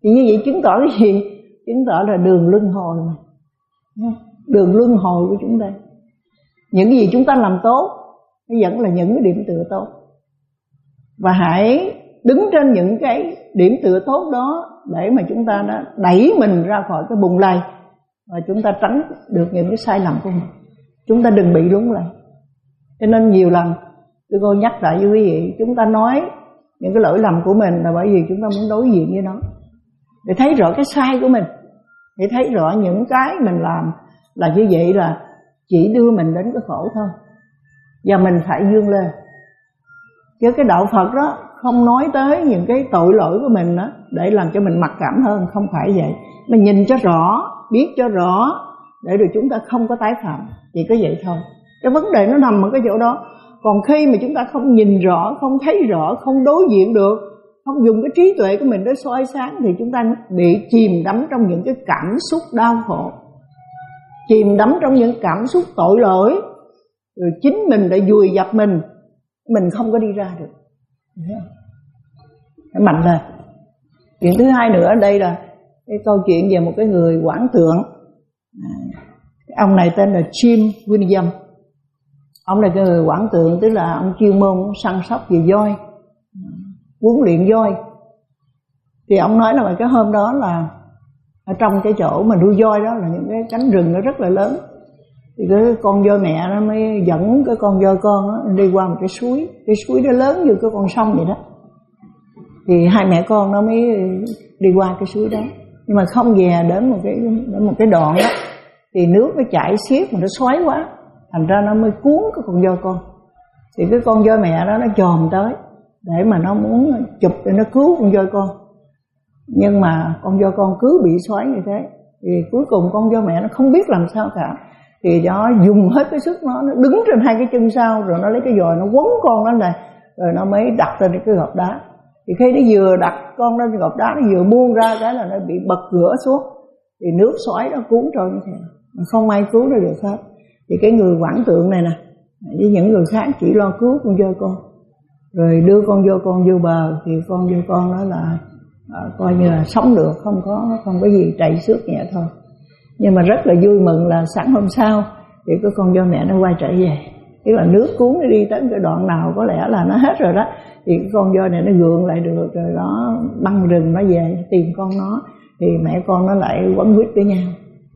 Thì như vậy chứng tỏ cái gì? Chứng tỏ là đường luân hồi mà. Đường luân hồi của chúng ta, những cái gì chúng ta làm tốt nó vẫn là những cái điểm tựa tốt. Và hãy đứng trên những cái điểm tựa tốt đó để mà chúng ta đã đẩy mình ra khỏi cái bùn lầy, và chúng ta tránh được những cái sai lầm của mình. Chúng ta đừng bị lún lầy. Cho nên nhiều lần tôi cô nhắc lại với quý vị, chúng ta nói những cái lỗi lầm của mình là bởi vì chúng ta muốn đối diện với nó, để thấy rõ cái sai của mình, để thấy rõ những cái mình làm là như vậy là chỉ đưa mình đến cái khổ thôi, và mình phải vươn lên. Chứ cái đạo Phật đó không nói tới những cái tội lỗi của mình đó để làm cho mình mặc cảm hơn, không phải vậy. Mình nhìn cho rõ, biết cho rõ để rồi chúng ta không có tái phạm, chỉ có vậy thôi. Cái vấn đề nó nằm ở cái chỗ đó. Còn khi mà chúng ta không nhìn rõ, không thấy rõ, không đối diện được, không dùng cái trí tuệ của mình để soi sáng, thì chúng ta bị chìm đắm trong những cái cảm xúc đau khổ, chìm đắm trong những cảm xúc tội lỗi, rồi chính mình đã vùi dập mình, mình không có đi ra được. Phải mạnh lên. Chuyện thứ hai nữa ở đây là cái câu chuyện về một cái người quản tượng. Ông này tên là Jim William. Ông là cái người quản tượng, tức là ông chuyên môn săn sóc về voi, huấn luyện voi. Thì ông nói là cái hôm đó là ở trong cái chỗ mà nuôi voi đó là những cái cánh rừng nó rất là lớn. Thì cái con voi mẹ nó mới dẫn cái con voi con đó đi qua một cái suối. Cái suối đó lớn như cái con sông vậy đó. Thì hai mẹ con nó mới đi qua cái suối đó. Nhưng mà không về đến một cái đến một cái đoạn đó thì nước nó chảy xiết mà nó xoáy quá, thành ra nó mới cuốn cái con voi con. Thì cái con voi mẹ đó nó chồm tới để mà nó muốn chụp để nó cứu con voi con. Nhưng mà con voi con cứ bị xoáy như thế. Thì cuối cùng con voi mẹ nó không biết làm sao cả. Thì nó dùng hết cái sức nó, nó đứng trên hai cái chân sau, rồi nó lấy cái dòi nó quấn con nó này, rồi nó mới đặt lên cái gọt đá. Thì khi nó vừa đặt con lên gọt đá, nó vừa buông ra cái là nó bị bật cửa xuống. Thì nước xoáy nó cuốn trôi như thế, không ai cứu nó được hết. Thì cái người quản tượng này nè, với những người khác chỉ lo cứu con voi con, rồi đưa con voi con vô bờ. Thì con voi con đó là à, coi như là sống được, không có không có gì trầy xước nhẹ thôi. Nhưng mà rất là vui mừng là sáng hôm sau thì cái con voi mẹ nó quay trở về. Tức là nước cuốn nó đi tới cái đoạn nào có lẽ là nó hết rồi đó, thì cái con voi này nó gượng lại được, rồi nó băng rừng nó về tìm con nó. Thì mẹ con nó lại quấn quýt với nhau.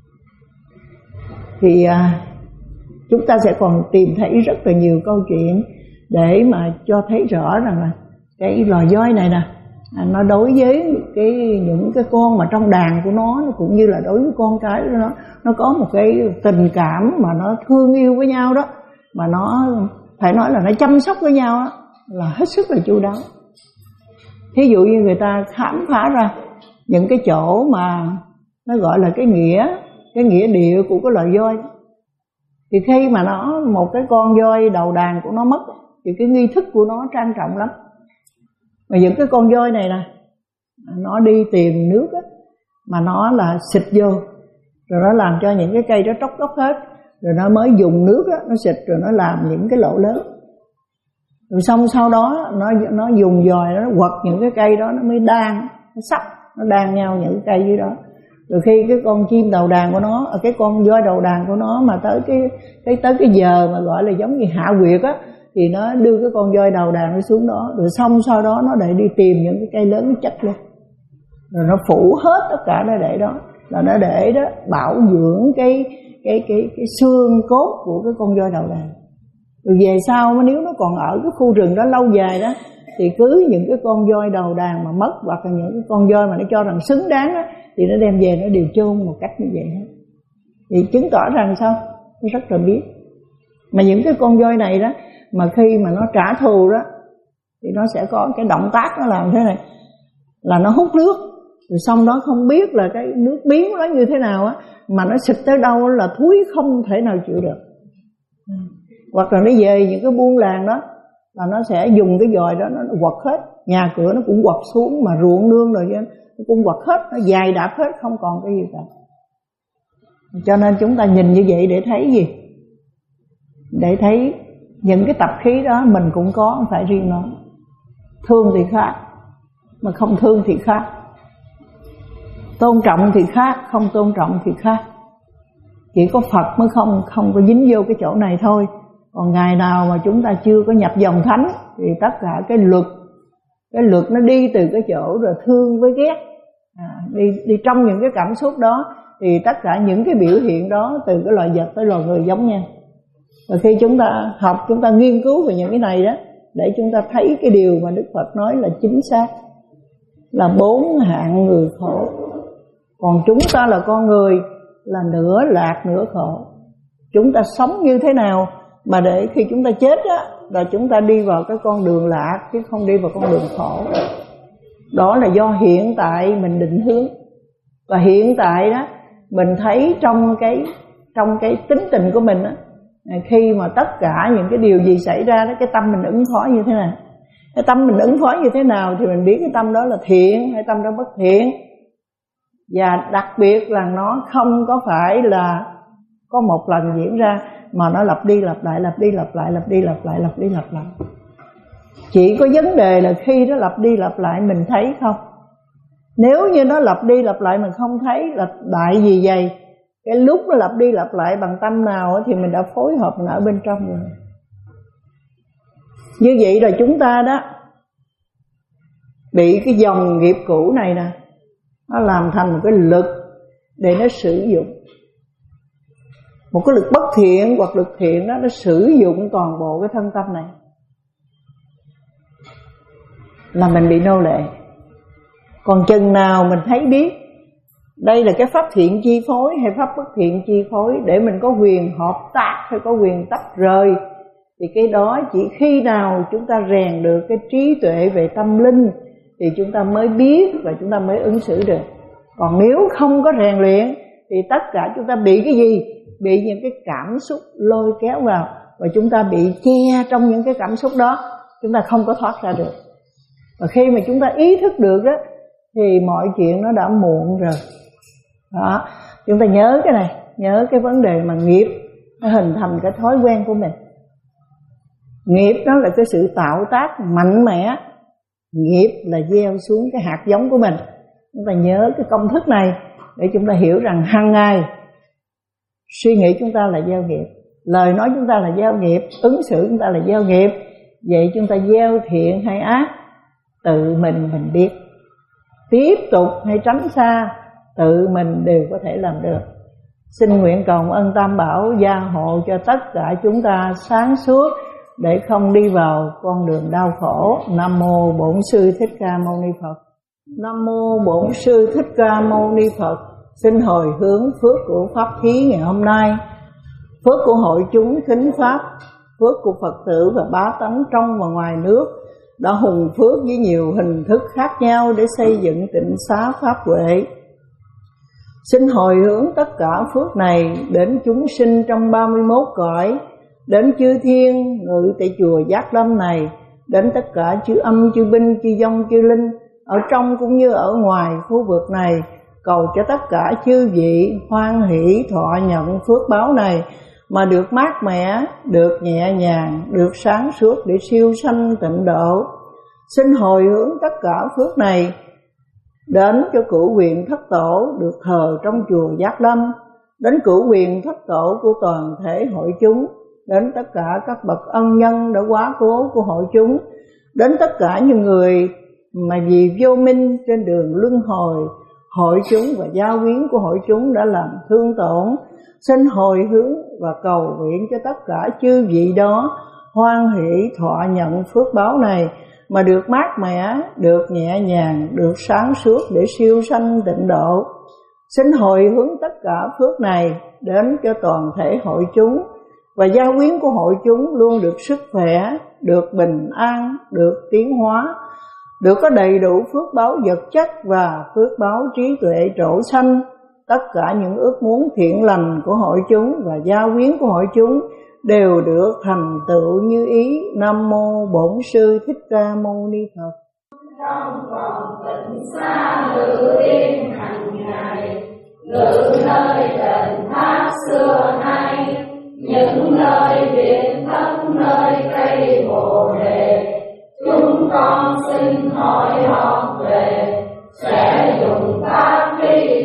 Thì à, chúng ta sẽ còn tìm thấy rất là nhiều câu chuyện để mà cho thấy rõ rằng là cái loài voi này nè, à, nó đối với cái những cái con mà trong đàn của nó, nó cũng như là đối với con cái của nó, nó có một cái tình cảm mà nó thương yêu với nhau đó, mà nó phải nói là nó chăm sóc với nhau đó, là hết sức là chu đáo. Thí dụ như người ta khám phá ra những cái chỗ mà nó gọi là cái nghĩa cái nghĩa địa của cái loài voi, thì khi mà nó một cái con voi đầu đàn của nó mất thì cái nghi thức của nó trang trọng lắm. Mà những cái con voi này nè, nó đi tìm nước á, mà nó là xịt vô, rồi nó làm cho những cái cây đó tróc gốc hết, rồi nó mới dùng nước á, nó xịt rồi nó làm những cái lỗ lớn. Rồi xong sau đó nó nó dùng dòi nó quật những cái cây đó, nó mới đan, nó sắp, nó đan nhau những cái cây dưới đó. Rồi khi cái con chim đầu đàn của nó, cái con voi đầu đàn của nó mà tới cái cái tới cái giờ mà gọi là giống như hạ quyệt á, thì nó đưa cái con voi đầu đàn nó xuống đó, rồi xong sau đó nó để đi tìm những cái cây lớn nó chất lên, rồi nó phủ hết tất cả nó để đó, là nó để đó bảo dưỡng cái cái cái cái xương cốt của cái con voi đầu đàn. Rồi về sau nếu nó còn ở cái khu rừng đó lâu dài đó, thì cứ những cái con voi đầu đàn mà mất, hoặc là những cái con voi mà nó cho rằng xứng đáng đó, thì nó đem về nó đều chôn một cách như vậy hết. Thì chứng tỏ rằng sao? Nó rất là biết. Mà những cái con voi này đó, mà khi mà nó trả thù đó, thì nó sẽ có cái động tác nó làm thế này, là nó hút nước, rồi xong đó không biết là cái nước biến nó như thế nào á, mà nó xịt tới đâu là thúi không thể nào chịu được. Hoặc là nó về những cái buôn làng đó, là nó sẽ dùng cái dòi đó nó quật hết, nhà cửa nó cũng quật xuống, mà ruộng nương rồi nó cũng quật hết, nó dài đạp hết, không còn cái gì cả. Cho nên chúng ta nhìn như vậy để thấy gì? Để thấy những cái tập khí đó mình cũng có, không phải riêng nó. Thương thì khác, mà không thương thì khác. Tôn trọng thì khác, không tôn trọng thì khác. Chỉ có Phật mới không không có dính vô cái chỗ này thôi. Còn ngày nào mà chúng ta chưa có nhập dòng thánh thì tất cả cái luật cái luật nó đi từ cái chỗ rồi thương với ghét, à, đi đi trong những cái cảm xúc đó thì tất cả những cái biểu hiện đó từ cái loài vật tới loài người giống nhau. Và khi chúng ta học, chúng ta nghiên cứu về những cái này đó, để chúng ta thấy cái điều mà Đức Phật nói là chính xác, là bốn hạng người khổ. Còn chúng ta là con người, là nửa lạc nửa khổ. Chúng ta sống như thế nào mà để khi chúng ta chết á, là chúng ta đi vào cái con đường lạc chứ không đi vào con đường khổ. Đó là do hiện tại mình định hướng. Và hiện tại đó mình thấy trong cái trong cái tính tình của mình á, khi mà tất cả những cái điều gì xảy ra đó, cái tâm mình ứng phó như thế nào. Cái tâm mình ứng phó như thế nào thì mình biết cái tâm đó là thiện hay tâm đó bất thiện. Và đặc biệt là nó không có phải là có một lần diễn ra, mà nó lặp đi lặp lại, lặp đi lặp lại, lặp đi lặp lại, lặp đi lặp lại. Chỉ có vấn đề là khi nó lặp đi lặp lại mình thấy không. Nếu như nó lặp đi lặp lại mình không thấy là tại vì vậy. Cái lúc nó lặp đi lặp lại bằng tâm nào thì mình đã phối hợp ở bên trong rồi. Như vậy là chúng ta đó bị cái dòng nghiệp cũ này nè, nó làm thành một cái lực để nó sử dụng. Một cái lực bất thiện hoặc lực thiện đó, nó sử dụng toàn bộ cái thân tâm này, là mình bị nô lệ. Còn chừng nào mình thấy biết đây là cái pháp thiện chi phối hay pháp bất thiện chi phối, để mình có quyền hợp tác hay có quyền tách rời, thì cái đó chỉ khi nào chúng ta rèn được cái trí tuệ về tâm linh thì chúng ta mới biết và chúng ta mới ứng xử được. Còn nếu không có rèn luyện thì tất cả chúng ta bị cái gì? Bị những cái cảm xúc lôi kéo vào, và chúng ta bị che trong những cái cảm xúc đó, chúng ta không có thoát ra được. Và khi mà chúng ta ý thức được đó, thì mọi chuyện nó đã muộn rồi. Đó, chúng ta nhớ cái này, nhớ cái vấn đề mà nghiệp nó hình thành cái thói quen của mình. Nghiệp đó là cái sự tạo tác mạnh mẽ. Nghiệp là gieo xuống cái hạt giống của mình. Chúng ta nhớ cái công thức này để chúng ta hiểu rằng hàng ngày suy nghĩ chúng ta là gieo nghiệp, lời nói chúng ta là gieo nghiệp, ứng xử chúng ta là gieo nghiệp. Vậy chúng ta gieo thiện hay ác tự mình mình biết. Tiếp tục hay tránh xa tự mình đều có thể làm được. Xin nguyện cầu ân Tam Bảo gia hộ cho tất cả chúng ta sáng suốt để không đi vào con đường đau khổ. Nam mô Bổn Sư Thích Ca Mâu Ni Phật. Nam mô Bổn Sư Thích Ca Mâu Ni Phật. Xin hồi hướng phước của pháp thí ngày hôm nay, phước của hội chúng thính pháp, phước của Phật tử và bá tánh trong và ngoài nước đã hùng phước với nhiều hình thức khác nhau để xây dựng tịnh xá pháp huệ. Xin hồi hướng tất cả phước này đến chúng sinh trong ba mươi mốt cõi, đến chư thiên ngự tại chùa Giác Lâm này, đến tất cả chư âm, chư binh, chư vong, chư linh ở trong cũng như ở ngoài khu vực này, cầu cho tất cả chư vị hoan hỷ thọ nhận phước báo này mà được mát mẻ, được nhẹ nhàng, được sáng suốt để siêu sanh tịnh độ. Xin hồi hướng tất cả phước này đến cho cửu quyền thất tổ được thờ trong chùa Giác Lâm, đến cửu quyền thất tổ của toàn thể hội chúng, đến tất cả các bậc ân nhân đã quá cố của hội chúng, đến tất cả những người mà vì vô minh trên đường luân hồi hội chúng và gia quyến của hội chúng đã làm thương tổn. Xin hồi hướng và cầu nguyện cho tất cả chư vị đó hoan hỷ thọ nhận phước báo này mà được mát mẻ, được nhẹ nhàng, được sáng suốt để siêu sanh tịnh độ. Xin hồi hướng tất cả phước này đến cho toàn thể hội chúng và gia quyến của hội chúng luôn được sức khỏe, được bình an, được tiến hóa, được có đầy đủ phước báo vật chất và phước báo trí tuệ trổ sanh. Tất cả những ước muốn thiện lành của hội chúng và gia quyến của hội chúng đều được thành tựu như ý. Nam mô Bổn Sư Thích Ca Mâu Ni Phật. Trong vòng tịnh xa ngự yên hàng ngày, ngự nơi đền tháp xưa nay, những nơi biển thấp nơi cây bồ đề. Chúng con xin hỏi họ về, sẽ dùng pháp đi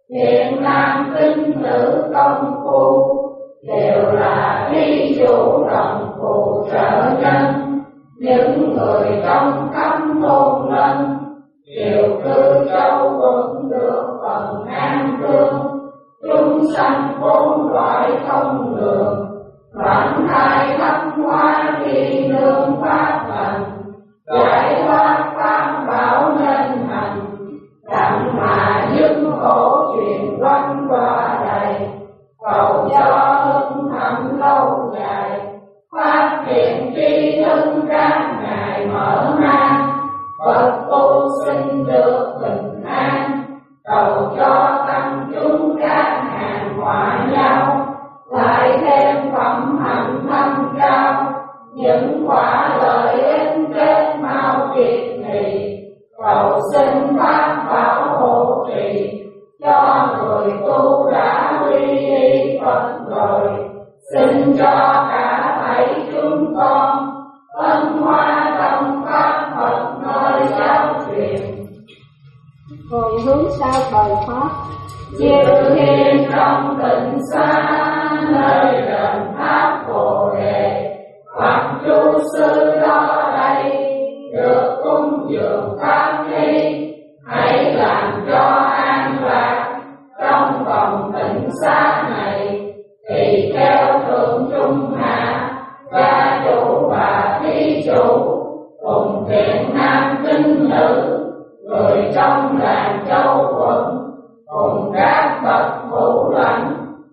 thiện nam tín nữ công phu, đều là thí chủ đồng phù trợ nhân. Những người trong khắp thôn lân, đều cư châu vẫn được phần an thương. Chúng sanh bốn loại không lường, vạn thai thắp hoa khi nương pháp lành. Giải thoát tam bảo nên hành, đặng mà những khổ chuyện quanh qua đầy. Cầu cho hưng thịnh lâu dài, phát triển tri thức các ngài mở mang. Phật tu sinh được bình an, cầu cho tăng chúng các hàng hòa nhau. Lại thêm phẩm hạnh thâm cao, những quả lợi ích kết mau kiệt nghị. Cầu xin pháp bảo hộ trì, cho người tu đã quy y Phật rồi. Xin cho cả thảy chúng con ân hoa tâm pháp Phật nơi giáo truyền. Hồi hướng sao thời Pháp, Như thiên trong tịnh xá, nơi đền tháp Bồ Đề. Phật chú sư đó đây, được cung dường pháp lý. Hãy làm cho an lạc trong vòng tịnh xá này. Tỳ kheo thượng trung hạ, gia chủ và thí chủ, cùng thiện nam tín nữ, người trong làng châu quận, cùng các bậc thủ lãnh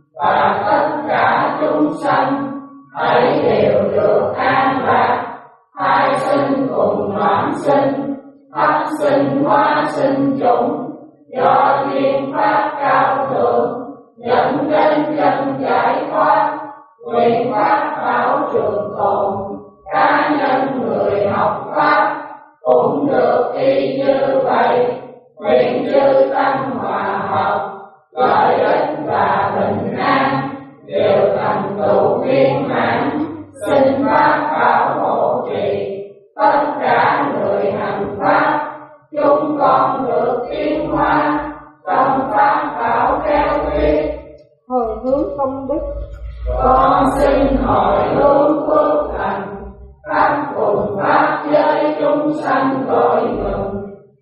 và tất cả chúng sanh, hãy đều được an lạc. Hai sinh cùng noãn sinh, thất sinh hóa sinh chúng, do duyên pháp cao thượng dẫn đến chân giải thoát. Nguyện pháp bảo trường tồn, cá nhân người học pháp cũng được y như vậy. Nguyện chư tăng hòa hợp, lợi ích và bình an đều thành tựu viên mãn. Xin pháp bảo hộ trì tất cả người hành pháp, chúng con được tiến hóa trong pháp bảo khéo tuyệt. hồi hướng công đức, Con xin hồi hướng phước lành, khắp cùng pháp giới chúng sanh gọi mừng.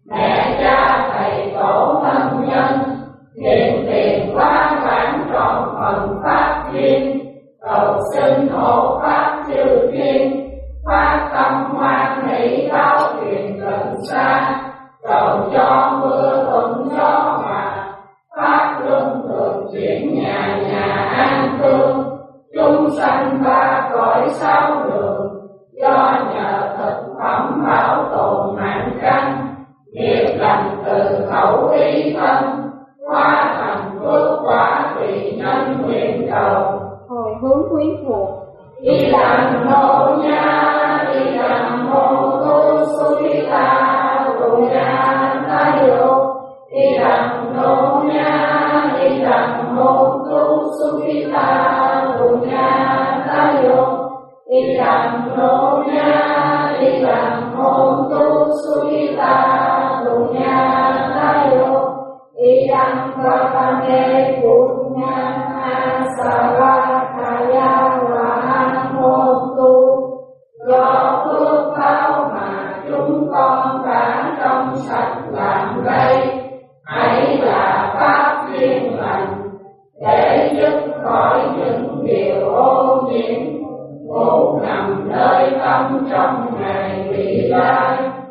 Mẹ cha thầy tổ thân nhân, hiện tiền quá vãng trọn phần pháp duyên. Cầu xin hộ pháp chư thiên, phát tâm hoan hỷ báo truyền gần xa. Cầu cho mưa thuận gió hòa, pháp luân thường chuyển nhà nhà an thương. Chúng sanh ba cõi sáu đường, do nhờ thực phẩm bảo tồn mạng căn. Nghiệp lành từ khẩu ý thân, hóa thành phước quả tùy nhân nguyện cầu. hồi hướng quyến thuộc, Y đằng mô nha, y đằng mô tu suy ta, tu nha ta yo. Y đằng mô nha, y đằng mô tu suy ta, tu nha ta yo. Y đằng mô nha, y đằng mô tu suy ta, tu nha ta yo. Y đằng va ne punya asavakaya và mô tu. Do phước báo mà chúng con đã trong sạch làm đây, hãy là pháp duyên lành để dứt khỏi những điều ô nhiễm, ngủ nằm nơi tâm trong ngày vị lai.